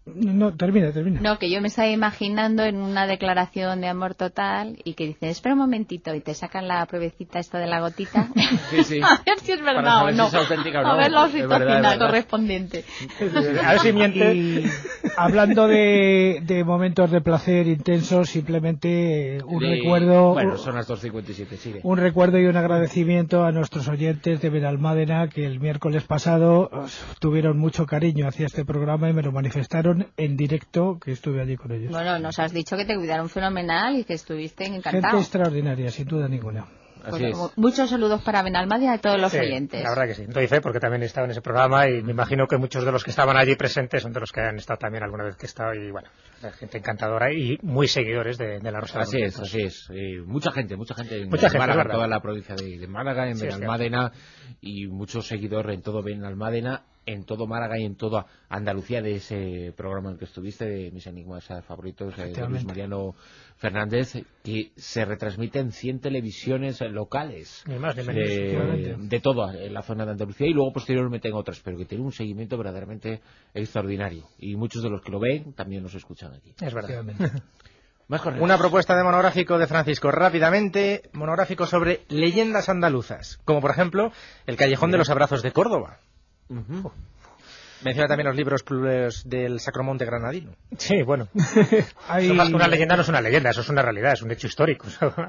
No, termina. No, que yo me estaba imaginando en una declaración de amor total y que dicen, espera un momentito, y te sacan la pruebecita esta de la gotita. Sí. A ver si es verdad o no. Si es auténtica o no. A ver la hojita final verdad. correspondiente. A ver si miente. Y hablando de momentos de placer intensos, simplemente un recuerdo. Bueno, son las 2:57, sigue. Un recuerdo y un agradecimiento a nuestros oyentes de Benalmádena, que el miércoles pasado tuvieron mucho cariño hacia este programa y me lo manifestaron en directo, que estuve allí con ellos. Bueno, nos has dicho que te cuidaron fenomenal y que estuviste encantado. Gente extraordinaria, sin duda ninguna. Así es. Muchos saludos para Benalmádena y a todos los oyentes. La verdad que sí. Doy fe porque también he estado en ese programa y me imagino que muchos de los que estaban allí presentes son de los que han estado también alguna vez que he estado y bueno, gente encantadora y muy seguidores de la Rosa de los Vientos. Así es. Mucha gente en Mucha gente, Málaga, verdad. toda la provincia de Málaga, en Sí, Benalmádena y muchos seguidores en todo Benalmádena, en todo Málaga y en toda Andalucía de ese programa en el que estuviste, de mis enigmas favoritos, de Luis Mariano Fernández, que se retransmite en 100 televisiones locales Ni más ni menos. de toda la zona de Andalucía y luego posteriormente en otras, pero que tiene un seguimiento verdaderamente extraordinario y muchos de los que lo ven también nos escuchan aquí. Es verdad. Más correcto. Una propuesta de monográfico de Francisco, rápidamente, monográfico sobre leyendas andaluzas, como por ejemplo el Callejón de los Abrazos de Córdoba. Uh-huh. Menciona también los libros clubes del Sacromonte granadino. Sí, bueno. Eso más que una leyenda no es una leyenda, eso es una realidad, es un hecho histórico.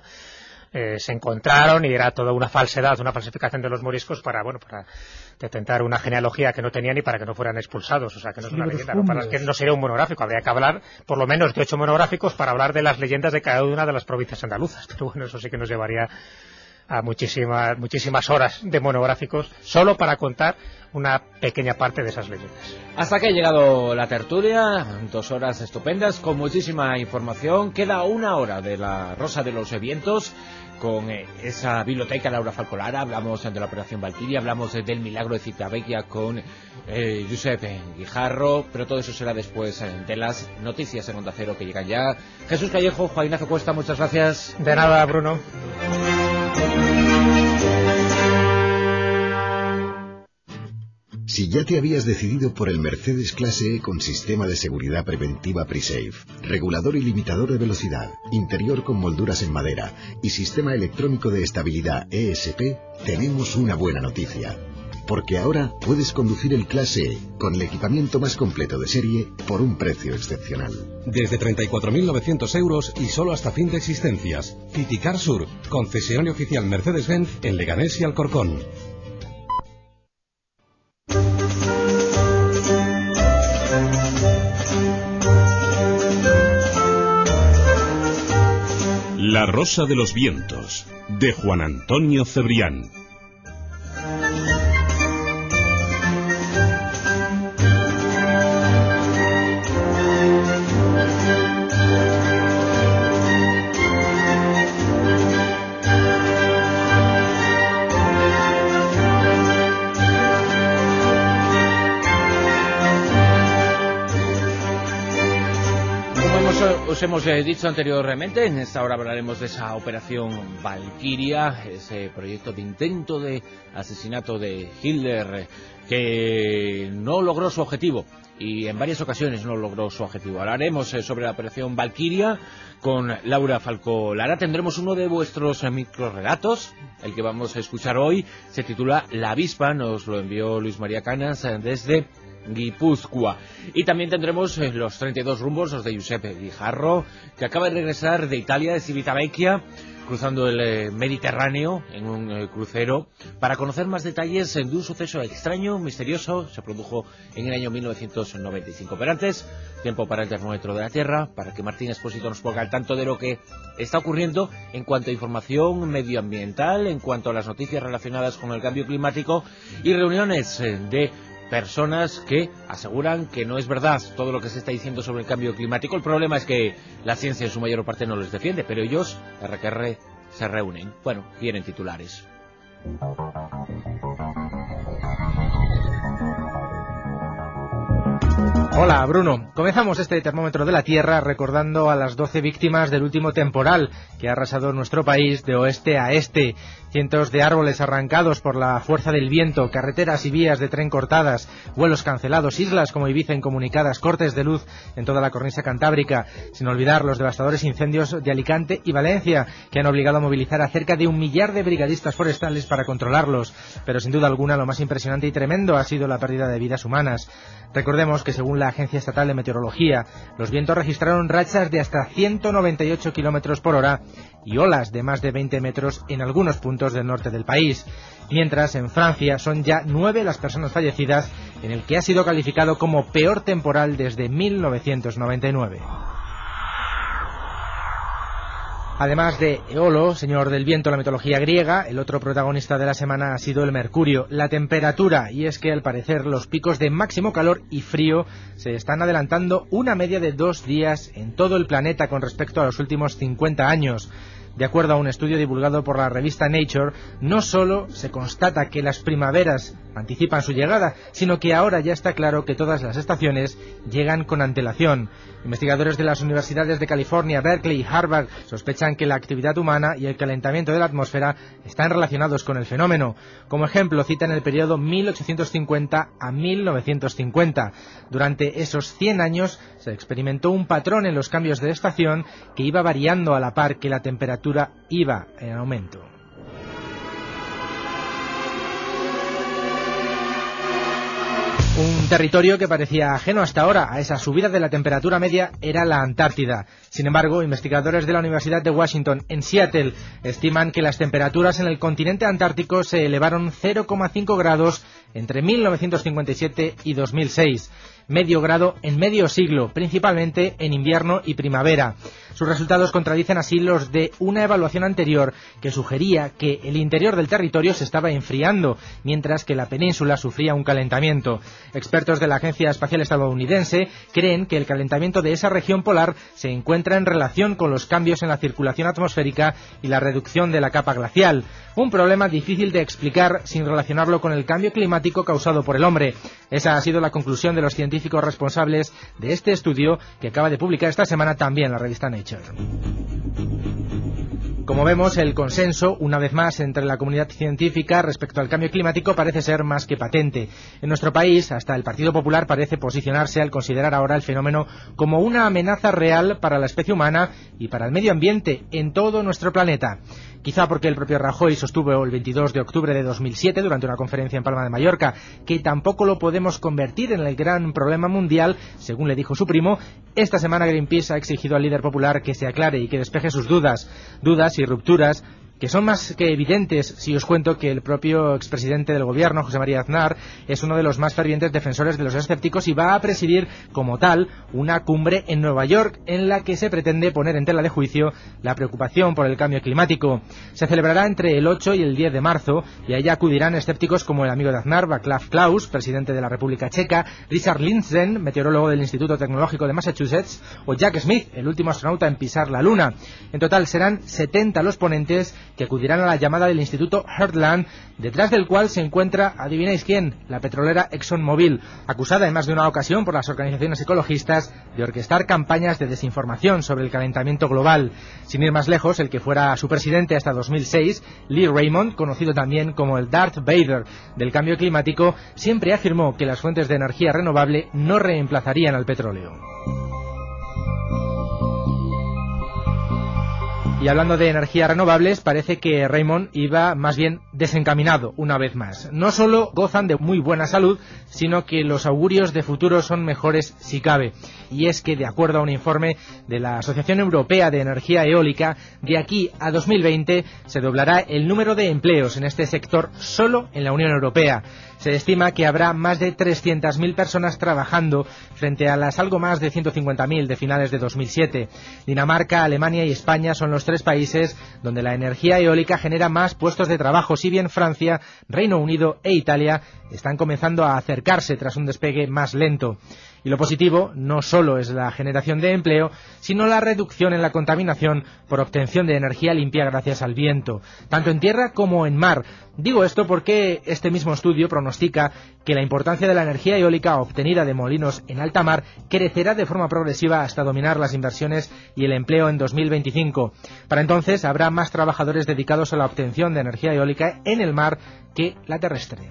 Se encontraron y era toda una falsedad, una falsificación de los moriscos para detentar una genealogía que no tenían y para que no fueran expulsados. O sea, que no es una leyenda. Lo que pasa es que no sería un monográfico. Habría que hablar por lo menos de 8 monográficos para hablar de las leyendas de cada una de las provincias andaluzas. Pero bueno, eso sí que nos llevaría a muchísimas horas de monográficos solo para contar una pequeña parte de esas leyendas. Hasta que ha llegado la tertulia, 2 horas estupendas con muchísima información. Queda 1 hora de la Rosa de los Vientos con esa biblioteca Laura Falcolara. Hablamos de la Operación Valquiria, hablamos del milagro de Civitavecchia con Josep Guijarro, pero todo eso será después de las noticias en Onda Cero que llegan ya. Jesús Callejo, Juan Ignacio Cuesta, muchas gracias. De nada, Bruno. Si ya te habías decidido por el Mercedes Clase E con sistema de seguridad preventiva Presafe, regulador y limitador de velocidad, interior con molduras en madera y sistema electrónico de estabilidad ESP, tenemos una buena noticia. Porque ahora puedes conducir el Clase E con el equipamiento más completo de serie por un precio excepcional. Desde 34.900 euros y solo hasta fin de existencias. Citicar Sur, concesionario oficial Mercedes-Benz en Leganés y Alcorcón. La Rosa de los Vientos, de Juan Antonio Cebrián. Os hemos dicho anteriormente, en esta hora hablaremos de esa operación Valquiria, ese proyecto de intento de asesinato de Hitler que no logró su objetivo y en varias ocasiones no logró su objetivo. Hablaremos sobre la operación Valquiria con Laura Falcolara. Tendremos uno de vuestros microrelatos, el que vamos a escuchar hoy, se titula La avispa, nos lo envió Luis María Canas desde Guipúzcoa. Y también tendremos los 32 rumbos, los de Josep Guijarro, que acaba de regresar de Italia, de Civitavecchia, cruzando el Mediterráneo en un crucero, para conocer más detalles de un suceso extraño, misterioso, se produjo en el año 1995. Pero antes, tiempo para el termómetro de la Tierra, para que Martín Expósito nos ponga al tanto de lo que está ocurriendo en cuanto a información medioambiental, en cuanto a las noticias relacionadas con el cambio climático y reuniones de personas que aseguran que no es verdad todo lo que se está diciendo sobre el cambio climático. El problema es que la ciencia en su mayor parte no les defiende, pero ellos, RQR, se reúnen. Bueno, quieren titulares. Hola, Bruno. Comenzamos este termómetro de la Tierra recordando a las 12 víctimas del último temporal que ha arrasado nuestro país de oeste a este. Cientos de árboles arrancados por la fuerza del viento, carreteras y vías de tren cortadas, vuelos cancelados, islas como Ibiza incomunicadas, cortes de luz en toda la cornisa cantábrica, sin olvidar los devastadores incendios de Alicante y Valencia, que han obligado a movilizar a cerca de 1 millar de brigadistas forestales para controlarlos. Pero sin duda alguna lo más impresionante y tremendo ha sido la pérdida de vidas humanas. Recordemos que según la Agencia Estatal de Meteorología, los vientos registraron rachas de hasta 198 kilómetros por hora y olas de más de 20 metros en algunos puntos del norte del país. Mientras, en Francia son ya 9 las personas fallecidas en el que ha sido calificado como peor temporal desde 1999. Además de Eolo, señor del viento, la mitología griega, el otro protagonista de la semana ha sido el mercurio, la temperatura, y es que al parecer los picos de máximo calor y frío se están adelantando una media de 2 días en todo el planeta con respecto a los últimos 50 años. De acuerdo a un estudio divulgado por la revista Nature, no solo se constata que las primaveras anticipan su llegada, sino que ahora ya está claro que todas las estaciones llegan con antelación. Investigadores de las universidades de California, Berkeley y Harvard sospechan que la actividad humana y el calentamiento de la atmósfera están relacionados con el fenómeno. Como ejemplo, citan el periodo 1850 a 1950. Durante esos 100 años se experimentó un patrón en los cambios de estación que iba variando a la par que la temperatura iba en aumento. Un territorio que parecía ajeno hasta ahora a esa subida de la temperatura media era la Antártida. Sin embargo, investigadores de la Universidad de Washington en Seattle estiman que las temperaturas en el continente antártico se elevaron 0,5 grados entre 1957 y 2006. Medio grado en medio siglo, principalmente en invierno y primavera. Sus resultados contradicen así los de una evaluación anterior que sugería que el interior del territorio se estaba enfriando, mientras que la península sufría un calentamiento. Expertos de la Agencia Espacial Estadounidense creen que el calentamiento de esa región polar se encuentra en relación con los cambios en la circulación atmosférica y la reducción de la capa glacial. Un problema difícil de explicar sin relacionarlo con el cambio climático causado por el hombre. Esa ha sido la conclusión de los científicos responsables de este estudio que acaba de publicar esta semana también la revista Nature. Como vemos, el consenso, una vez más, entre la comunidad científica respecto al cambio climático parece ser más que patente. En nuestro país, hasta el Partido Popular parece posicionarse al considerar ahora el fenómeno como una amenaza real para la especie humana y para el medio ambiente en todo nuestro planeta. Quizá porque el propio Rajoy sostuvo el 22 de octubre de 2007, durante una conferencia en Palma de Mallorca, que tampoco lo podemos convertir en el gran problema mundial, según le dijo su primo. Esta semana Greenpeace ha exigido al líder popular que se aclare y que despeje sus dudas y rupturas, que son más que evidentes si os cuento que el propio expresidente del gobierno, José María Aznar, es uno de los más fervientes defensores de los escépticos y va a presidir como tal una cumbre en Nueva York en la que se pretende poner en tela de juicio la preocupación por el cambio climático. Se celebrará entre el 8 y el 10 de marzo y a ella acudirán escépticos como el amigo de Aznar, Václav Klaus, presidente de la República Checa, Richard Lindzen, meteorólogo del Instituto Tecnológico de Massachusetts, o Jack Smith, el último astronauta en pisar la Luna. En total serán 70 los ponentes que acudirán a la llamada del Instituto Heartland, detrás del cual se encuentra, adivináis quién, la petrolera ExxonMobil, acusada en más de una ocasión por las organizaciones ecologistas de orquestar campañas de desinformación sobre el calentamiento global. Sin ir más lejos, el que fuera su presidente hasta 2006, Lee Raymond, conocido también como el Darth Vader del cambio climático, siempre afirmó que las fuentes de energía renovable no reemplazarían al petróleo. Y hablando de energías renovables, parece que Raymond iba más bien desencaminado una vez más. No solo gozan de muy buena salud, sino que los augurios de futuro son mejores si cabe. Y es que, de acuerdo a un informe de la Asociación Europea de Energía Eólica, de aquí a 2020 se doblará el número de empleos en este sector solo en la Unión Europea. Se estima que habrá más de 300.000 personas trabajando frente a las algo más de 150.000 de finales de 2007. Dinamarca, Alemania y España son los tres países donde la energía eólica genera más puestos de trabajo, si bien Francia, Reino Unido e Italia están comenzando a acercarse tras un despegue más lento. Y lo positivo no solo es la generación de empleo, sino la reducción en la contaminación por obtención de energía limpia gracias al viento, tanto en tierra como en mar. Digo esto porque este mismo estudio pronostica que la importancia de la energía eólica obtenida de molinos en alta mar crecerá de forma progresiva hasta dominar las inversiones y el empleo en 2025. Para entonces habrá más trabajadores dedicados a la obtención de energía eólica en el mar que la terrestre.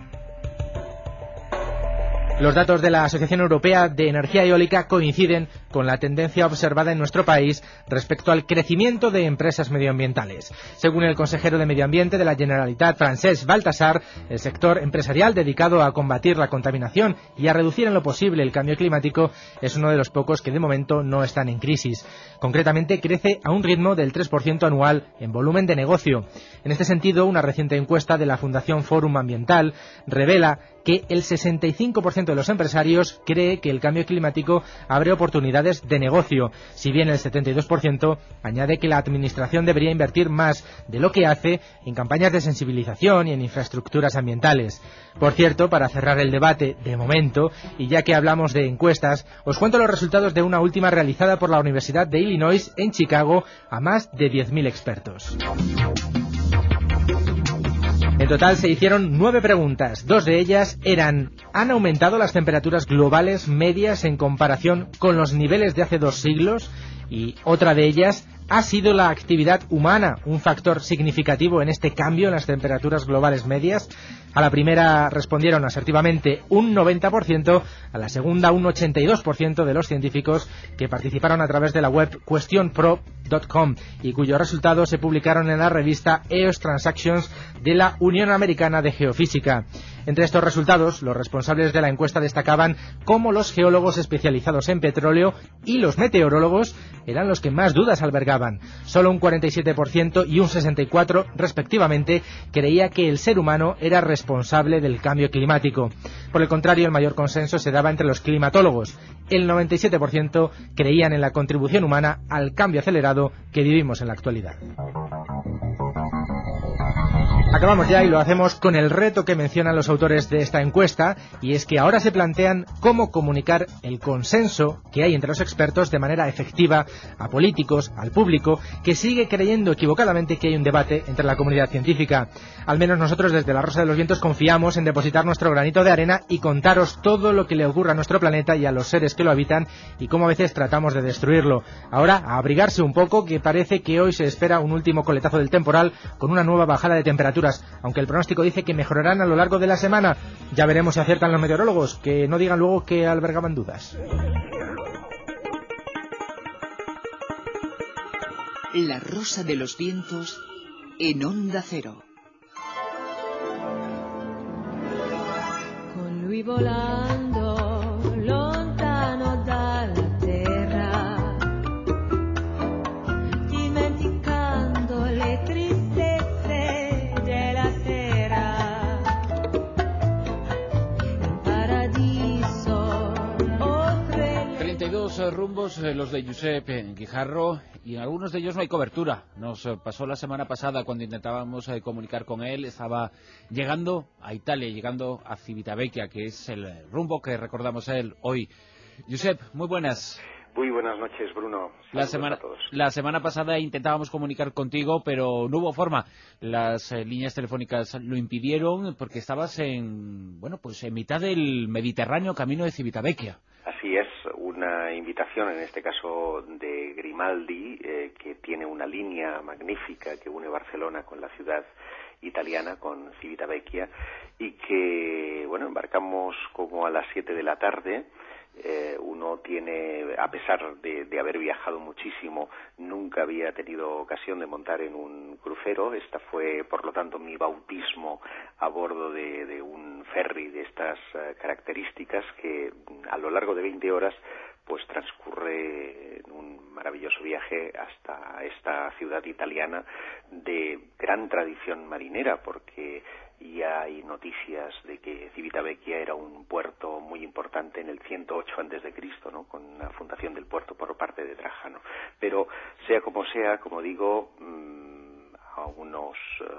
Los datos de la Asociación Europea de Energía Eólica coinciden con la tendencia observada en nuestro país respecto al crecimiento de empresas medioambientales. Según el consejero de Medio Ambiente de la Generalitat, Francesc Baltasar, el sector empresarial dedicado a combatir la contaminación y a reducir en lo posible el cambio climático es uno de los pocos que de momento no están en crisis. Concretamente, crece a un ritmo del 3% anual en volumen de negocio. En este sentido, una reciente encuesta de la Fundación Fórum Ambiental revela que el 65% de los empresarios cree que el cambio climático abre oportunidades de negocio, si bien el 72% añade que la administración debería invertir más de lo que hace en campañas de sensibilización y en infraestructuras ambientales. Por cierto, para cerrar el debate de momento, y ya que hablamos de encuestas, os cuento los resultados de una última realizada por la Universidad de Illinois en Chicago a más de 10.000 expertos. En total se hicieron 9 preguntas. 2 de ellas eran: ¿han aumentado las temperaturas globales medias en comparación con los niveles de hace 2 siglos? Y otra de ellas: ¿ha sido la actividad humana un factor significativo en este cambio en las temperaturas globales medias? A la primera respondieron asertivamente un 90%, a la segunda un 82% de los científicos que participaron a través de la web questionpro.com y cuyos resultados se publicaron en la revista EOS Transactions de la Unión Americana de Geofísica. Entre estos resultados, los responsables de la encuesta destacaban cómo los geólogos especializados en petróleo y los meteorólogos eran los que más dudas albergaban. Solo un 47% y un 64% respectivamente creía que el ser humano era responsable del cambio climático. Por el contrario, el mayor consenso se daba entre los climatólogos. El 97% creían en la contribución humana al cambio acelerado que vivimos en la actualidad. Acabamos ya y lo hacemos con el reto que mencionan los autores de esta encuesta, y es que ahora se plantean cómo comunicar el consenso que hay entre los expertos de manera efectiva a políticos, al público, que sigue creyendo equivocadamente que hay un debate entre la comunidad científica. Al menos nosotros desde La Rosa de los Vientos confiamos en depositar nuestro granito de arena y contaros todo lo que le ocurre a nuestro planeta y a los seres que lo habitan y cómo a veces tratamos de destruirlo. Ahora, a abrigarse un poco, que parece que hoy se espera un último coletazo del temporal con una nueva bajada de temperatura, aunque el pronóstico dice que mejorarán a lo largo de la semana. Ya veremos si aciertan los meteorólogos, que no digan luego que albergaban dudas. La Rosa de los Vientos en Onda Cero. Con lui volando lontano dalla terra, dimenticando le tristezze della sera, in paradiso oltre 32 rumbos los de Josep Guijarro, y en algunos de ellos no hay cobertura. Nos pasó la semana pasada cuando intentábamos comunicar con él. Estaba llegando a Italia, llegando a Civitavecchia, que es el rumbo que recordamos a él hoy. Josep, muy buenas. Muy buenas noches, Bruno. La semana pasada intentábamos comunicar contigo, pero no hubo forma. Las líneas telefónicas lo impidieron porque estabas en mitad del Mediterráneo, camino de Civitavecchia. Así es, una invitación en este caso de Grimaldi, que tiene una línea magnífica que une Barcelona con la ciudad italiana, con Civitavecchia, y que, embarcamos como a las 7 de la tarde. Uno tiene, a pesar de haber viajado muchísimo, nunca había tenido ocasión de montar en un crucero. Esta fue, por lo tanto, mi bautismo a bordo de un ferry de estas características que a lo largo de 20 horas pues transcurre en un maravilloso viaje hasta esta ciudad italiana de gran tradición marinera, porque ya hay noticias de que Civitavecchia era un puerto muy importante en el 108 a.C., ¿no?, con la fundación del puerto por parte de Trajano. Pero sea, como digo, a unos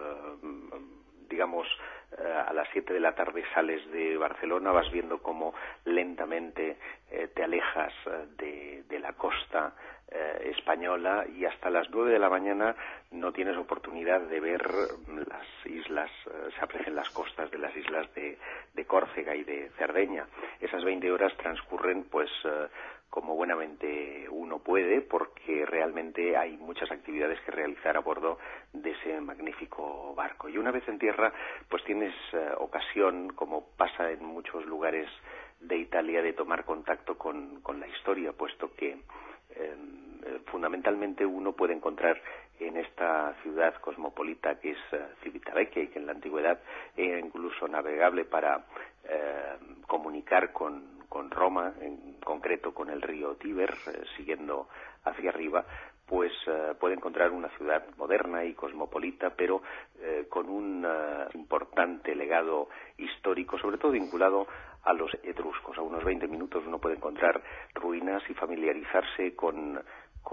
a las 7 de la tarde sales de Barcelona, vas viendo cómo lentamente te alejas de la costa española, y hasta las 9 de la mañana no tienes oportunidad de ver las islas, se aprecian las costas de las islas de Córcega y de Cerdeña. Esas 20 horas transcurren como buenamente uno puede, porque realmente hay muchas actividades que realizar a bordo de ese magnífico barco. Y una vez en tierra, pues tienes ocasión, como pasa en muchos lugares de Italia, de tomar contacto con la historia, puesto que fundamentalmente uno puede encontrar en esta ciudad cosmopolita que es Civitavecchia, y que en la antigüedad era incluso navegable para comunicar con Roma, en concreto con el río Tíber, siguiendo hacia arriba, pues puede encontrar una ciudad moderna y cosmopolita, pero con un importante legado histórico, sobre todo vinculado a los etruscos. A unos 20 minutos uno puede encontrar ruinas y familiarizarse con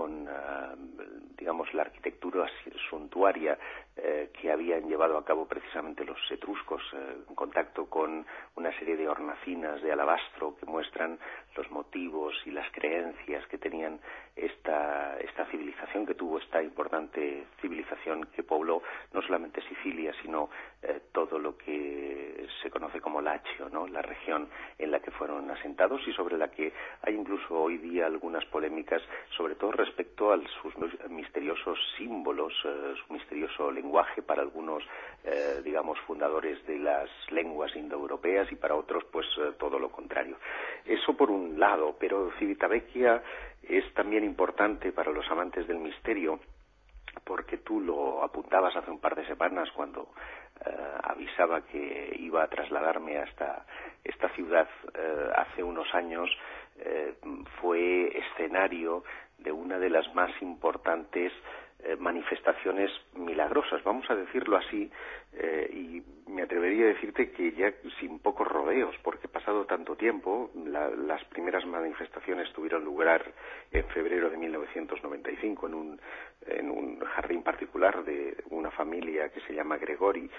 la arquitectura suntuaria que habían llevado a cabo precisamente los etruscos, en contacto con una serie de hornacinas de alabastro que muestran los motivos y las creencias que tenían esta civilización, que tuvo esta importante civilización que pobló no solamente Sicilia, sino todo lo que se conoce como Lacio, ¿no?, la región en la que fueron asentados, y sobre la que hay incluso hoy día algunas polémicas, sobre todo respecto a sus misteriosos símbolos, su misterioso lenguaje para algunos, fundadores de las lenguas indoeuropeas, y para otros, pues todo lo contrario. Eso por un lado, pero Civitavecchia es también importante para los amantes del misterio, porque tú lo apuntabas hace un par de semanas cuando avisaba que iba a trasladarme hasta esta ciudad hace unos años. Fue escenario de una de las más importantes manifestaciones milagrosas, vamos a decirlo así, y me atrevería a decirte que ya sin pocos rodeos, porque pasado tanto tiempo, las primeras manifestaciones tuvieron lugar en febrero de 1995 en un jardín particular de una familia que se llama Gregori,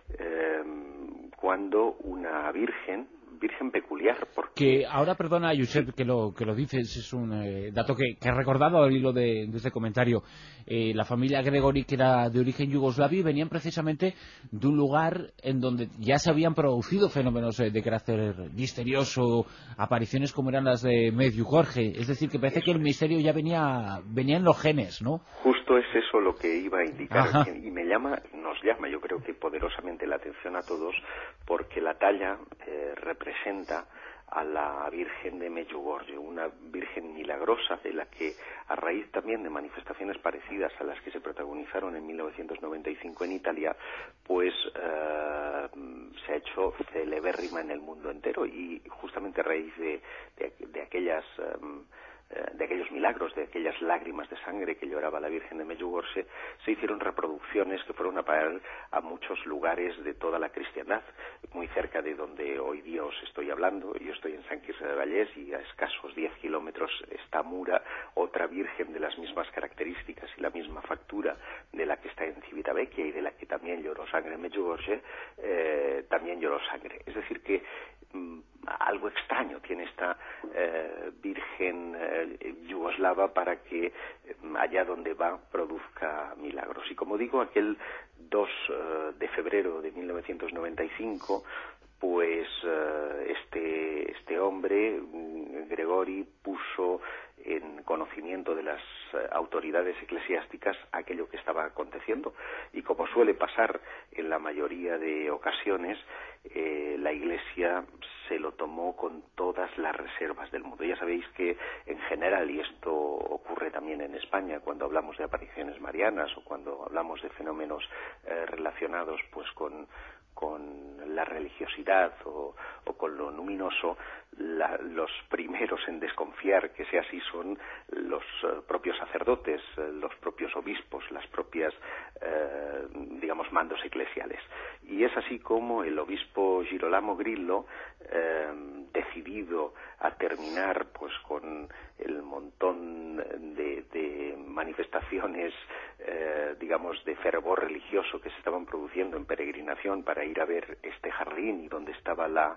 cuando una virgen peculiar, porque ahora, perdona, Josep, que lo dices, es un dato que he recordado al hilo de este comentario. La familia Gregori, que era de origen yugoslavio, venían precisamente de un lugar en donde ya se habían producido fenómenos de carácter misterioso, apariciones como eran las de Medjugorje. Es decir, que parece que el misterio ya venía en los genes, ¿no? Justo es eso lo que iba a indicar. Ajá. Y nos llama, yo creo que poderosamente la atención a todos, porque la talla representa a la Virgen de Medjugorje, una virgen milagrosa de la que, a raíz también de manifestaciones parecidas a las que se protagonizaron en 1995 en Italia, pues se ha hecho celebérrima en el mundo entero, y justamente a raíz de aquellos milagros, de aquellas lágrimas de sangre que lloraba la Virgen de Medjugorje, se hicieron reproducciones que fueron a parar a muchos lugares de toda la cristiandad, muy cerca de donde hoy día os estoy hablando. Yo estoy en Sant Quirze del Vallès, y a escasos 10 kilómetros está Mura, otra virgen de las mismas características y la misma factura de la que está en Civitavecchia y de la que también lloró sangre en Medjugorje, también lloró sangre. Es decir que algo extraño tiene esta virgen yugoslava para que allá donde va produzca milagros. Y como digo, aquel 2 de febrero de 1995, pues este hombre, Gregori, puso en conocimiento de las autoridades eclesiásticas aquello que estaba aconteciendo. Y como suele pasar en la mayoría de ocasiones, la Iglesia se lo tomó con todas las reservas del mundo. Ya sabéis que en general, y esto ocurre también en España cuando hablamos de apariciones marianas o cuando hablamos de fenómenos relacionados pues con la religiosidad o con lo luminoso, los primeros en desconfiar que sea así son los propios sacerdotes, los propios obispos, las propias, digamos, mandos eclesiales. Y es así como el obispo Girolamo Grillo, decidido a terminar pues con el montón de manifestaciones, digamos, de fervor religioso que se estaban produciendo en peregrinación para ir a ver este jardín y donde estaba la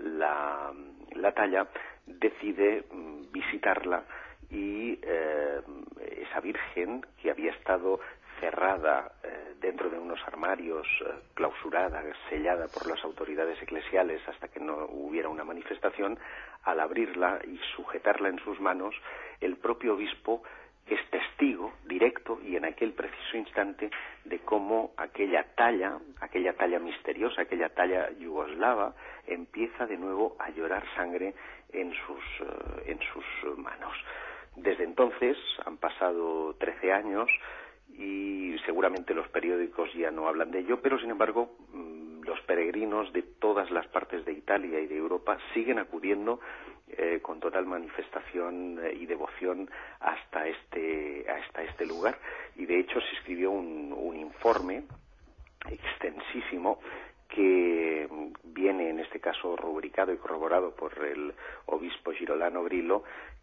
talla, decide visitarla y esa Virgen que había estado cerrada dentro de unos armarios, clausurada, sellada por las autoridades eclesiales hasta que no hubiera una manifestación, al abrirla y sujetarla en sus manos, el propio obispo es testigo directo y en aquel preciso instante de cómo aquella talla misteriosa, aquella talla yugoslava, empieza de nuevo a llorar sangre en sus manos. Desde entonces han pasado 13 años y seguramente los periódicos ya no hablan de ello, pero sin embargo los peregrinos de todas las partes de Italia y de Europa siguen acudiendo con total manifestación y devoción hasta este lugar. Y de hecho se escribió un informe extensísimo que viene en este caso rubricado y corroborado por el obispo Girolamo Grillo,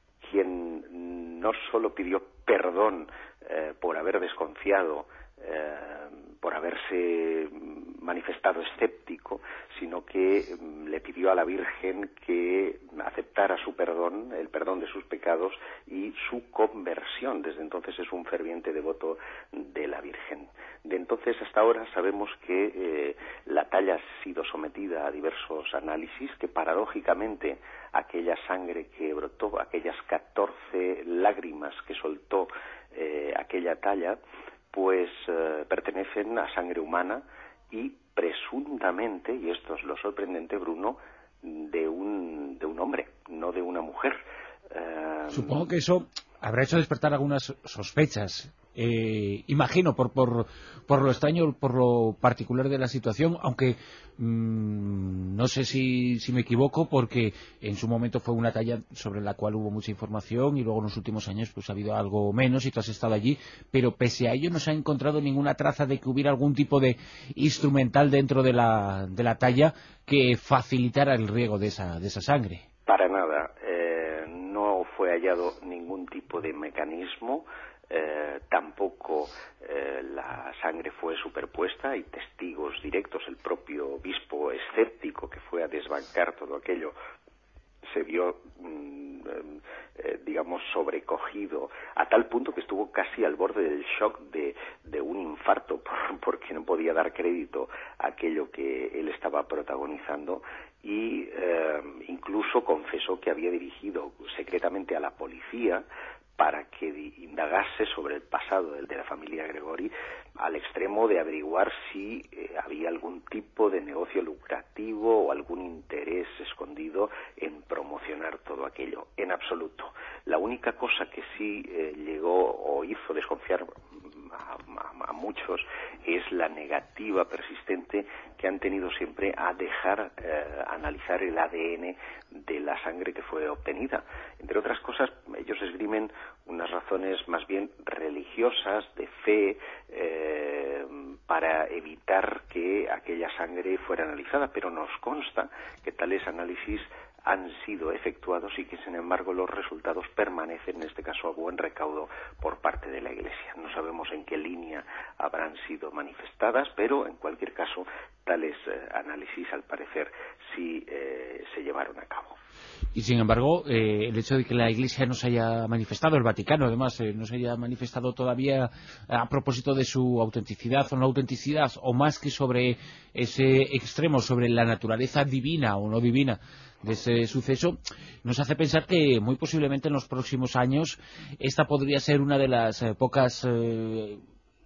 quien no solo pidió perdón por haber desconfiado, por haberse manifestado escéptico, sino que le pidió a la Virgen que aceptara su perdón, el perdón de sus pecados y su conversión. Desde entonces es un ferviente devoto de la Virgen. De entonces hasta ahora sabemos que la talla ha sido sometida a diversos análisis, que paradójicamente aquella sangre que brotó, aquellas 14 lágrimas que soltó aquella talla, pues pertenecen a sangre humana y presuntamente, y esto es lo sorprendente, Bruno, de un hombre, no de una mujer. Supongo que eso habrá hecho despertar algunas sospechas. Imagino, por lo extraño, por lo particular de la situación, aunque no sé si me equivoco, porque en su momento fue una talla sobre la cual hubo mucha información y luego en los últimos años pues ha habido algo menos y tú has estado allí, pero pese a ello no se ha encontrado ninguna traza de que hubiera algún tipo de instrumental dentro de la talla que facilitara el riego de esa sangre. Para nada, no fue hallado ningún tipo de mecanismo. Tampoco la sangre fue superpuesta. Hay testigos directos. El propio obispo escéptico que fue a desbancar todo aquello se vio digamos sobrecogido a tal punto que estuvo casi al borde del shock de un infarto porque no podía dar crédito a aquello que él estaba protagonizando y incluso confesó que había dirigido secretamente a la policía para que indagase sobre el pasado de la familia Gregori, al extremo de averiguar si había algún tipo de negocio lucrativo o algún interés escondido en promocionar todo aquello. En absoluto. La única cosa que sí llegó o hizo desconfiar a muchos es la negativa persistente que han tenido siempre a dejar analizar el ADN de la sangre que fue obtenida. Entre otras cosas, ellos esgrimen unas razones más bien religiosas, de fe, para evitar que aquella sangre fuera analizada, pero nos consta que tales análisis han sido efectuados y que, sin embargo, los resultados permanecen, en este caso, a buen recaudo por parte de la Iglesia. No sabemos en qué línea habrán sido manifestadas, pero, en cualquier caso, tales análisis, al parecer, sí se llevaron a cabo. Y, sin embargo, el hecho de que la Iglesia no se haya manifestado, el Vaticano, además, no se haya manifestado todavía a propósito de su autenticidad o no autenticidad, o más que sobre ese extremo, sobre la naturaleza divina o no divina de ese suceso, nos hace pensar que muy posiblemente en los próximos años esta podría ser una de las pocas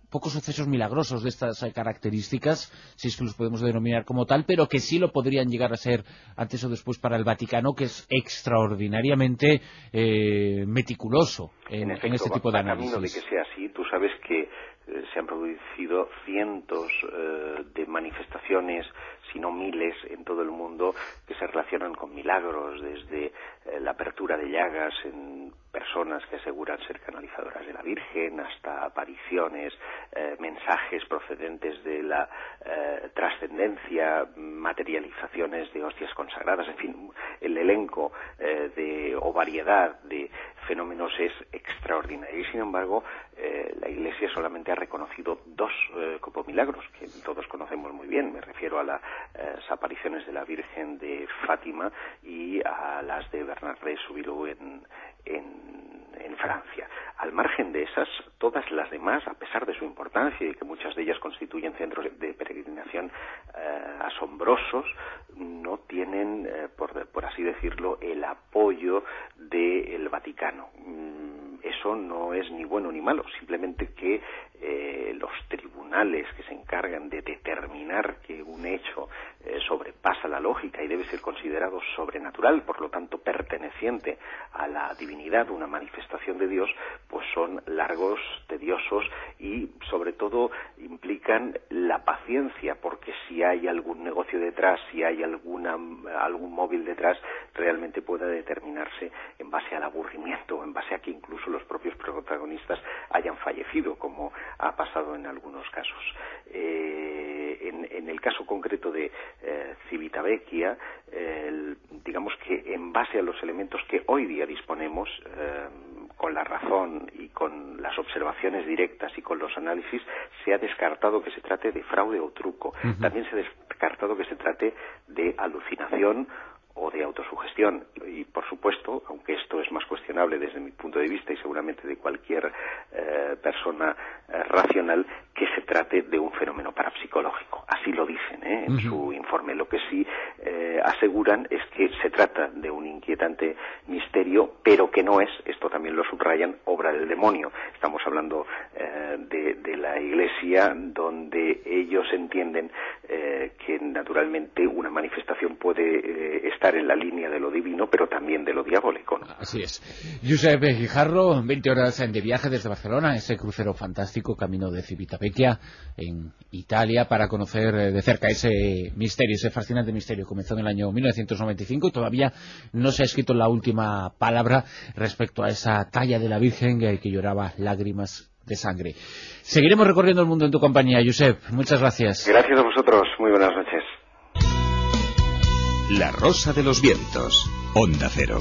pocos sucesos milagrosos de estas características, si es que los podemos denominar como tal, pero que sí lo podrían llegar a ser antes o después para el Vaticano, que es extraordinariamente meticuloso en este tipo de análisis. Camino de que sea así, tú sabes que se han producido cientos de manifestaciones, si no miles, en todo el mundo que se relacionan con milagros, desde la apertura de llagas en personas que aseguran ser canalizadoras de la Virgen, hasta apariciones, mensajes procedentes de la trascendencia, materializaciones de hostias consagradas, en fin, el elenco o variedad de fenómenos es extraordinario. Y sin embargo, la Iglesia solamente ha reconocido 2 como milagros, que todos conocemos muy bien. Me refiero a las apariciones de la Virgen de Fátima y a las de Bernardé Soubirous en Francia. Al margen de esas, todas las demás, a pesar de su importancia y que muchas de ellas constituyen centros de peregrinación asombrosos, no tienen, por así decirlo, el apoyo del Vaticano. Eso no es ni bueno ni malo, simplemente que los tribunales que se encargan de determinar que un hecho sobrepasa la lógica y debe ser considerado sobrenatural, por lo tanto perteneciente a la divinidad, una manifestación de Dios, pues son largos, tediosos y sobre todo implican la paciencia, porque si hay algún negocio detrás, si hay algún móvil detrás, realmente pueda determinarse en base al aburrimiento, en base a que incluso los propios protagonistas hayan fallecido, como ha pasado en algunos casos. En el caso concreto de Civitavecchia, digamos que en base a los elementos que hoy día disponemos, con la razón y con las observaciones directas y con los análisis, se ha descartado que se trate de fraude o truco. También se ha descartado que se trate de alucinación o de autosugestión. Y por supuesto, aunque esto es más cuestionable desde mi punto de vista y seguramente de cualquier persona racional, que se trate de un fenómeno parapsicológico. Así lo dicen en su informe. Lo que sí aseguran es que se trata de un inquietante misterio, pero que no es, esto también lo subrayan, obra del demonio. Estamos hablando de la Iglesia, donde ellos entienden que naturalmente una manifestación puede estar en la línea de lo divino, pero también de lo diabólico, ¿no? Así es. Josep Guijarro, 20 horas de viaje desde Barcelona, ese crucero fantástico camino de Civitavecchia en Italia, para conocer de cerca ese misterio, ese fascinante misterio. Comenzó en el año 1995 y todavía no se ha escrito la última palabra respecto a esa talla de la Virgen que lloraba lágrimas de sangre. Seguiremos recorriendo el mundo en tu compañía, Josep. Muchas gracias. Gracias a vosotros. Muy buenas noches. La Rosa de los Vientos, Onda Cero.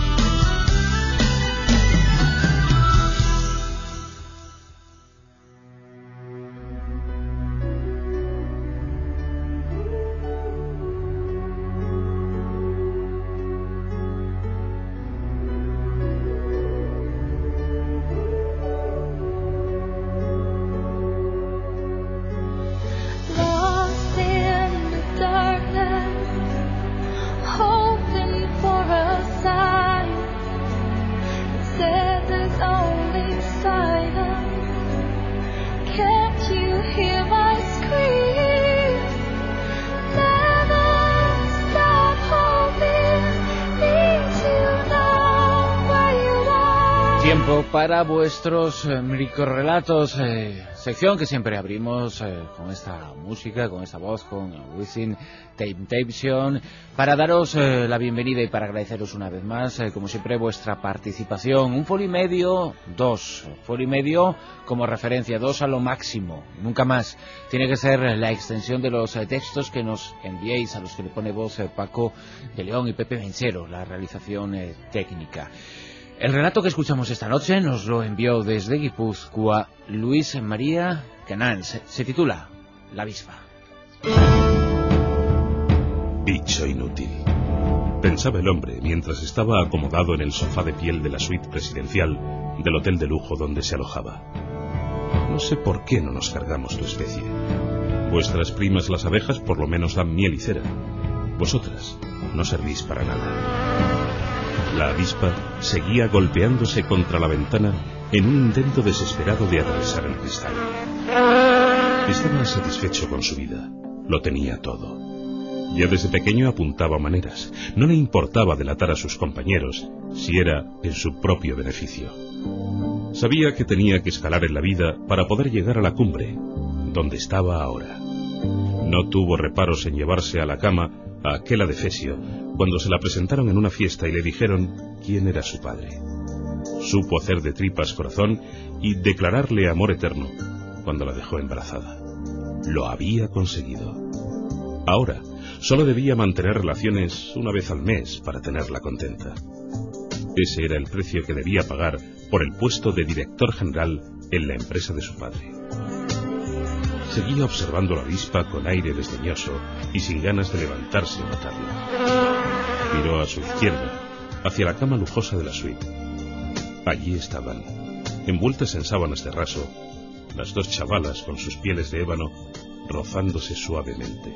Para vuestros microrrelatos, sección que siempre abrimos con esta música, con esta voz, con Within Temptation, para daros la bienvenida y para agradeceros una vez más, como siempre, vuestra participación. 1,5 folio, 2 folio como referencia, 2 a lo máximo, nunca más. Tiene que ser la extensión de los textos que nos enviéis, a los que le pone voz Paco de León y Pepe Benchero, la realización técnica. El relato que escuchamos esta noche nos lo envió desde Guipúzcoa Luis María Canals. Se titula La avispa. Bicho inútil, pensaba el hombre mientras estaba acomodado en el sofá de piel de la suite presidencial del hotel de lujo donde se alojaba. No sé por qué no nos cargamos tu especie. Vuestras primas las abejas por lo menos dan miel y cera. Vosotras no servís para nada. La avispa seguía golpeándose contra la ventana en un intento desesperado de atravesar el cristal. Estaba satisfecho con su vida. Lo tenía todo. Ya desde pequeño apuntaba maneras. No le importaba delatar a sus compañeros, si era en su propio beneficio. Sabía que tenía que escalar en la vida para poder llegar a la cumbre, donde estaba ahora. No tuvo reparos en llevarse a la cama a aquel adefesio cuando se la presentaron en una fiesta y le dijeron quién era su padre. Supo hacer de tripas corazón y declararle amor eterno cuando la dejó embarazada. Lo había conseguido. Ahora solo debía mantener relaciones una vez al mes para tenerla contenta. Ese era el precio que debía pagar por el puesto de director general en la empresa de su padre. Seguía observando la avispa con aire desdeñoso y sin ganas de levantarse y matarla. Miró a su izquierda, hacia la cama lujosa de la suite. Allí estaban, envueltas en sábanas de raso, las dos chavalas con sus pieles de ébano rozándose suavemente.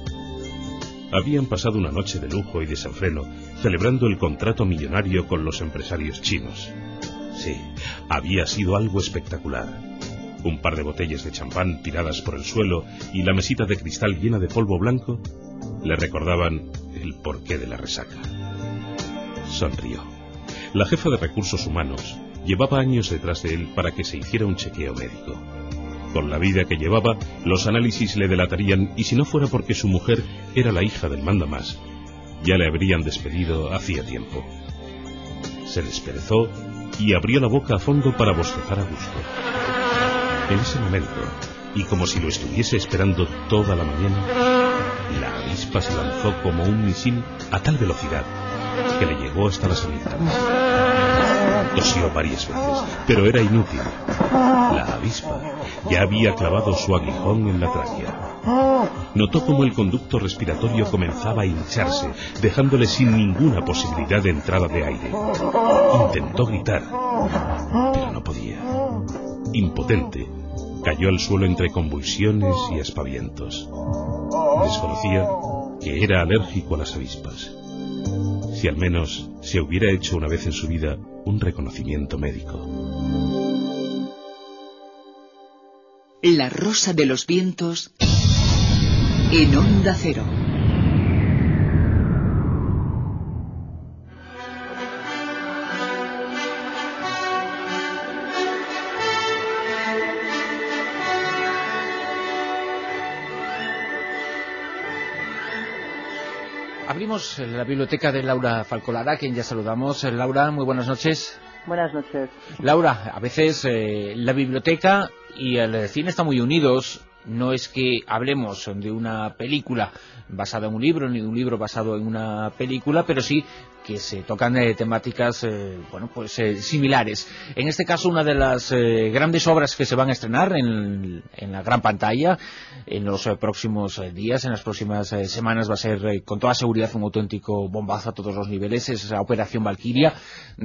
Habían pasado una noche de lujo y desenfreno, celebrando el contrato millonario con los empresarios chinos. Sí, había sido algo espectacular. Un par de botellas de champán tiradas por el suelo y la mesita de cristal llena de polvo blanco le recordaban el porqué de la resaca. Sonrió. La jefa de recursos humanos llevaba años detrás de él para que se hiciera un chequeo médico. Con la vida que llevaba, los análisis le delatarían, y si no fuera porque su mujer era la hija del mandamás, ya le habrían despedido hacía tiempo. Se desperezó y abrió la boca a fondo para bostezar a gusto. En ese momento, y como si lo estuviese esperando toda la mañana, la avispa se lanzó como un misil a tal velocidad que le llegó hasta las amígdalas. Tosió varias veces, pero era inútil. La avispa ya había clavado su aguijón en la tráquea. Notó cómo el conducto respiratorio comenzaba a hincharse, dejándole sin ninguna posibilidad de entrada de aire. Intentó gritar, pero no podía. Impotente, cayó al suelo entre convulsiones y aspavientos. Desconocía que era alérgico a las avispas. Si al menos se hubiera hecho una vez en su vida un reconocimiento médico. La rosa de los vientos en Onda Cero. Abrimos la biblioteca de Laura Falcó Lara, a quien ya saludamos. Laura, muy buenas noches. Buenas noches. Laura, a veces la biblioteca y el cine están muy unidos. No es que hablemos de una película basada en un libro, ni de un libro basado en una película, pero sí que se tocan temáticas similares. En este caso, una de las grandes obras que se van a estrenar en la gran pantalla en los próximos días, en las próximas semanas, va a ser con toda seguridad un auténtico bombazo a todos los niveles. Es la Operación Valquiria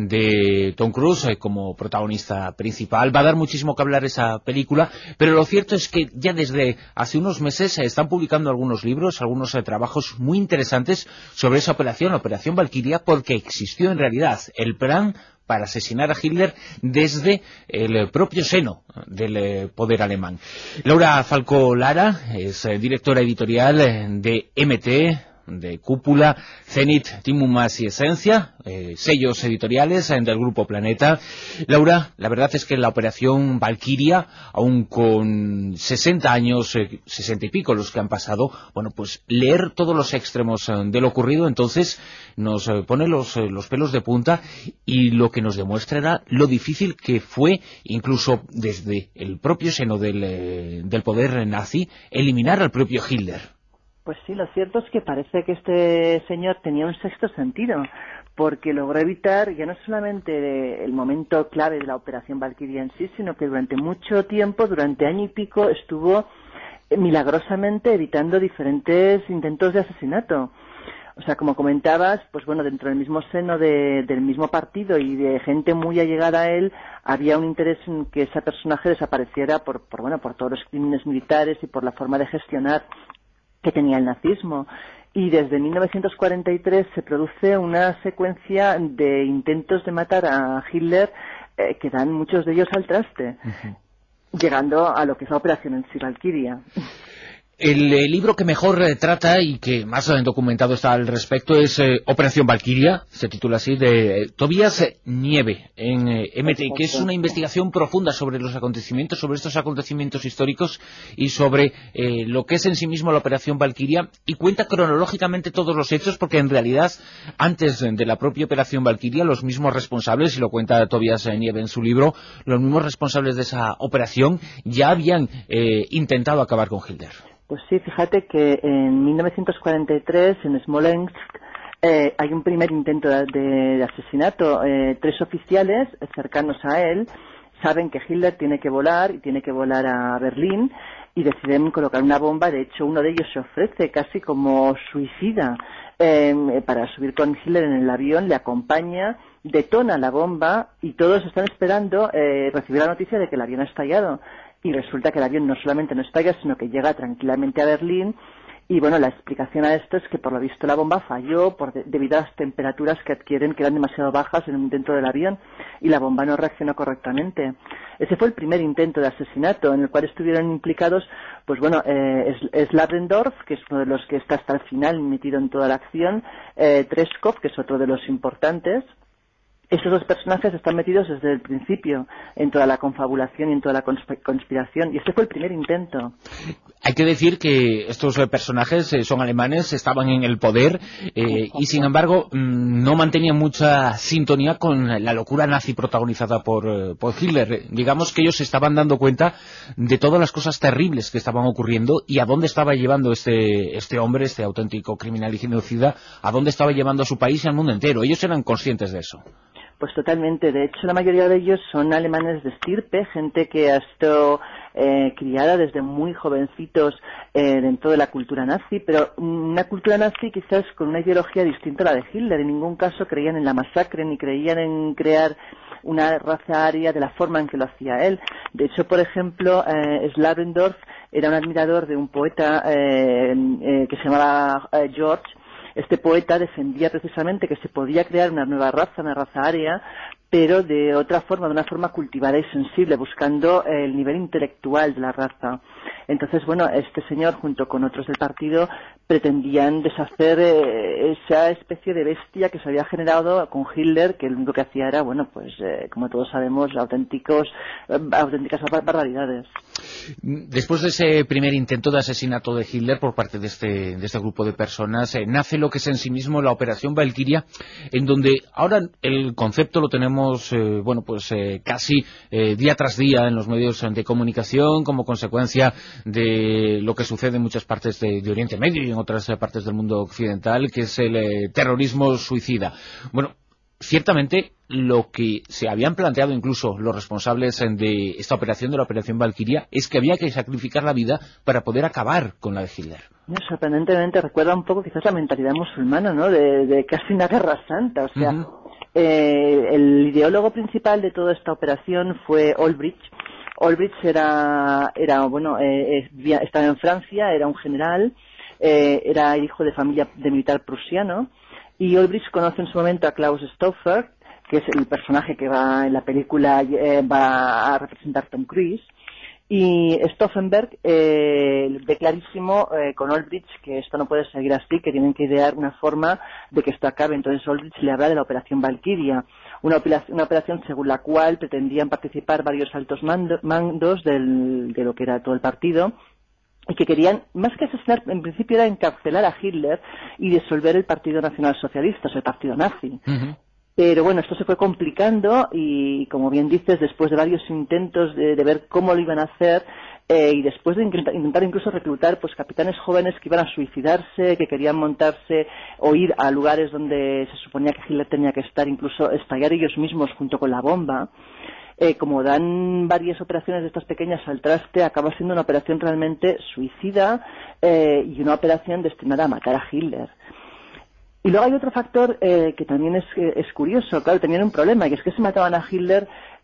de Tom Cruise como protagonista principal. Va a dar muchísimo que hablar esa película, pero lo cierto es que ya desde hace unos meses se están publicando algunos libros, algunos trabajos muy interesantes sobre esa operación, la Operación Valquiria, porque existió en realidad el plan para asesinar a Hitler desde el propio seno del poder alemán. Laura Falcó Lara es directora editorial de MT, de Cúpula, Zenit, Timumas y Esencia, sellos editoriales del Grupo Planeta. Laura, la verdad es que la Operación Valquiria, aún con 60 años, 60 y pico los que han pasado, bueno, pues leer todos los extremos de lo ocurrido, entonces nos pone los pelos de punta, y lo que nos demuestra era lo difícil que fue, incluso desde el propio seno del poder nazi, eliminar al propio Hitler. Pues sí, lo cierto es que parece que este señor tenía un sexto sentido, porque logró evitar ya no solamente el momento clave de la Operación Valquiria en sí, sino que durante mucho tiempo, durante año y pico, estuvo milagrosamente evitando diferentes intentos de asesinato. O sea, como comentabas, pues bueno, dentro del mismo seno del mismo partido y de gente muy allegada a él, había un interés en que ese personaje desapareciera por todos los crímenes militares y por la forma de gestionar que tenía el nazismo. y desde 1943 se produce una secuencia de intentos de matar a Hitler que dan muchos de ellos al traste, llegando a lo que es la operación en sí, Valkyria. El libro que mejor trata y que más documentado está al respecto es Operación Valkyria, se titula así, de Tobias Nieve, en MT, que es una investigación profunda sobre los acontecimientos, sobre estos acontecimientos históricos y sobre lo que es en sí mismo la Operación Valkyria, y cuenta cronológicamente todos los hechos, porque en realidad, antes de la propia Operación Valkyria, los mismos responsables, y lo cuenta Tobias Nieve en su libro, los mismos responsables de esa operación ya habían intentado acabar con Hitler. Pues sí, fíjate que en 1943 en Smolensk hay un primer intento de asesinato. 3 oficiales cercanos a él saben que Hitler tiene que volar y tiene que volar a Berlín y deciden colocar una bomba. De hecho, uno de ellos se ofrece casi como suicida para subir con Hitler en el avión, le acompaña, detona la bomba y todos están esperando recibir la noticia de que el avión ha estallado. Y resulta que el avión no solamente no estalla, sino que llega tranquilamente a Berlín. Y bueno, la explicación a esto es que por lo visto la bomba falló debido a las temperaturas que adquieren, que eran demasiado bajas dentro del avión, y la bomba no reaccionó correctamente. Ese fue el primer intento de asesinato, en el cual estuvieron implicados, pues bueno, Slavendorf, que es uno de los que está hasta el final metido en toda la acción, Treskov, que es otro de los importantes. Estos 2 personajes están metidos desde el principio en toda la confabulación y en toda la conspiración, y este fue el primer intento. Hay que decir que estos personajes son alemanes, estaban en el poder y sin embargo no mantenían mucha sintonía con la locura nazi protagonizada por Hitler. Digamos que ellos se estaban dando cuenta de todas las cosas terribles que estaban ocurriendo y a dónde estaba llevando este hombre, este auténtico criminal y genocida, a dónde estaba llevando a su país y al mundo entero. Ellos eran conscientes de eso. Pues totalmente. De hecho, la mayoría de ellos son alemanes de estirpe, gente que ha estado criada desde muy jovencitos dentro de la cultura nazi, pero una cultura nazi quizás con una ideología distinta a la de Hitler. En ningún caso creían en la masacre ni creían en crear una raza aria de la forma en que lo hacía él. De hecho, por ejemplo, Slavendorf era un admirador de un poeta que se llamaba George. Este poeta defendía precisamente que se podía crear una nueva raza, una raza aria, pero de otra forma, de una forma cultivada y sensible, buscando el nivel intelectual de la raza. Entonces, bueno, este señor, junto con otros del partido, pretendían deshacer esa especie de bestia que se había generado con Hitler, que lo único que hacía era, bueno, pues, como todos sabemos, auténticas barbaridades. Después de ese primer intento de asesinato de Hitler por parte de este grupo de personas, nace lo que es en sí mismo la Operación Valkyria, en donde ahora el concepto lo tenemos casi día tras día en los medios de comunicación como consecuencia de lo que sucede en muchas partes de Oriente Medio y en otras partes del mundo occidental, que es el terrorismo suicida. Bueno, ciertamente lo que se habían planteado incluso los responsables de esta operación, de la Operación Valkyria, es que había que sacrificar la vida para poder acabar con la de Hitler. Sorprendentemente recuerda un poco quizás la mentalidad musulmana, ¿no? De casi una guerra santa, o sea... el ideólogo principal de toda esta operación fue Olbricht. Olbricht estaba en Francia, era un general, era hijo de familia de militar prusiano, y Olbricht conoce en su momento a Klaus Stauffert, que es el personaje que va en la película, va a representar Tom Cruise. Y Stauffenberg ve clarísimo con Olbricht que esto no puede seguir así, que tienen que idear una forma de que esto acabe. Entonces Olbricht le habla de la Operación Valkyria, una operación según la cual pretendían participar varios altos mandos de lo que era todo el partido, y que querían, más que asesinar, en principio era encarcelar a Hitler y disolver el Partido Nacional Socialista, o sea, el partido nazi. Pero bueno, esto se fue complicando y, como bien dices, después de varios intentos de ver cómo lo iban a hacer y después de intentar incluso reclutar pues capitanes jóvenes que iban a suicidarse, que querían montarse o ir a lugares donde se suponía que Hitler tenía que estar, incluso estallar ellos mismos junto con la bomba, como dan varias operaciones de estas pequeñas al traste, acaba siendo una operación realmente suicida y una operación destinada a matar a Hitler. Y luego hay otro factor que también es curioso. Claro, tenían un problema, y es que si mataban a Hitler,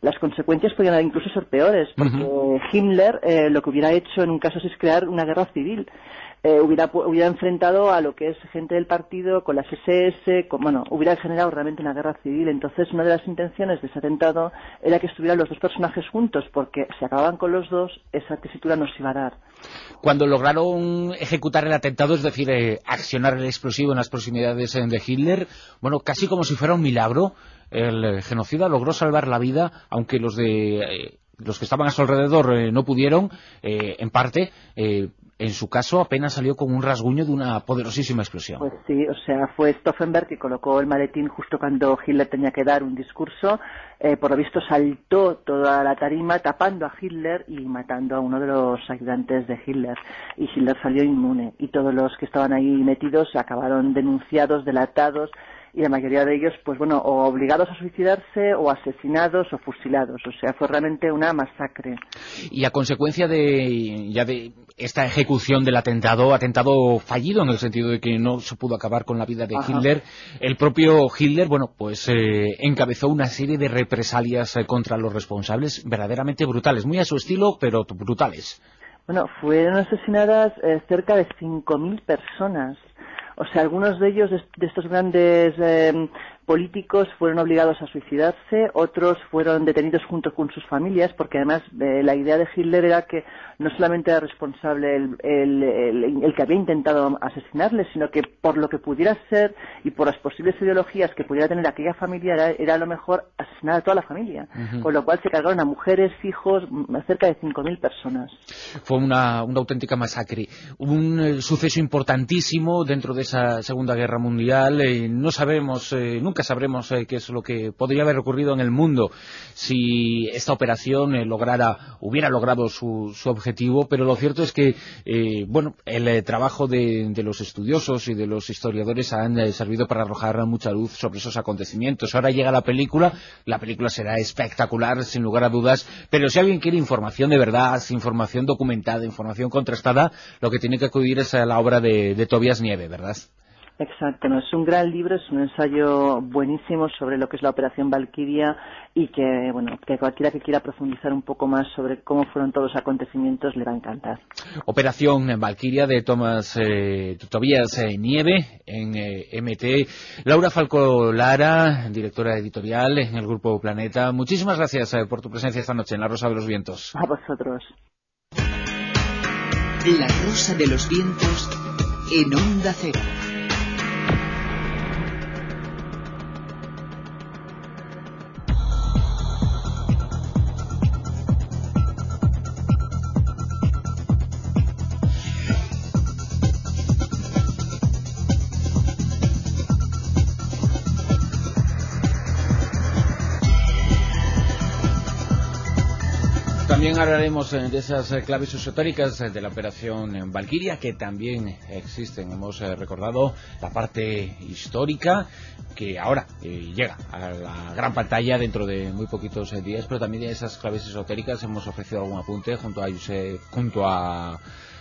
las consecuencias podrían incluso ser peores, porque Himmler lo que hubiera hecho en un caso así es crear una guerra civil. Hubiera enfrentado a lo que es gente del partido con las SS, hubiera generado realmente una guerra civil. Entonces, una de las intenciones de ese atentado era que estuvieran los dos personajes juntos, porque si acababan con los dos, esa tesitura nos iba a dar. Cuando lograron ejecutar el atentado, es decir, accionar el explosivo en las proximidades de Hitler, bueno, casi como si fuera un milagro, el genocida logró salvar la vida, aunque los que estaban a su alrededor no pudieron, en parte. En su caso, apenas salió con un rasguño de una poderosísima explosión. Pues sí, o sea, fue Stauffenberg que colocó el maletín justo cuando Hitler tenía que dar un discurso. Por lo visto saltó toda la tarima tapando a Hitler y matando a uno de los ayudantes de Hitler. Y Hitler salió inmune. Y todos los que estaban ahí metidos acabaron denunciados, delatados. Y la mayoría de ellos, pues bueno, o obligados a suicidarse, o asesinados, o fusilados. O sea, fue realmente una masacre. Y a consecuencia de esta ejecución del atentado fallido en el sentido de que no se pudo acabar con la vida de Hitler, el propio Hitler, bueno, pues encabezó una serie de represalias contra los responsables verdaderamente brutales, muy a su estilo, pero brutales. Bueno, fueron asesinadas cerca de 5.000 personas. O sea, algunos de ellos, de estos grandes políticos, fueron obligados a suicidarse, otros fueron detenidos junto con sus familias, porque además la idea de Hitler era que no solamente era responsable el que había intentado asesinarle, sino que por lo que pudiera ser y por las posibles ideologías que pudiera tener aquella familia, era a lo mejor asesinar a toda la familia. Con lo cual se cargaron a mujeres, hijos, cerca de 5.000 personas. Fue una auténtica masacre. Un suceso importantísimo dentro de esa Segunda Guerra Mundial. No sabemos, nunca sabremos qué es lo que podría haber ocurrido en el mundo si esta operación hubiera logrado su objetivo, pero lo cierto es que el trabajo de los estudiosos y de los historiadores han servido para arrojar mucha luz sobre esos acontecimientos. Ahora llega la película será espectacular, sin lugar a dudas, pero si alguien quiere información de verdad, información documentada, información contrastada, lo que tiene que acudir es a la obra de Tobias Nieve, ¿verdad? Exacto, no, es un gran libro, es un ensayo buenísimo sobre lo que es la Operación Valquiria y que cualquiera que quiera profundizar un poco más sobre cómo fueron todos los acontecimientos le va a encantar. Operación Valquiria de Tobias Nieve en MT. Laura Falcó Lara, directora editorial en el Grupo Planeta. Muchísimas gracias por tu presencia esta noche en La Rosa de los Vientos. A vosotros. La Rosa de los Vientos en Onda Cero. También hablaremos de esas claves esotéricas de la Operación Valquiria, que también existen. Hemos recordado la parte histórica, que ahora llega a la gran pantalla dentro de muy poquitos días, pero también de esas claves esotéricas hemos ofrecido algún apunte junto a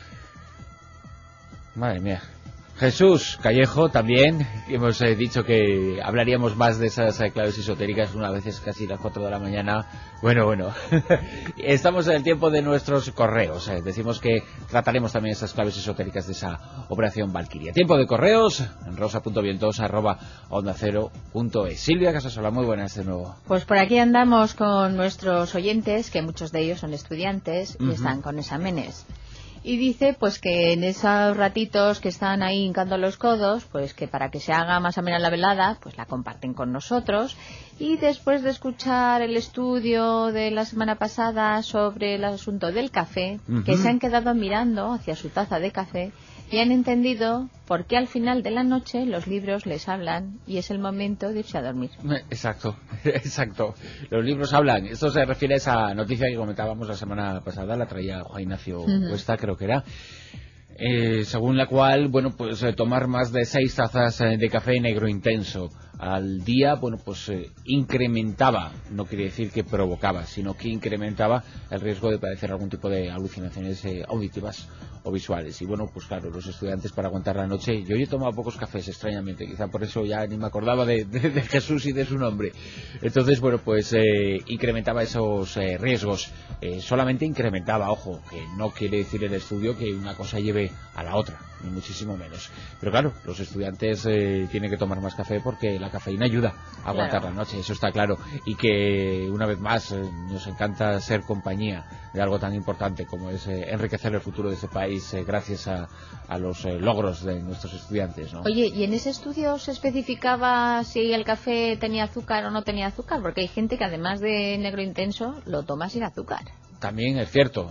madre mía, Jesús Callejo. También hemos dicho que hablaríamos más de esas claves esotéricas una vez, es casi las 4 de la mañana. Bueno, estamos en el tiempo de nuestros correos. Decimos que trataremos también esas claves esotéricas de esa Operación Valquiria. Tiempo de correos en rosa.vientos@ondacero.es. Silvia Casasola, muy buenas de nuevo. Pues por aquí andamos con nuestros oyentes, que muchos de ellos son estudiantes y están con exámenes. Y dice pues que en esos ratitos que están ahí hincando los codos, pues que para que se haga más amena la velada, pues la comparten con nosotros. Y después de escuchar el estudio de la semana pasada sobre el asunto del café, que se han quedado mirando hacia su taza de café y han entendido por qué al final de la noche los libros les hablan y es el momento de irse a dormir. Exacto. Los libros hablan. Esto se refiere a esa noticia que comentábamos la semana pasada, la traía Juan Ignacio Cuesta, creo que era. Según la cual, tomar más de 6 tazas de café negro intenso al día, bueno, pues incrementaba, no quiere decir que provocaba, sino que incrementaba el riesgo de padecer algún tipo de alucinaciones auditivas o visuales. Y bueno, pues claro, los estudiantes para aguantar la noche, yo he tomado pocos cafés, extrañamente, quizá por eso ya ni me acordaba de Jesús y de su nombre. Entonces, bueno, pues incrementaba esos riesgos. Solamente incrementaba, ojo, que no quiere decir el estudio que una cosa lleve a la otra, ni muchísimo menos. Pero claro, los estudiantes tienen que tomar más café porque la cafeína ayuda a aguantar la noche, eso está claro. Y que, una vez más, nos encanta ser compañía de algo tan importante como es enriquecer el futuro de este país gracias a los logros de nuestros estudiantes, ¿no? Oye, ¿y en ese estudio se especificaba si el café tenía azúcar o no tenía azúcar? Porque hay gente que además de negro intenso lo toma sin azúcar. También es cierto.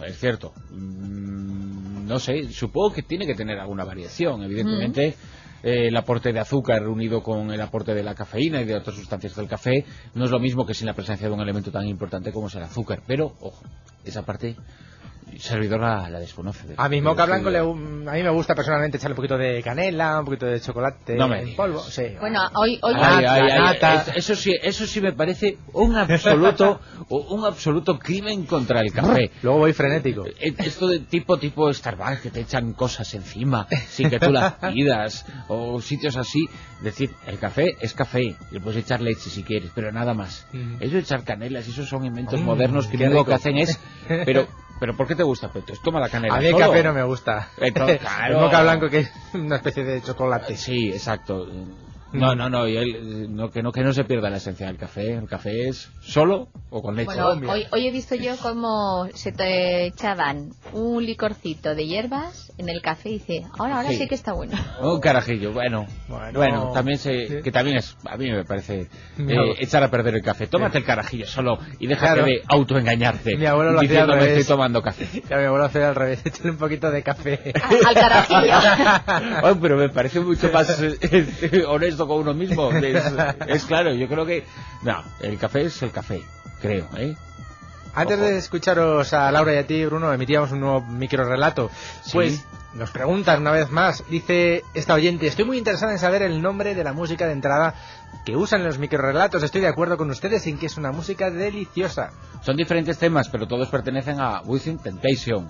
No sé, supongo que tiene que tener alguna variación, evidentemente. El aporte de azúcar unido con el aporte de la cafeína y de otras sustancias del café no es lo mismo que sin la presencia de un elemento tan importante como es el azúcar. Pero, ojo, esa parte servidor la desconoce. A mi moca blanco a mí me gusta personalmente echarle un poquito de canela, un poquito de chocolate en polvo. Sí. Bueno, hoy eso sí me parece un absoluto crimen contra el café. Luego voy frenético. Esto de tipo Starbucks, que te echan cosas encima sin que tú las pidas, o sitios así. Es decir, el café es café, le puedes echar leche si quieres, pero nada más. Eso de echar canelas, esos son inventos modernos que lo único que hacen es... Pero ¿por qué te gusta? Pues toma la canela. A mí el café no me gusta. Claro. El moca blanco, que es una especie de chocolate. Sí, exacto. No, que no se pierda la esencia del café. El café es solo o con leche. Bueno, hoy he visto yo cómo se te echaban un licorcito de hierbas en el café y dice, ahora sí que está bueno. Un carajillo, bueno, también que también es, a mí me parece echar a perder el café. Tómate el carajillo solo y déjate de autoengañarte. Mi abuelo lo hacía al revés. Estoy tomando café. Mi abuelo hacía al revés, échale un poquito de café al carajillo. Pero me parece mucho más honesto con uno mismo. Es claro, yo creo que el café es el café, creo, Antes de escucharos a Laura y a ti, Bruno, emitíamos un nuevo microrelato. Pues nos preguntan una vez más, dice esta oyente, estoy muy interesada en saber el nombre de la música de entrada que usan en los microrelatos. Estoy de acuerdo con ustedes en que es una música deliciosa. Son diferentes temas, pero todos pertenecen a Within Temptation.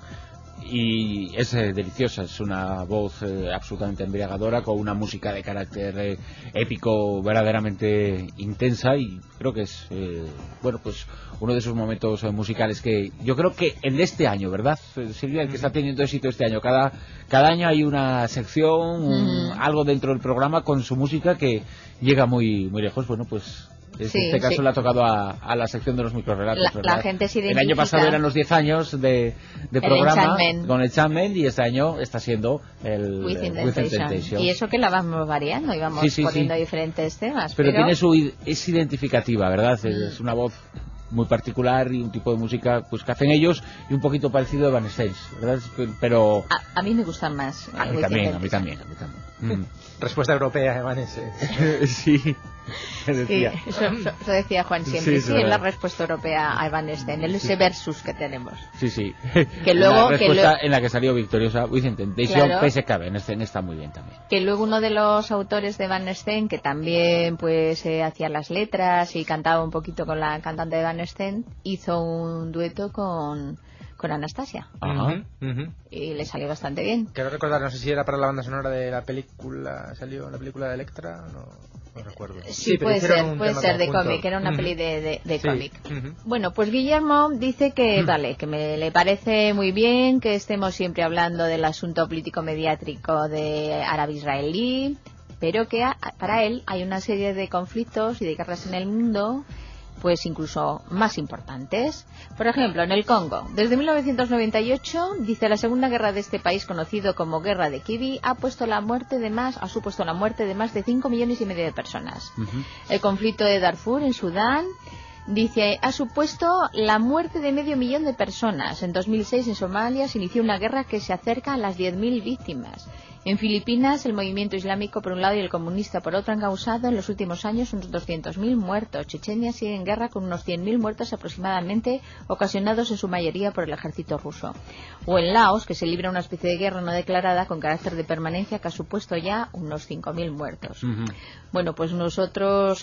Y es deliciosa, es una voz absolutamente embriagadora, con una música de carácter épico verdaderamente intensa, y creo que es pues uno de esos momentos musicales que yo creo que en este año, ¿verdad, Silvia? El que está teniendo éxito este año, cada año hay una sección, algo dentro del programa con su música que llega muy muy lejos. Bueno, pues en este caso le ha tocado a la sección de los microrelatos, ¿verdad? La gente se identifica. El año pasado eran los 10 años de programa con el Enchantment, y este año está siendo el Within Temptation. Y eso que la vamos variando y vamos poniendo diferentes temas. Pero tiene es identificativa, ¿verdad? Es una voz muy particular y un tipo de música pues que hacen ellos, y un poquito parecido a Evanescence, ¿verdad? Pero a mí me gustan más. A mí también. Respuesta europea, Evanescence. Sí. Eso decía Juan siempre. Es la respuesta europea a Evanescence, ese versus que tenemos. Sí. Que luego, la respuesta en la que salió victoriosa Within Temptation, pese que Evanescence está muy bien también. Que luego uno de los autores de Evanescence, que también pues hacía las letras y cantaba un poquito con la cantante de Evanescence, hizo un dueto con Anastasia. Y le salió bastante bien. Quiero recordar, no sé si era para la banda sonora de la película, salió la película de Electra, no recuerdo. Sí, puede ser de cómic, era una peli de cómic. Bueno, pues Guillermo dice que que le parece muy bien que estemos siempre hablando del asunto político-mediático de árabe-israelí, pero que para él hay una serie de conflictos y de guerras en el mundo pues incluso más importantes. Por ejemplo, en el Congo, desde 1998, dice, la segunda guerra de este país, conocido como Guerra de Kivu, ha supuesto la muerte de más de 5,5 millones de personas. El conflicto de Darfur, en Sudán, dice, ha supuesto la muerte de 500,000 de personas. En 2006, en Somalia, se inició una guerra que se acerca a las 10.000 víctimas. En Filipinas, el movimiento islámico por un lado y el comunista por otro han causado en los últimos años unos 200.000 muertos. Chechenia sigue en guerra con unos 100.000 muertos aproximadamente, ocasionados en su mayoría por el ejército ruso. O en Laos, que se libra una especie de guerra no declarada con carácter de permanencia que ha supuesto ya unos 5.000 muertos. Bueno, pues nosotros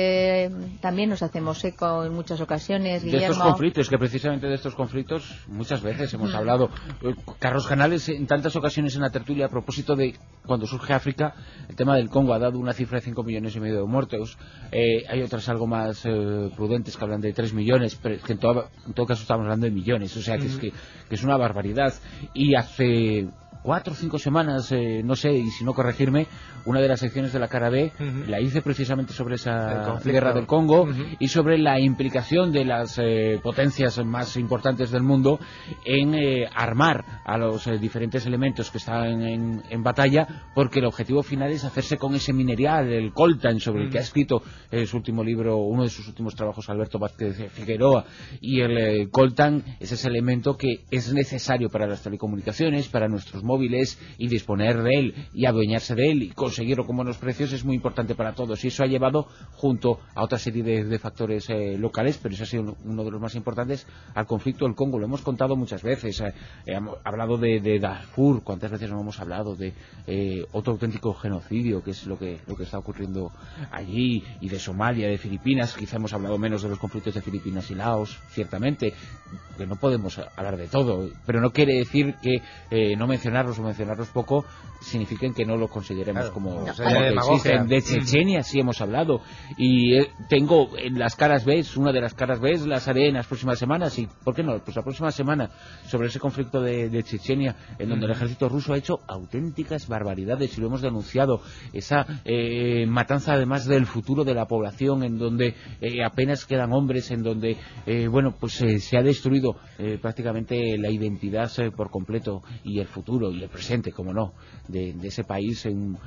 también nos hacemos eco en muchas ocasiones, Guillermo. De estos conflictos, que precisamente de estos conflictos muchas veces hemos hablado. Carlos Canales en tantas ocasiones en la tertulia a propósito de cuando surge África, el tema del Congo ha dado una cifra de 5,5 millones de muertos. Hay otras algo más prudentes que hablan de 3 millones, pero que en todo caso estamos hablando de millones, o sea que es una barbaridad. Y hace 4 o 5 semanas, no sé, y si no corregirme, una de las secciones de la cara B la hice precisamente sobre esa guerra del Congo y sobre la implicación de las potencias más importantes del mundo en armar a los diferentes elementos que están en batalla, porque el objetivo final es hacerse con ese mineral, el coltan, sobre el que ha escrito su último libro, uno de sus últimos trabajos, Alberto Vázquez Figueroa. Y el coltan es ese elemento que es necesario para las telecomunicaciones, para nuestros móviles, y disponer de él y adueñarse de él y conseguirlo con buenos precios es muy importante para todos, y eso ha llevado, junto a otra serie de factores locales, pero ese ha sido uno de los más importantes, al conflicto del Congo. Lo hemos contado muchas veces, hemos hablado de Darfur, cuántas veces no hemos hablado de otro auténtico genocidio, que es lo que está ocurriendo allí, y de Somalia, de Filipinas. Quizá hemos hablado menos de los conflictos de Filipinas y Laos, ciertamente, que no podemos hablar de todo, pero no quiere decir que no mencionarlos o mencionarlos poco signifiquen que no lo consideremos como que existen. De Chechenia sí hemos hablado, y tengo en las caras B, una de las caras B las haré en las próximas semanas, y ¿por qué no? Pues la próxima semana sobre ese conflicto de Chechenia, en donde el ejército ruso ha hecho auténticas barbaridades, y lo hemos denunciado, esa matanza además del futuro de la población, en donde apenas quedan hombres, en donde se ha destruido prácticamente la identidad por completo, y el futuro y el presente, como no, de ese país, en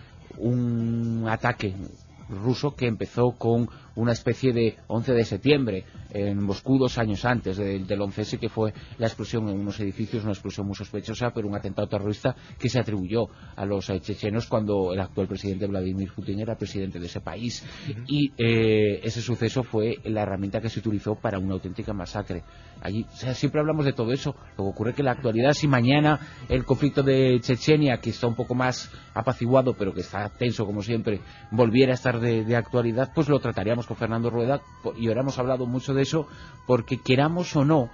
un ataque ruso que empezó con una especie de 11 de septiembre en Moscú 2 años antes del 11S, que fue la explosión en unos edificios, una explosión muy sospechosa, pero un atentado terrorista que se atribuyó a los chechenos cuando el actual presidente Vladimir Putin era presidente de ese país. Y ese suceso fue la herramienta que se utilizó para una auténtica masacre allí. O sea, siempre hablamos de todo eso. Lo que ocurre es que en la actualidad, si mañana el conflicto de Chechenia, que está un poco más apaciguado pero que está tenso como siempre, volviera a estar de actualidad, pues lo trataríamos con Fernando Rueda, y ahora hemos hablado mucho de eso, porque queramos o no,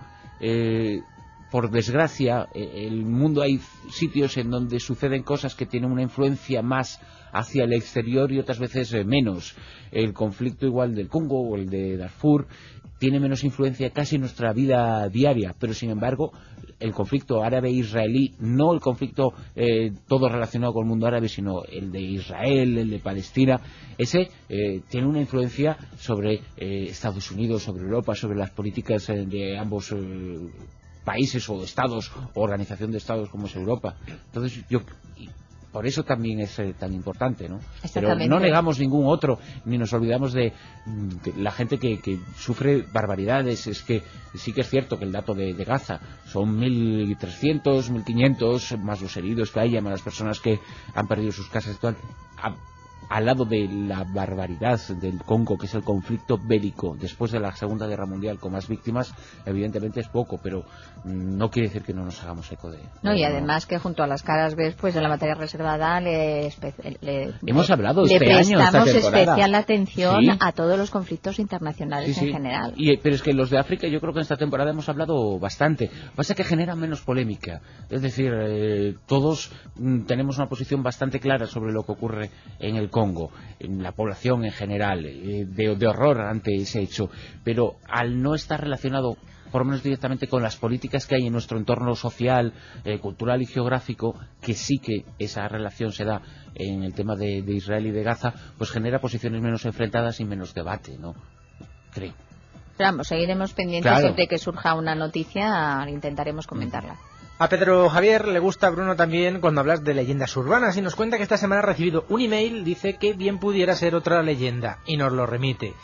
por desgracia, el mundo, hay sitios en donde suceden cosas que tienen una influencia más hacia el exterior y otras veces menos. El conflicto igual del Congo o el de Darfur tiene menos influencia casi en nuestra vida diaria, pero sin embargo el conflicto árabe-israelí, no el conflicto todo relacionado con el mundo árabe, sino el de Israel, el de Palestina, ese tiene una influencia sobre Estados Unidos, sobre Europa, sobre las políticas de ambos países o estados o organización de estados como es Europa. Entonces por eso también es tan importante, ¿no? Pero no negamos ningún otro, ni nos olvidamos de la gente que sufre barbaridades. Es que sí que es cierto que el dato de Gaza son 1.300, 1.500, más los heridos que hay, más las personas que han perdido sus casas y tal. Al lado de la barbaridad del Congo, que es el conflicto bélico después de la Segunda Guerra Mundial con más víctimas, evidentemente es poco, pero no quiere decir que no nos hagamos eco de... No, y además que junto a las caras B, pues en la materia reservada hemos hablado le este año, esta prestamos temporada, especial atención sí, a todos los conflictos internacionales en general. Pero es que los de África yo creo que en esta temporada hemos hablado bastante. Pasa que generan menos polémica, es decir, todos tenemos una posición bastante clara sobre lo que ocurre en el Congo, en la población en general, de horror ante ese hecho, pero al no estar relacionado por lo menos directamente con las políticas que hay en nuestro entorno social, cultural y geográfico, que sí que esa relación se da en el tema de Israel y de Gaza, pues genera posiciones menos enfrentadas y menos debate, ¿no? Creo. Pero vamos, seguiremos pendientes, claro. Siempre que surja una noticia intentaremos comentarla. A Pedro Javier le gusta, Bruno, también cuando hablas de leyendas urbanas, y nos cuenta que esta semana ha recibido un email, dice que bien pudiera ser otra leyenda, y nos lo remite.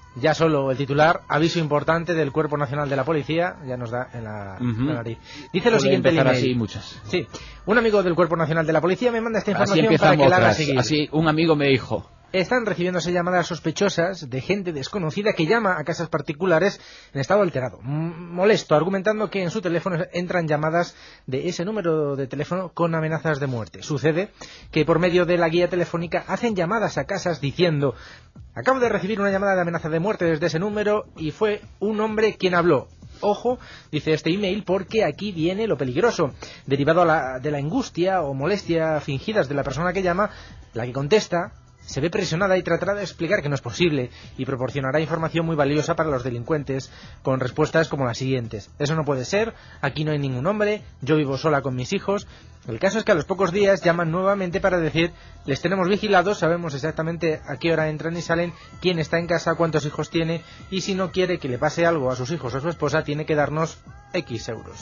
Ya solo el titular, aviso importante del Cuerpo Nacional de la Policía, ya nos da en la nariz. Dice lo siguiente el email. Así muchas. Sí, un amigo del Cuerpo Nacional de la Policía me manda esta información así para que la haga otras. seguir. Así un amigo me dijo. Están recibiéndose llamadas sospechosas de gente desconocida que llama a casas particulares en estado alterado, molesto, argumentando que en su teléfono entran llamadas de ese número de teléfono con amenazas de muerte. Sucede que por medio de la guía telefónica hacen llamadas a casas diciendo: acabo de recibir una llamada de amenaza de muerte desde ese número y fue un hombre quien habló. Ojo, dice este email, porque aquí viene lo peligroso. Derivado de la angustia o molestia fingidas de la persona que llama, la que contesta se ve presionada y tratará de explicar que no es posible y proporcionará información muy valiosa para los delincuentes con respuestas como las siguientes: eso no puede ser, aquí no hay ningún hombre, yo vivo sola con mis hijos. El caso es que a los pocos días llaman nuevamente para decir: les tenemos vigilados, sabemos exactamente a qué hora entran y salen, quién está en casa, cuántos hijos tiene, y si no quiere que le pase algo a sus hijos o a su esposa tiene que darnos X euros.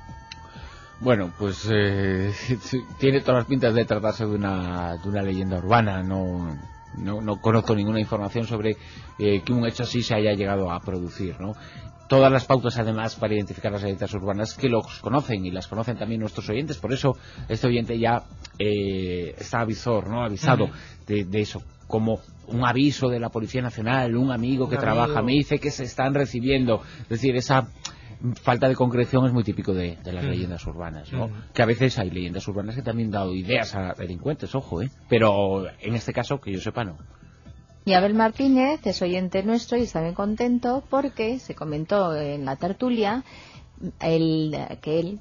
Bueno, pues tiene todas las pintas de tratarse de una leyenda urbana. No conozco ninguna información sobre que un hecho así se haya llegado a producir, ¿no? Todas las pautas, además, para identificar las leyendas urbanas que los conocen, y las conocen también nuestros oyentes. Por eso este oyente ya está avisado de eso, como un aviso de la Policía Nacional, un amigo que trabaja, me dice que se están recibiendo. Es decir, esa falta de concreción es muy típico de las leyendas urbanas, ¿no? Que a veces hay leyendas urbanas que también han dado ideas a delincuentes, ojo, pero en este caso, que yo sepa, no. Y Abel Martínez es oyente nuestro y está bien contento porque se comentó en la tertulia que él,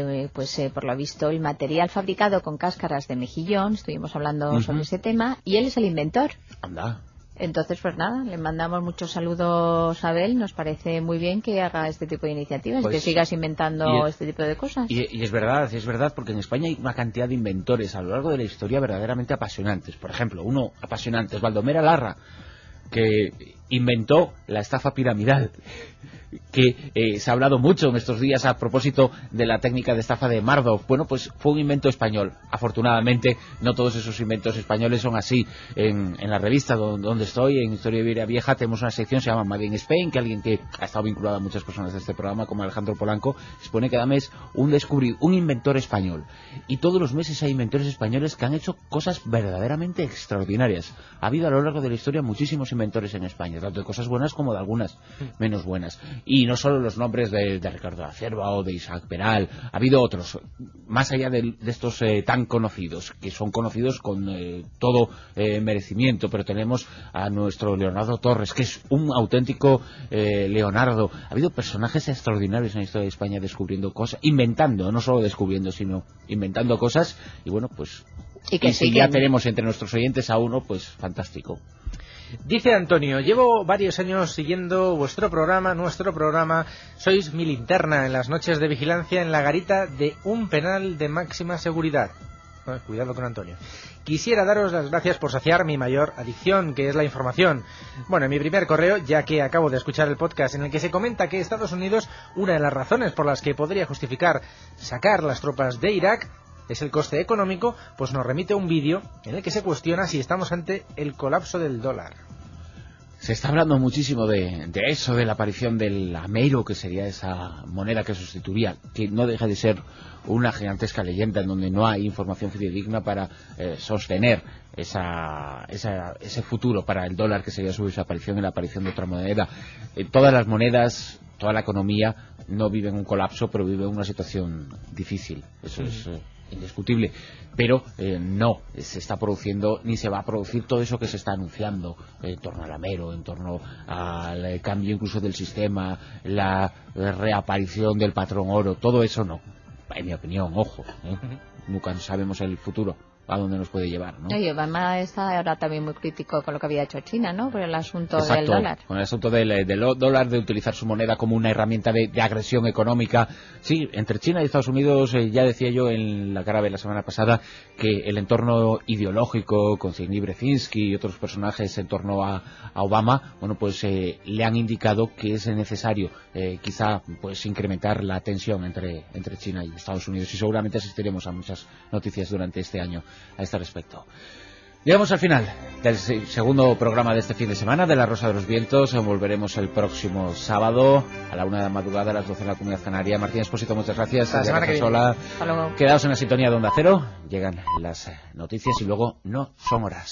por lo visto, el material fabricado con cáscaras de mejillón, estuvimos hablando sobre ese tema, y él es el inventor. Anda. Entonces, pues nada, le mandamos muchos saludos a Abel. Nos parece muy bien que haga este tipo de iniciativas, pues, que sigas inventando este tipo de cosas. Y es verdad, porque en España hay una cantidad de inventores a lo largo de la historia verdaderamente apasionantes. Por ejemplo, uno apasionante es Baldomero Larra, que inventó la estafa piramidal, que se ha hablado mucho en estos días a propósito de la técnica de estafa de Madoff. Bueno, pues fue un invento español. Afortunadamente, no todos esos inventos españoles son así. En la revista donde estoy, en Historia de Iberia Vieja, tenemos una sección que se llama Made in Spain, que alguien que ha estado vinculado a muchas personas de este programa, como Alejandro Polanco, expone cada mes un inventor español. Y todos los meses hay inventores españoles que han hecho cosas verdaderamente extraordinarias. Ha habido a lo largo de la historia muchísimos inventores en España, tanto de cosas buenas como de algunas menos buenas. Y no solo los nombres de Ricardo da Cierva o de Isaac Peral, ha habido otros, más allá de estos tan conocidos, que son conocidos con todo merecimiento, pero tenemos a nuestro Leonardo Torres, que es un auténtico Leonardo. Ha habido personajes extraordinarios en la historia de España descubriendo cosas, inventando, no solo descubriendo, sino inventando cosas, y bueno, pues y si ya tenemos entre nuestros oyentes a uno, pues fantástico. Dice Antonio: llevo varios años siguiendo nuestro programa, sois mi linterna en las noches de vigilancia en la garita de un penal de máxima seguridad. Cuidado con Antonio. Quisiera daros las gracias por saciar mi mayor adicción, que es la información. Bueno, en mi primer correo, ya que acabo de escuchar el podcast en el que se comenta que Estados Unidos, una de las razones por las que podría justificar sacar las tropas de Irak es el coste económico, pues nos remite un vídeo en el que se cuestiona si estamos ante el colapso del dólar. Se está hablando muchísimo de eso, de la aparición del Ameiro, que sería esa moneda que sustituiría, que no deja de ser una gigantesca leyenda en donde no hay información fidedigna para sostener ese futuro para el dólar, que sería su desaparición y la aparición de otra moneda. Todas las monedas, toda la economía no vive en un colapso, pero vive en una situación difícil. Eso es indiscutible, pero no se está produciendo ni se va a producir todo eso que se está anunciando en torno al Amero, en torno al cambio incluso del sistema, la reaparición del patrón oro. Todo eso no, en mi opinión, ojo, nunca sabemos el futuro a dónde nos puede llevar, ¿no? Y Obama está ahora también muy crítico con lo que había hecho China, ¿no? Por el asunto del dólar. Con el asunto del dólar, de utilizar su moneda como una herramienta de agresión económica. Sí, entre China y Estados Unidos, ya decía yo en la Carabe la semana pasada, que el entorno ideológico, con Zbigniew Brzezinski y otros personajes en torno a Obama, bueno, pues le han indicado que es necesario quizá pues incrementar la tensión entre China y Estados Unidos, y seguramente asistiremos a muchas noticias durante este año a este respecto. Llegamos al final del segundo programa de este fin de semana de La Rosa de los Vientos. Volveremos el próximo sábado a la 1 de la madrugada, a las 12 en la Comunidad Canaria. Martín Expósito, muchas gracias. La semana que viene. Quedaos en la sintonía de Onda Cero. Llegan las noticias y luego no son horas.